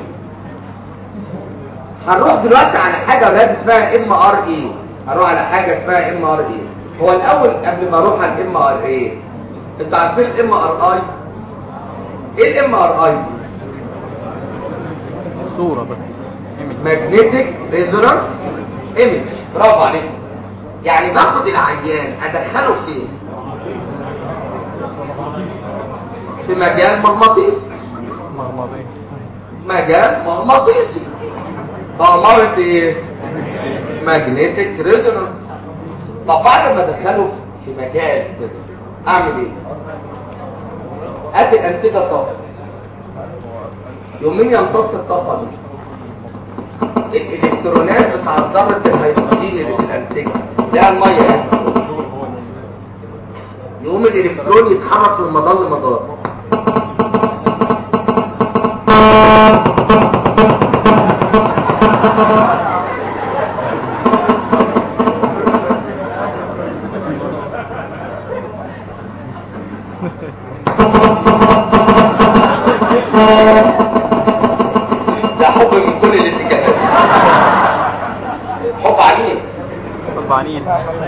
هنروح دلوقتي على حاجه يا ولاد اسمها ام ار اي. هنروح على حاجه اسمها ام ار اي. هو الاول قبل ما اروح على الام ار اي انتوا عارفين الام ار اي؟ ايه الام ار اي دي؟ صوره بس ماجنتيك ريزونانس ايمج. برافو عليكم. يعني باخد العيان ادخله فين؟ في مجال مغناطيسي. مجال مغناطيسي مرض ايه؟ ماجنتيك ريزونانس. طب بعد ما ادخله في مجال كده اعمل ايه؟ ادي انسجه طاقه. يومين يمتص الطاقه دي الالكترونات بتاع ذره الهيدروجين اللي في الانسجه ده الميه يعني. يقوم الالكترون يتحرك من مدار لمدار. ده حب من كل الاتجاهات. حب عنيف. حب عنيف.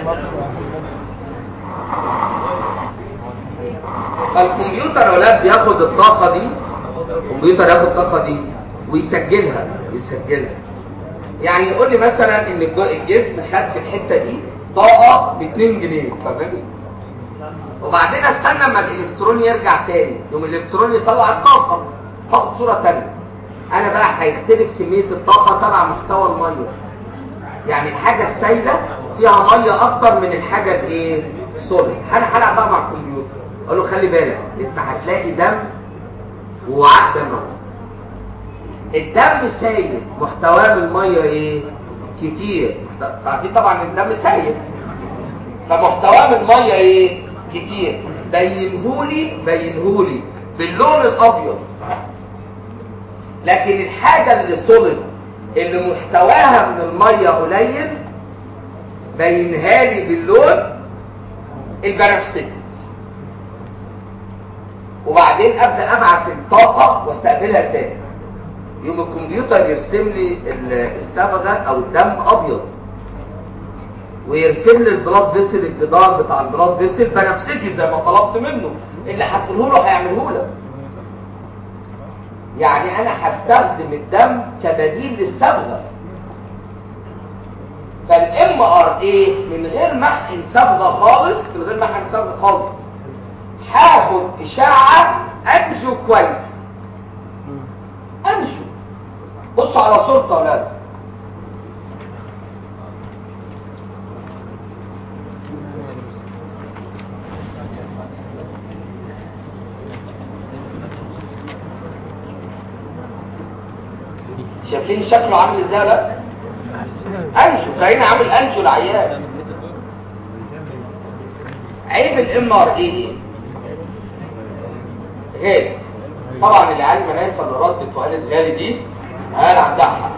فالكمبيوتر يا ولاد بياخد الطاقه دي. الكمبيوتر ياخد الطاقه دي ويسجلها. يعني يقول لي مثلا ان الجسم خد في الحته دي طاقه ب 2 جنيه فاهمني؟ وبعدين استنى اما الالكترون يرجع تاني يوم الالكترون يطلع الطاقه تاخد صوره ثانيه. انا بقى هيختلف كميه الطاقه تبع محتوى الميه. يعني الحاجه السائله فيها ميه اكتر من الحاجه الايه السوليد. انا هلعب بقى مع الكمبيوتر اقول له خلي بالك انت هتلاقي دم ووعاء دم. الدم سائل محتواه من الميه ايه كتير. عارفين طبعا الدم سائل فمحتواه من الميه ايه كتير. بينهولي باللون الابيض. لكن الحاجه اللي سوليد اللي محتواها من الميه قليل بينها لي باللون البنفسجي. وبعدين ابدا ابعت الطاقه واستقبلها تاني. يوم الكمبيوتر يرسم لي الصبغه او الدم ابيض ويرسم لي البلاد فيسل الجدار بتاع البلاد فيسل بنفسجي زي ما طلبت منه. اللي هتقوله له هيعمله لك. يعني انا هستخدم الدم كبديل للصبغه. فالام ار اي من غير ما احقن صبغه خالص هاخد اشعه انجو كويس. انجو بصوا على صورته يا اولاد. شايفين شكله عامل ازاي لا؟ انجو كأنه عامل انجو العيان. عيب الام ار اي غالي. طبعا العيال منايم فالرات بتوالد غالي دي قال عندها حق.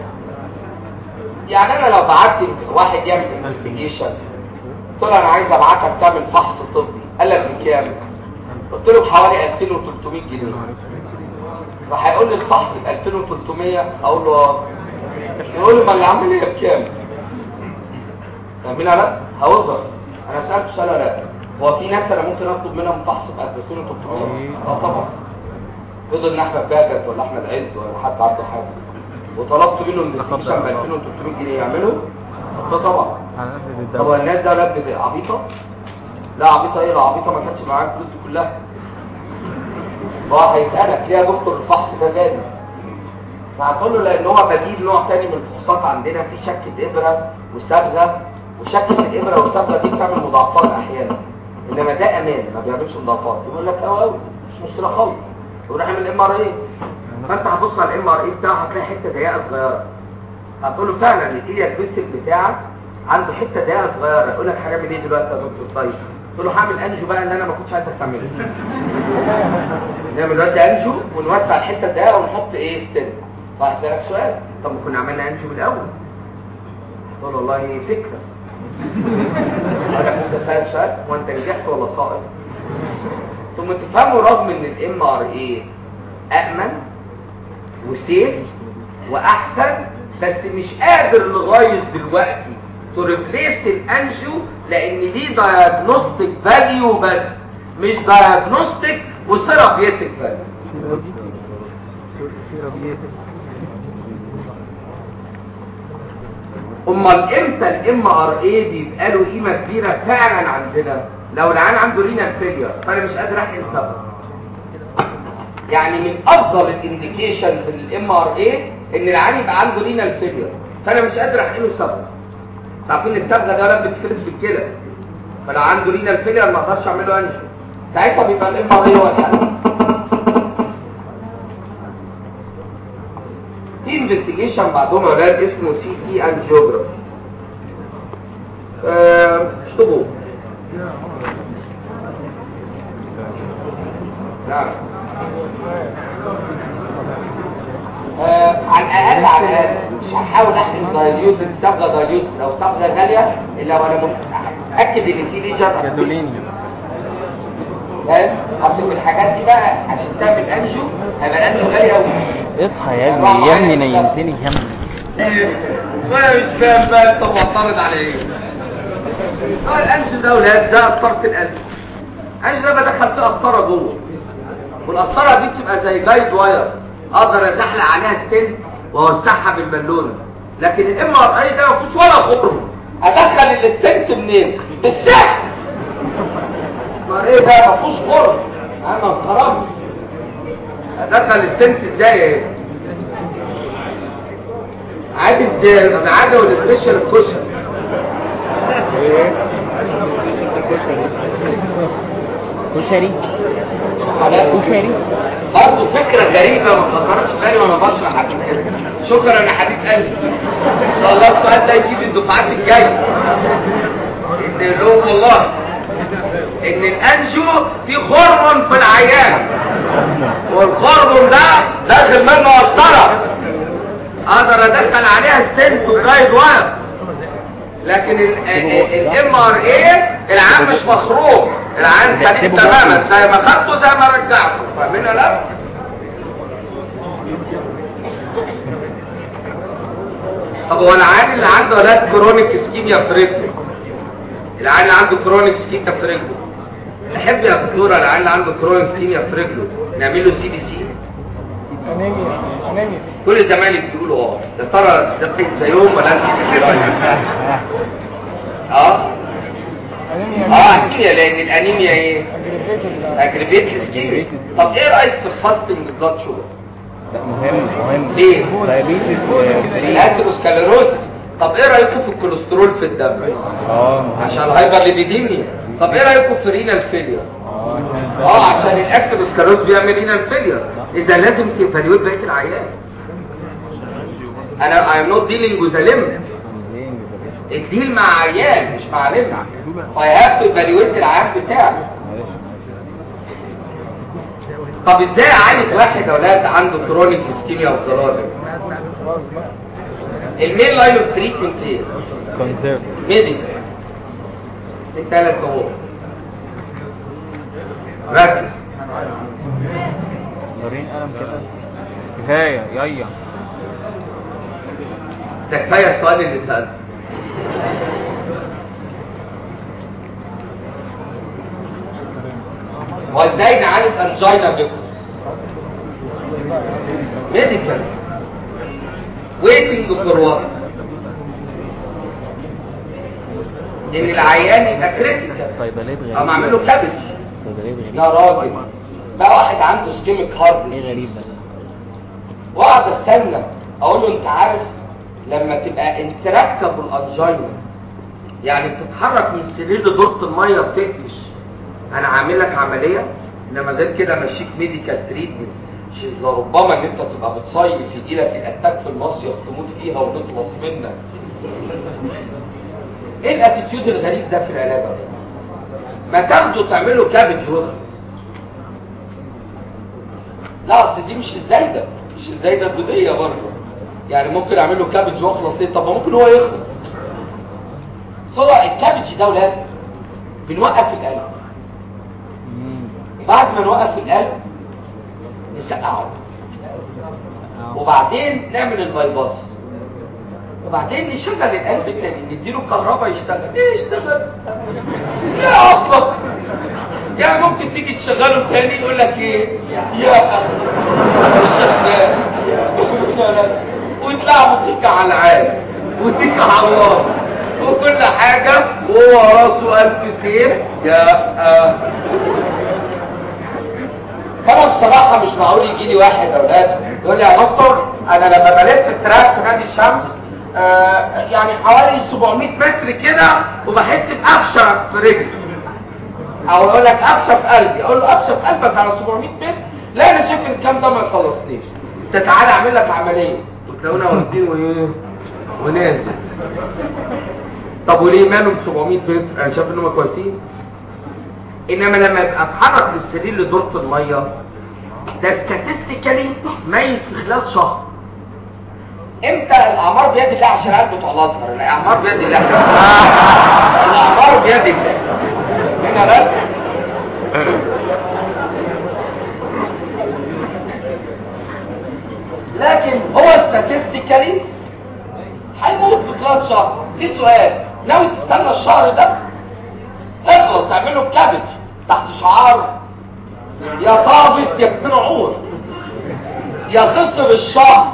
يعني انا لو بعت واحد يعمل انفستيجيشن قلت له انا عايز ابعتك تعمل فحص طبي قال لك بكام؟ قلت له بحوالي 2300 جنيه. راح يقول لي الفحص ب 2300 اقول له يقول لي ما العمليه بكام؟ فاهمين لا؟ هوضح. انا سالت سؤال لا هو في ناس انا ممكن اطلب منهم فحص ب 2300؟ طبعا. يقول ان احمد باجت ولا احمد عز ولا حد عنده حاجه. وطلبت منهم انفستيجيشن ب 2300 جنيه يعملوا ده طبعا. طب الناس ده ولاد عبيطه؟ لا عبيطه ايه؟ العبيطه ما كانتش معاك الفلوس دي كلها. هو هيسالك ليه يا دكتور الفحص ده غالي؟ فهتقول له لان هو بديل نوع ثاني من الفحوصات عندنا في شكه ابره وصبغه، وشكه الابره والصبغه دي بتعمل مضاعفات احيانا، انما ده امان ما بيعملش مضاعفات. يقول لك قوي مش مشكله خالص، وراح يعمل الام ار اي. فانت هتبص على الام ار اي بتاعه هتلاقي حته ضيقه صغيره، هتقول له فعلا الايليا الفيسل بتاعك عنده حته ضيقه صغيره. يقول لك هنعمل ايه دلوقتي يا دكتور؟ طيب تقول له هعمل انجو بقى اللي انا ما كنتش عايزك تعمله. نعمل دلوقتي انجو ونوسع الحته الضيقه ونحط ايه ستيل. فهسألك سؤال، طب ما كنا عملنا انجو من الاول؟ تقول له والله فكره. انا كنت اسالك سؤال وانت نجحت ولا ساقط؟ ثم تفهموا رغم ان الام ار اي امن وسيف واحسن، بس مش قادر لغايه دلوقتي تريبليس الانجو، لان ليه دايجنوستيك فاليو بس، مش دايجنوستيك وثيرابيوتيك فاليو. امال امتى الام ار اي بيبقى له قيمه كبيره فعلا عندنا؟ لو العيان عنده رينال فيلير فانا مش قادر احقن سبب. يعني من افضل الانديكيشن في الام ار اي ان العيان يبقى عنده رينال فيلير فانا مش قادر احقنه سبب. عارفين الصبغه ده لما بتفرز بالكلى، فلو عنده رينال فيلير ما اقدرش اعمل له انجو، ساعتها بيبقى الام ار اي هو الحل. في انفستيجيشن بعدهم يا اولاد اسمه سي تي انجيوجرافي. اشطبوه. نعم. على الاقل مش هحاول احقن دايليوت صبغه دايليوت، لو صبغه غاليه الا وانا متاكد ان في ليجر كادوليني. اصل من الحاجات دي بقى عشان تعمل انجو هيبقى انجو غالي قوي. اصحى يا ابني يا ابني نيمتني يا ابني. وانا مش فاهم بقى انت معترض على ايه؟ هو الانجو ده ولاد ده قسطره الانجو. الانجو ده بدخل فيه قسطره جوه، والقسطره دي بتبقى زي جايد واير اقدر ازحلق عليها ستنت واوسعها بالبالونه. لكن الام ار اي ده ما فيهوش ولا خرم، ادخل الستنت منين؟ بالسحب. الام ار اي ده ما فيهوش خرم، انا اتخرمت ادخل الستنت ازاي؟ ايه عايز العاده والسبيشال الكشري. كشري كشري برضه فكره غريبه ما فكرتش بالي وانا بشرح حاجه كده. شكرا يا حبيب قلبي، ان شاء الله السؤال ده يجي في الدفعات الجايه. ان له والله ان الانجو في خرم في العيان، والخرم ده داخل منه قسطره اقدر ادخل عليها ستنت وجايد واير. لكن الام ار اي العام مش مخروم، العام سليم تماما، زي ما خدته زي ما رجعته. فاهمين؟ لا طب هو العيان اللي عنده ولاد كرونيك اسكيميا في رجله، العيان اللي عنده كرونيك اسكيميا في رجله تحب يا دكتوره العيان اللي عنده كرونيك اسكيميا في رجله نعمل له سي بي سي؟ انيميا. كل زمايلي بيقولوا يا ترى زي زيهم ولا انت؟ انيميا، لان الانيميا ايه؟ اجريفيت الاسكيميا. طب ايه رايك في الفاستنج بلاد شوجر؟ مهم ليه؟ الاسكليروسيس. طب ايه رايكم في الكوليسترول في الدم؟ عشان الهايبر ليبيديميا. طب ايه رايكم في رينال فيلير؟ عشان الاسكليروسيس بيعمل رينال فيلير. اذا لازم تيفاليوت بقيه العيان. انا I am not dealing with a limb. الديل مع عيان مش مع لمع، فهيهاف ايفالويت العيان بتاعه. طب ازاي اعالج واحد اولاد عنده كرونيك اسكيميا وزرارة؟ المين لاين اوف تريتمنت ايه؟ كونسيرف ميديكال. الثلاث اهو ركز. دارين قلم كده كفايه يايا. ده كفايه السؤال اللي سألته. وازاي نعالج انجينا بيكوس؟ ميديكال. waiting for what؟ ان العيان يبقى كريتيكال صيدليات غريبة. اما اعمل له كابج. صيدليات غريبة. يا راجل بقى واحد عنده سكيميك هارت ايه غريب ده؟ واقعد استنى اقول له انت عارف لما تبقى انتراكتبل انجينا يعني بتتحرك من السرير لدورة الميه بتقفش انا عامل لك عمليه انما غير كده ماشيك ميديكال تريتمنت لربما ان انت تبقى بتصيف يجي لك الاتاك في المصيف تموت فيها ونخلص منك. ايه الاتيتيود الغريب ده في العلاج ده؟ ما تاخده تعمله كابج هنا. لا اصل دي مش الزايده الدوديه برضه يعني ممكن اعمل له كابج واخلص ايه. طب ممكن هو يخلص طلع الكابج ده ولاد بنوقف القلب. بعد ما نوقف القلب نسقعه وبعدين نعمل البايباس وبعدين نشغل القلب تاني نديله كهرباء يشتغل. ايه يشتغل؟ لا اصلا يعني ممكن تيجي تشغله تاني يقول لك ايه يا شغال ويطلع وتيكا على العالم وتيكا على الله وكل حاجة وهو راسه ألف سير يا فأنا بصراحة مش معقول يجي لي واحد أولاد يقول لي يا دكتور أنا لما بلف التراك في نادي الشمس يعني حوالي 700 متر كده وبحس بقفشة في رجلي او يقول لك قفشه في قلبي. اقول له قفشه في قلبك على 700 متر؟ لا انا شايف الكلام ده ما يخلصنيش. انت تعالى اعمل لك عمليه وتلاقونا واخدين وايه ونازل. طب وليه مالهم 700 متر؟ انا شايف انهم كويسين. انما لما يبقى اتحرك من السرير لدورة الميه ده ستاتستيكالي ميت في خلال شهر. امتى الاعمار بيد الله عشان قلب بتوع الازهر؟ الاعمار بيد الله. الاعمار بيد الله. هنا بس لكن هو ستاتستيكالي هيموت في خلال شهر. في سؤال ناوي تستنى الشهر ده؟ اخلص اعمله كابج تحت شعار يا طابت يا ابن عور يا خسر الشهر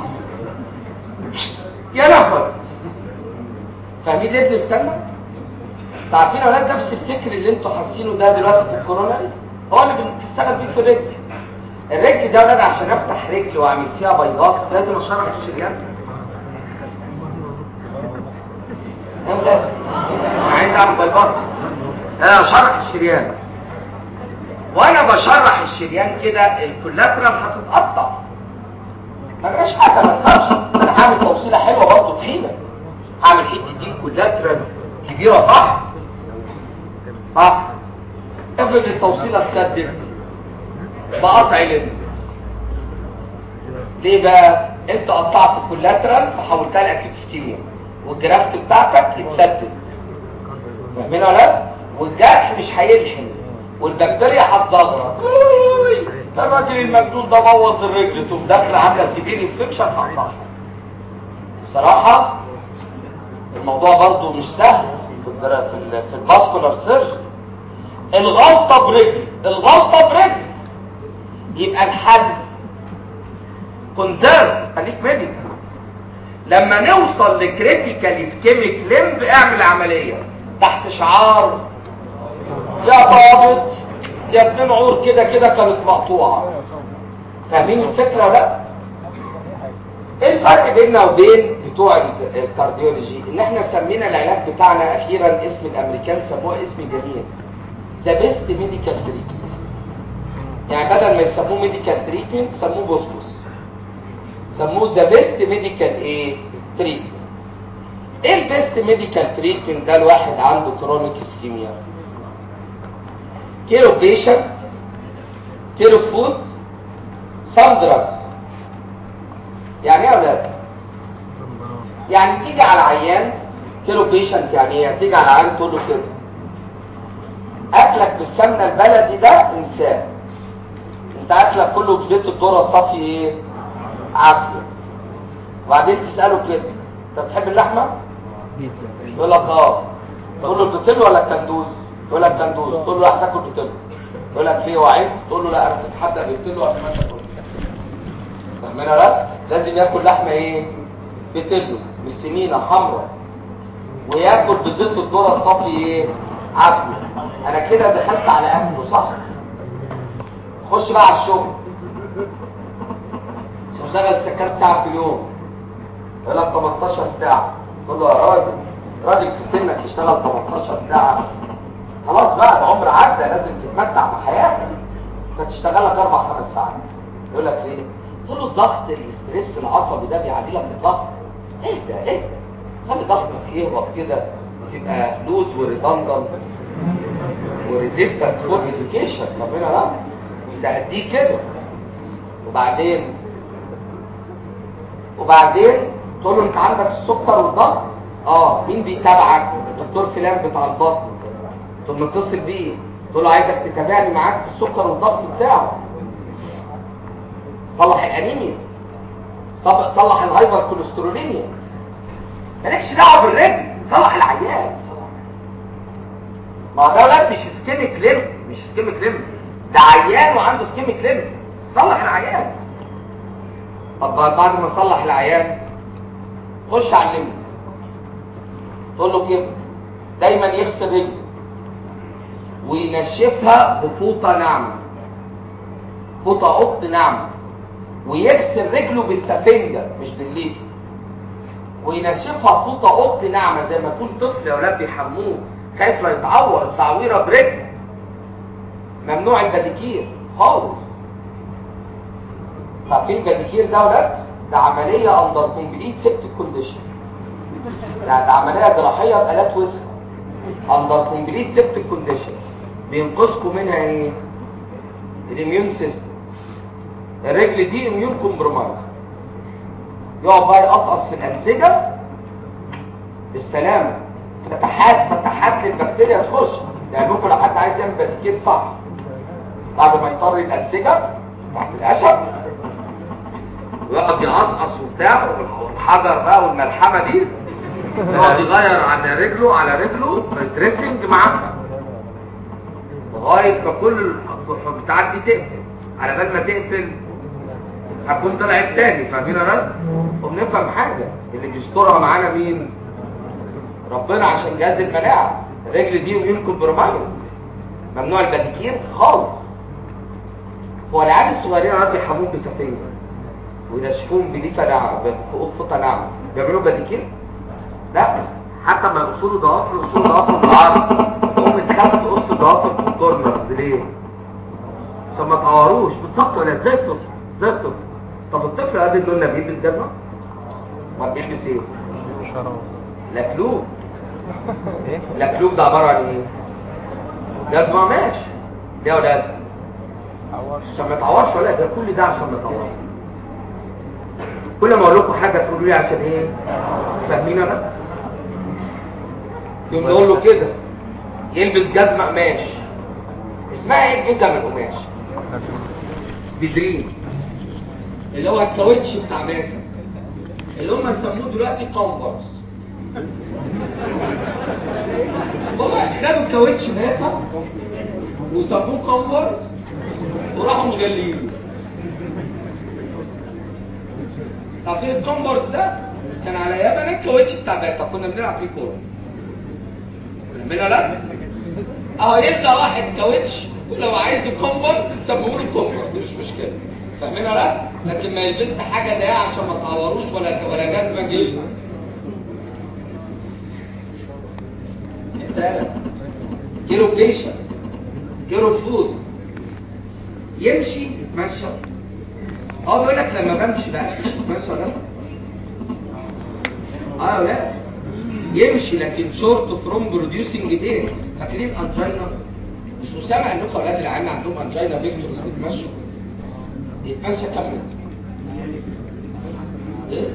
يا نفر. فاهمين ليه بنستنى؟ عارفين يا ولاد نفس الفكر اللي انتوا حاسينه ده دلوقتي في الكورونا هو اللي بنشتغل بيه في الرجل. الرجل ده ولاد عشان افتح رجل واعمل فيها بيضات لازم اشرح الشريان. انا عايز اعمل بيضات انا اشرح الشريان وانا بشرح الشريان كده الكولاترال هتتقطع. ما جراش حاجه ما تخافش. انا هعمل توصيله حلوه برضه طحينه. هعمل حته دي كولاترال كبيره صح؟ افرض التوصيله اتسدت بقطع لب. ليه بقى؟ انت قطعت الكولاترال فحولتها لاكيد اسكيميا والجرافت بتاعتك اتسدت. فاهمين ولا لا؟ والجرح مش هيلحم والبكتيريا هتزغرط. الراجل المجنون ده بوظ الرجل تقوم داخله عامله سيفير انفكشن هتقطعها. بصراحه الموضوع برضو مش سهل في الفاسكولار سيرجري. الغلطه برجل يبقى الحل كونسيرف. خليك ميديكال. لما نوصل لكريتيكال اسكيميك لمب اعمل عمليه تحت شعار يا ضابط يا ابن عور كده كانت مقطوعه. فاهمين الفكره ولا لا؟ ايه الفرق بيننا وبين بتوع الكارديولوجي؟ ان احنا سمينا العلاج بتاعنا اخيرا اسم الامريكان سموه اسم جميل ذا بيست ميديكال تريتمنت. يعني بدل ما يسموه ميديكال تريتمنت سموه بوسكوس. سموه ذا بيست ميديكال ايه تريتمنت. ايه البيست ميديكال تريتمنت ده؟ الواحد عنده كرونيك اسكيميا كيلو بيشنت كيلو فود سام دراجز. يعني ايه يا ولاد؟ يعني تيجي على عيان كيلو بيشنت يعني ايه؟ تيجي على عيان تقول له كده اكلك بالسمنه البلدي ده انسان انت اكلك كله بزيت الذره صافي ايه عسل. وبعدين تساله كده انت بتحب اللحمه؟ يقول لك تقول له البتل ولا الكندوز؟ يقول لك كندوز. تقول له هتاكل بتل. يقول لك ليه وعيب؟ تقول له لا انا بتحدى بتل وقت ما تاكل. فاهمين ولا لا؟ لازم ياكل لحمه ايه بتله بالسمينه حمراء وياكل بزيت الذره الصافي ايه؟ عافيه. انا كده دخلت على اكله صح؟ خش بقى على الشغل. اشتغل كام ساعه في اليوم؟ يقول لك 18 ساعه. تقول له يا راجل في سنك يشتغل 18 ساعه؟ خلاص بقى العمر عدى، لازم تتمتع بحياتك. انت تشتغل لك 4-5 ساعات. يقول لك ليه؟ تقول له الضغط الاستريس العصبي ده بيعلي لك الضغط. اهدى خلي ضغطك يهبط كده وتبقى لوز وريدندنت وريزيستنت فور اديوكيشن. ربنا لا تهديه كده. وبعدين تقول له انت عندك السكر والضغط؟ مين بيتابعك؟ الدكتور فلان بتاع البطن. تقوم متصل بيه تقول له عايزك تتابعني معاك في السكر والضغط بتاعه. صلح الانيميا، صلح الهايبر كوليستروليميا. مالكش دعوه بالرجل، صلح العيان. ما ده ولاد مش اسكيميك ليمب، ده عيان وعنده اسكيميك ليمب. صلح العيان. طب بعد ما صلح العيان خش على الليمب، تقول له كده دايما يغسل رجله وينشفها بفوطه ناعمه، فوطه قط ناعمه، ويغسل رجله بالسفنجه مش بالليف، وينشفها بفوطه قط ناعمه زي ما يكون طفل يا ولاد بيحموه خايف لا يتعور التعويره برجل. ممنوع الباديكير خالص. عارفين الباديكير ده ولاد؟ ده عمليه اندر كومبليت سيبتيك كونديشن. ده عمليه جراحيه بآلات وسخ اندر كومبليت سيبتيك كونديشن. بينقذكم منها ايه؟ الاميون سيستم. الرجل دي اميون كومبرومايز، يقعد بقى يقطقص في الانسجه بالسلامه. فتحات للبكتيريا تخش. يعني ممكن لو حد عايز يعمل باديكير صح بعد ما يطر الانسجه تحت القشب ويقعد يقصقص وبتاع والحجر بقى والملحمه دي يقعد يغير على رجله دريسنج معاها لغايه ما كل البتاعات دي تقفل. على بال ما تقفل هتكون طلعت تاني. فاهمين يا راجل؟ وبنفهم حاجه اللي بيسترها معانا مين؟ ربنا، عشان جهاز المناعه. الرجل دي اميون كومبرومايز، ممنوع الباديكير خالص. هو العيال الصغيرين راضي يحموهم بسفينه وينشفوهم بليفه ناعمه بقطه ناعمه. بيعملوا باديكير؟ لا، حتى ما يقصوا ضوافر بالعرض تقوم تخاف تقص ضوافر في الكورنر ليه؟ طب ما تعوروش بالظبط ولا زي الطفل. طب الطفل قبل النونه بيلبس جزمه؟ ما بيلبس ايه؟ لكلوب. لكلوب ده عباره عن ايه؟ جزمه ماشي ليه يا ولاد؟ عشان ما تعورش ولا ده كل ده عشان ما تعورش. كل ما اقول لكم حاجه تقولوا لي عشان ايه؟ فاهمين انا؟ يقوم نقول له كده يلبس جزمه قماش. اسمها ايه الجزمه القماش؟ سبيدرين، اللي هو الكاوتش بتاع ماكا، اللي هم سموه دلوقتي كومبرس. والله خدوا كاوتش ماكا وسموه كومبرس وراحوا مغليين. طب الكومبرس ده كان على يمن الكاوتش بتاع ماكا، كنا بنلعب فيه كوره. منها لا يبقى واحد كاوتش ولو عايز الكومبرس سموه له كومبرس مش مشكله. فاهمينها لا؟ لكن ما يلبسش حاجه ضيقه عشان ما تعوروش ولا جزمه جلد. كيلو بيشن، كيلو فود، يمشي يتمشى. بيقول لك لما بمشي بقى يتمشى ده لا يمشي لكن شورت فروم بروديوسنج بين. فاكرين انجينا؟ مش سامع انكم اولاد العيال عندهم انجينا بيجوا بيتمشوا. يتمشى كم ايه؟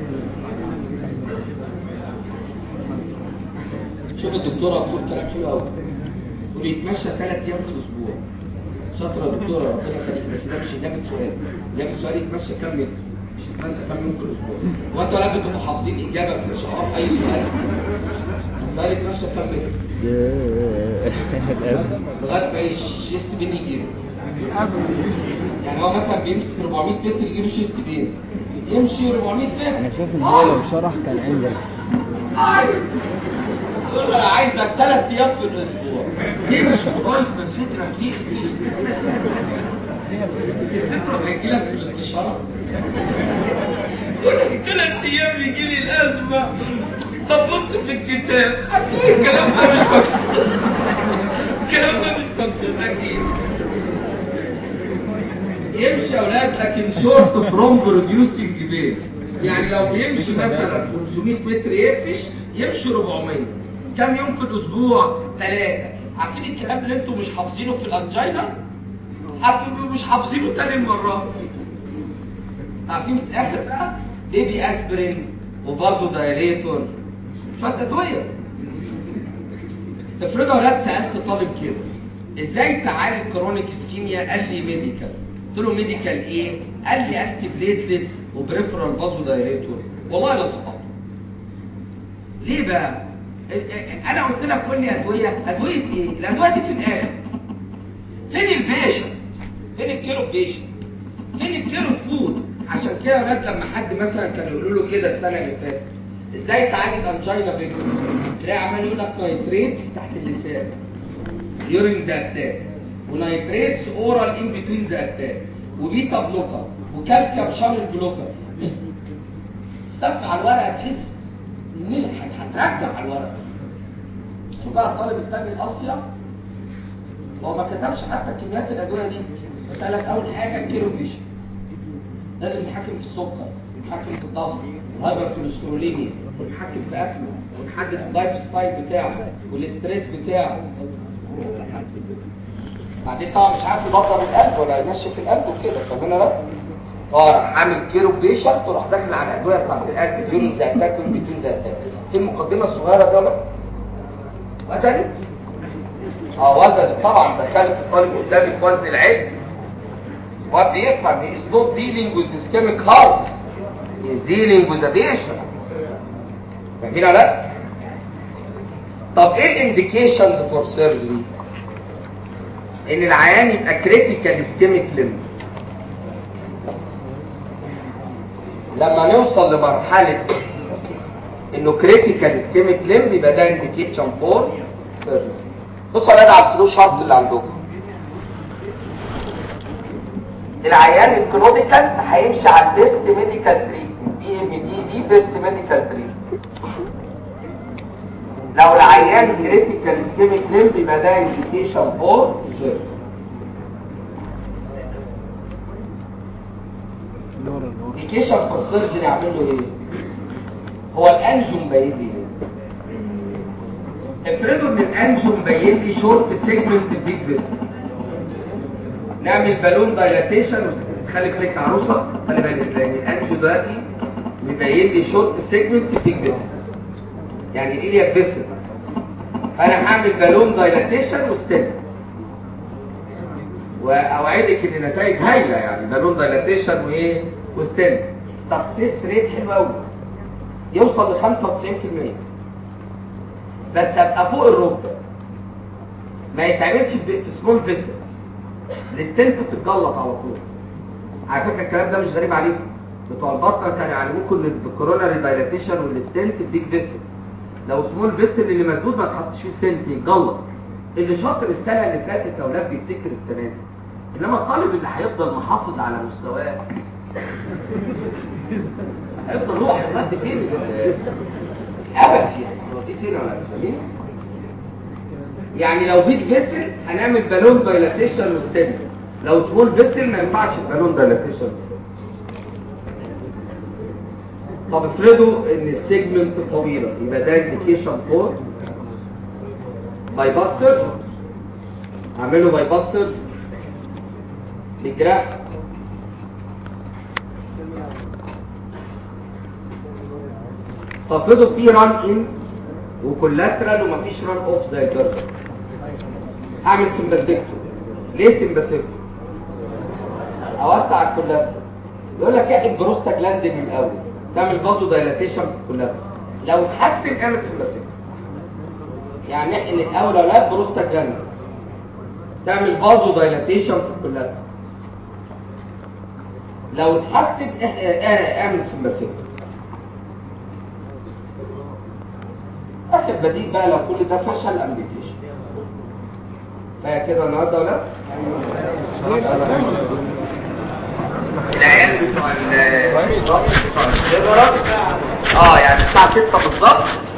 شوف الدكتوره بتقول كلام حلو قوي، تقول يتمشى 3 ايام في الاسبوع. شاطره يا دكتوره ربنا يخليك، بس ده مش اجابه سؤال. اجابه سؤال يتمشى كم متر، مش يتمشى كم يوم في الاسبوع. وانتوا لا بتبقوا حافظين اجابه من الشعار اي سؤال. السؤال يتمشى كم متر لغايه ما الشيست بين يجيله. يعني هو مثلا بيمسك 400 متر يجيله شيست بين يمشي 400 متر. انا شايف ان هو لو شرح كان عندك. يقول انا عايزك 3 ايام في الاسبوع. دي مش قلت بس انت هتيجي تفتكروا هيجيلك في الاستشاره؟ يقول لك 3 ايام يجي لي الازمه. طب بص في الكتاب هتلاقي الكلام ده مش مكتوب. الكلام ده مش مكتوب اكيد. يمشي يا اولاد لكن شورت فروم بروديوسنج بيت. يعني لو بيمشي مثلا 500 متر يقفش يمشي 400. كم يوم في الاسبوع؟ 3. عارفين الكلام اللي انتم مش حافظينه في الانجينا؟ هتبقوا مش حافظينه تاني مرة. عارفين في الاخر بقى بيبي اسبرين وبازو دايليتور شوية ادوية. افرضوا يا ولاد سألت طالب كده ازاي تعالج كرونيك اسكيميا؟ قال لي ميديكال. قلت له ميديكال ايه؟ قال لي انتي بليتلت وبريفرال بازو دايليتور. والله لا صحاب. ليه بقى؟ انا قلت لك قول لي ادويه ايه؟ الادويه دي في الاخر. فين البيشنت؟ فين الكيلو بيشنت؟ فين الكيلو فود؟ عشان كده يا ولاد لما حد مثلا كانوا يقولوا له كده السنه اللي فاتت ازاي تعالج انجينا بيكون؟ تلاقي عمال يقول لك نايتريت تحت اللسان during the attack ونايتريتس اورال ان بتوين ذا اتاك وبيتا بلوكر وكالسيوم شانل بلوكر. تفتح على الورقه تحس ان هتركب على الورقه. شوف بقى الطالب التاني الاصيع هو ما كتبش حتى كميات الادويه دي، بس قال لك اول حاجه الكيلو فيشن لازم نتحكم في السكر ونتحكم في الضغط والهايبر كوليستروليميا ونتحكم في اكله ونحدد اللايف ستايل بتاعه والستريس بتاعه. بعدين طبعا مش عارف يبطل القلب ولا ينشف القلب وكده. فاهمين بقى؟ راح عامل كيلو بيشنت وراح داخل على الادويه بتاعت القلب ديورنج ذا اتاك وبتوين ذا اتاك. في المقدمه الصغيره ده وزنت وزنت طبعا دخلت الطالب قدامي في وزن العلم وقت يفهم is not dealing with ischemic heart is dealing with a patient. فاهمين ولا لا؟ طب ايه الانديكيشنز فور سيرجري؟ ان العيان يبقى كريتيكال اسكيميك ليمب. لما نوصل لمرحله انه كريتيكال اسكيميك ليمب يبقى ده انديكيشن فور سيرجري. بصوا يا على الفلو شارت اللي عندكم. العيان الكرونيكال هيمشي على البيست ميديكال تريتمنت بي ام دي دي بيست ميديكال تريتمنت. لو العيان كريتيكال اسكيميك ليمب يبقى ده انديكيشن فور سيرجري. انديكيشن فور سيرجري اعمل له ايه؟ هو الانجيو مبين لي ايه؟ افرضوا ان الانجيو مبين لي شورت سيجمنت بيج فيسل. نعمل بالون دايلاتيشن وخلي كليك عروسه. خلي بالك لان الانجيو دلوقتي مبين لي شورت سيجمنت بيج فيسل يعني ايه فيسل. فانا هعمل بالون دايلاتيشن وستيل واوعدك ان النتائج هايله. يعني بالون دايلاتيشن وايه وستيل سكسس ريت حلو قوي يوصل ل 95%. بس ابقى فوق الركبه ما يتعملش في سمول فيسل. الستنت بتتجلط على طول. على فكره الكلام ده مش غريب عليكم. بتوع البطنه كانوا يعلموكم ان الكوروناري دايلاتيشن والستنت بيج فيسل. لو سمول فيسل اللي مسدود ما تحطش فيه ستنت يتجلط. اللي شاطر السنه اللي فاتت يا اولاد بيفتكر السنه دي. انما الطالب اللي هيفضل محافظ على مستواه هيفضل روح لحد فين؟ ابس يعني هو دي فين ولا فاهمين؟ يعني لو بيج فيسل هنعمل بالون دايلاتيشن والستنت. لو سمول فيسل ما ينفعش البالون دايلاتيشن. طب افرضوا ان السيجمنت طويله يبقى ده انديكيشن فور باي باس. اعمله باي باس للجراح. طب افرضوا في ران ان وكولاترال ومفيش ران اوف زي الجرد. اعمل سمباسيكتو. ليه سمباسيكتو؟ اوسع الكولاترال. يقول لك احد بروستاجلاندين من الاول تعمل بازو دايلاتيشن في الكولاترال. لو اتحسن اعمل سمباسيكتو. يعني احنا الاول لا بروستاجلاندين تعمل بازو دايلاتيشن في الكولاترال. لو اتحسن اعمل سمباسيك. اخر بديل بقى لو كل ده فشل امبيتيشن. بقى كده النهارده ولا العيال بتوع يعني الساعه 6 بالظبط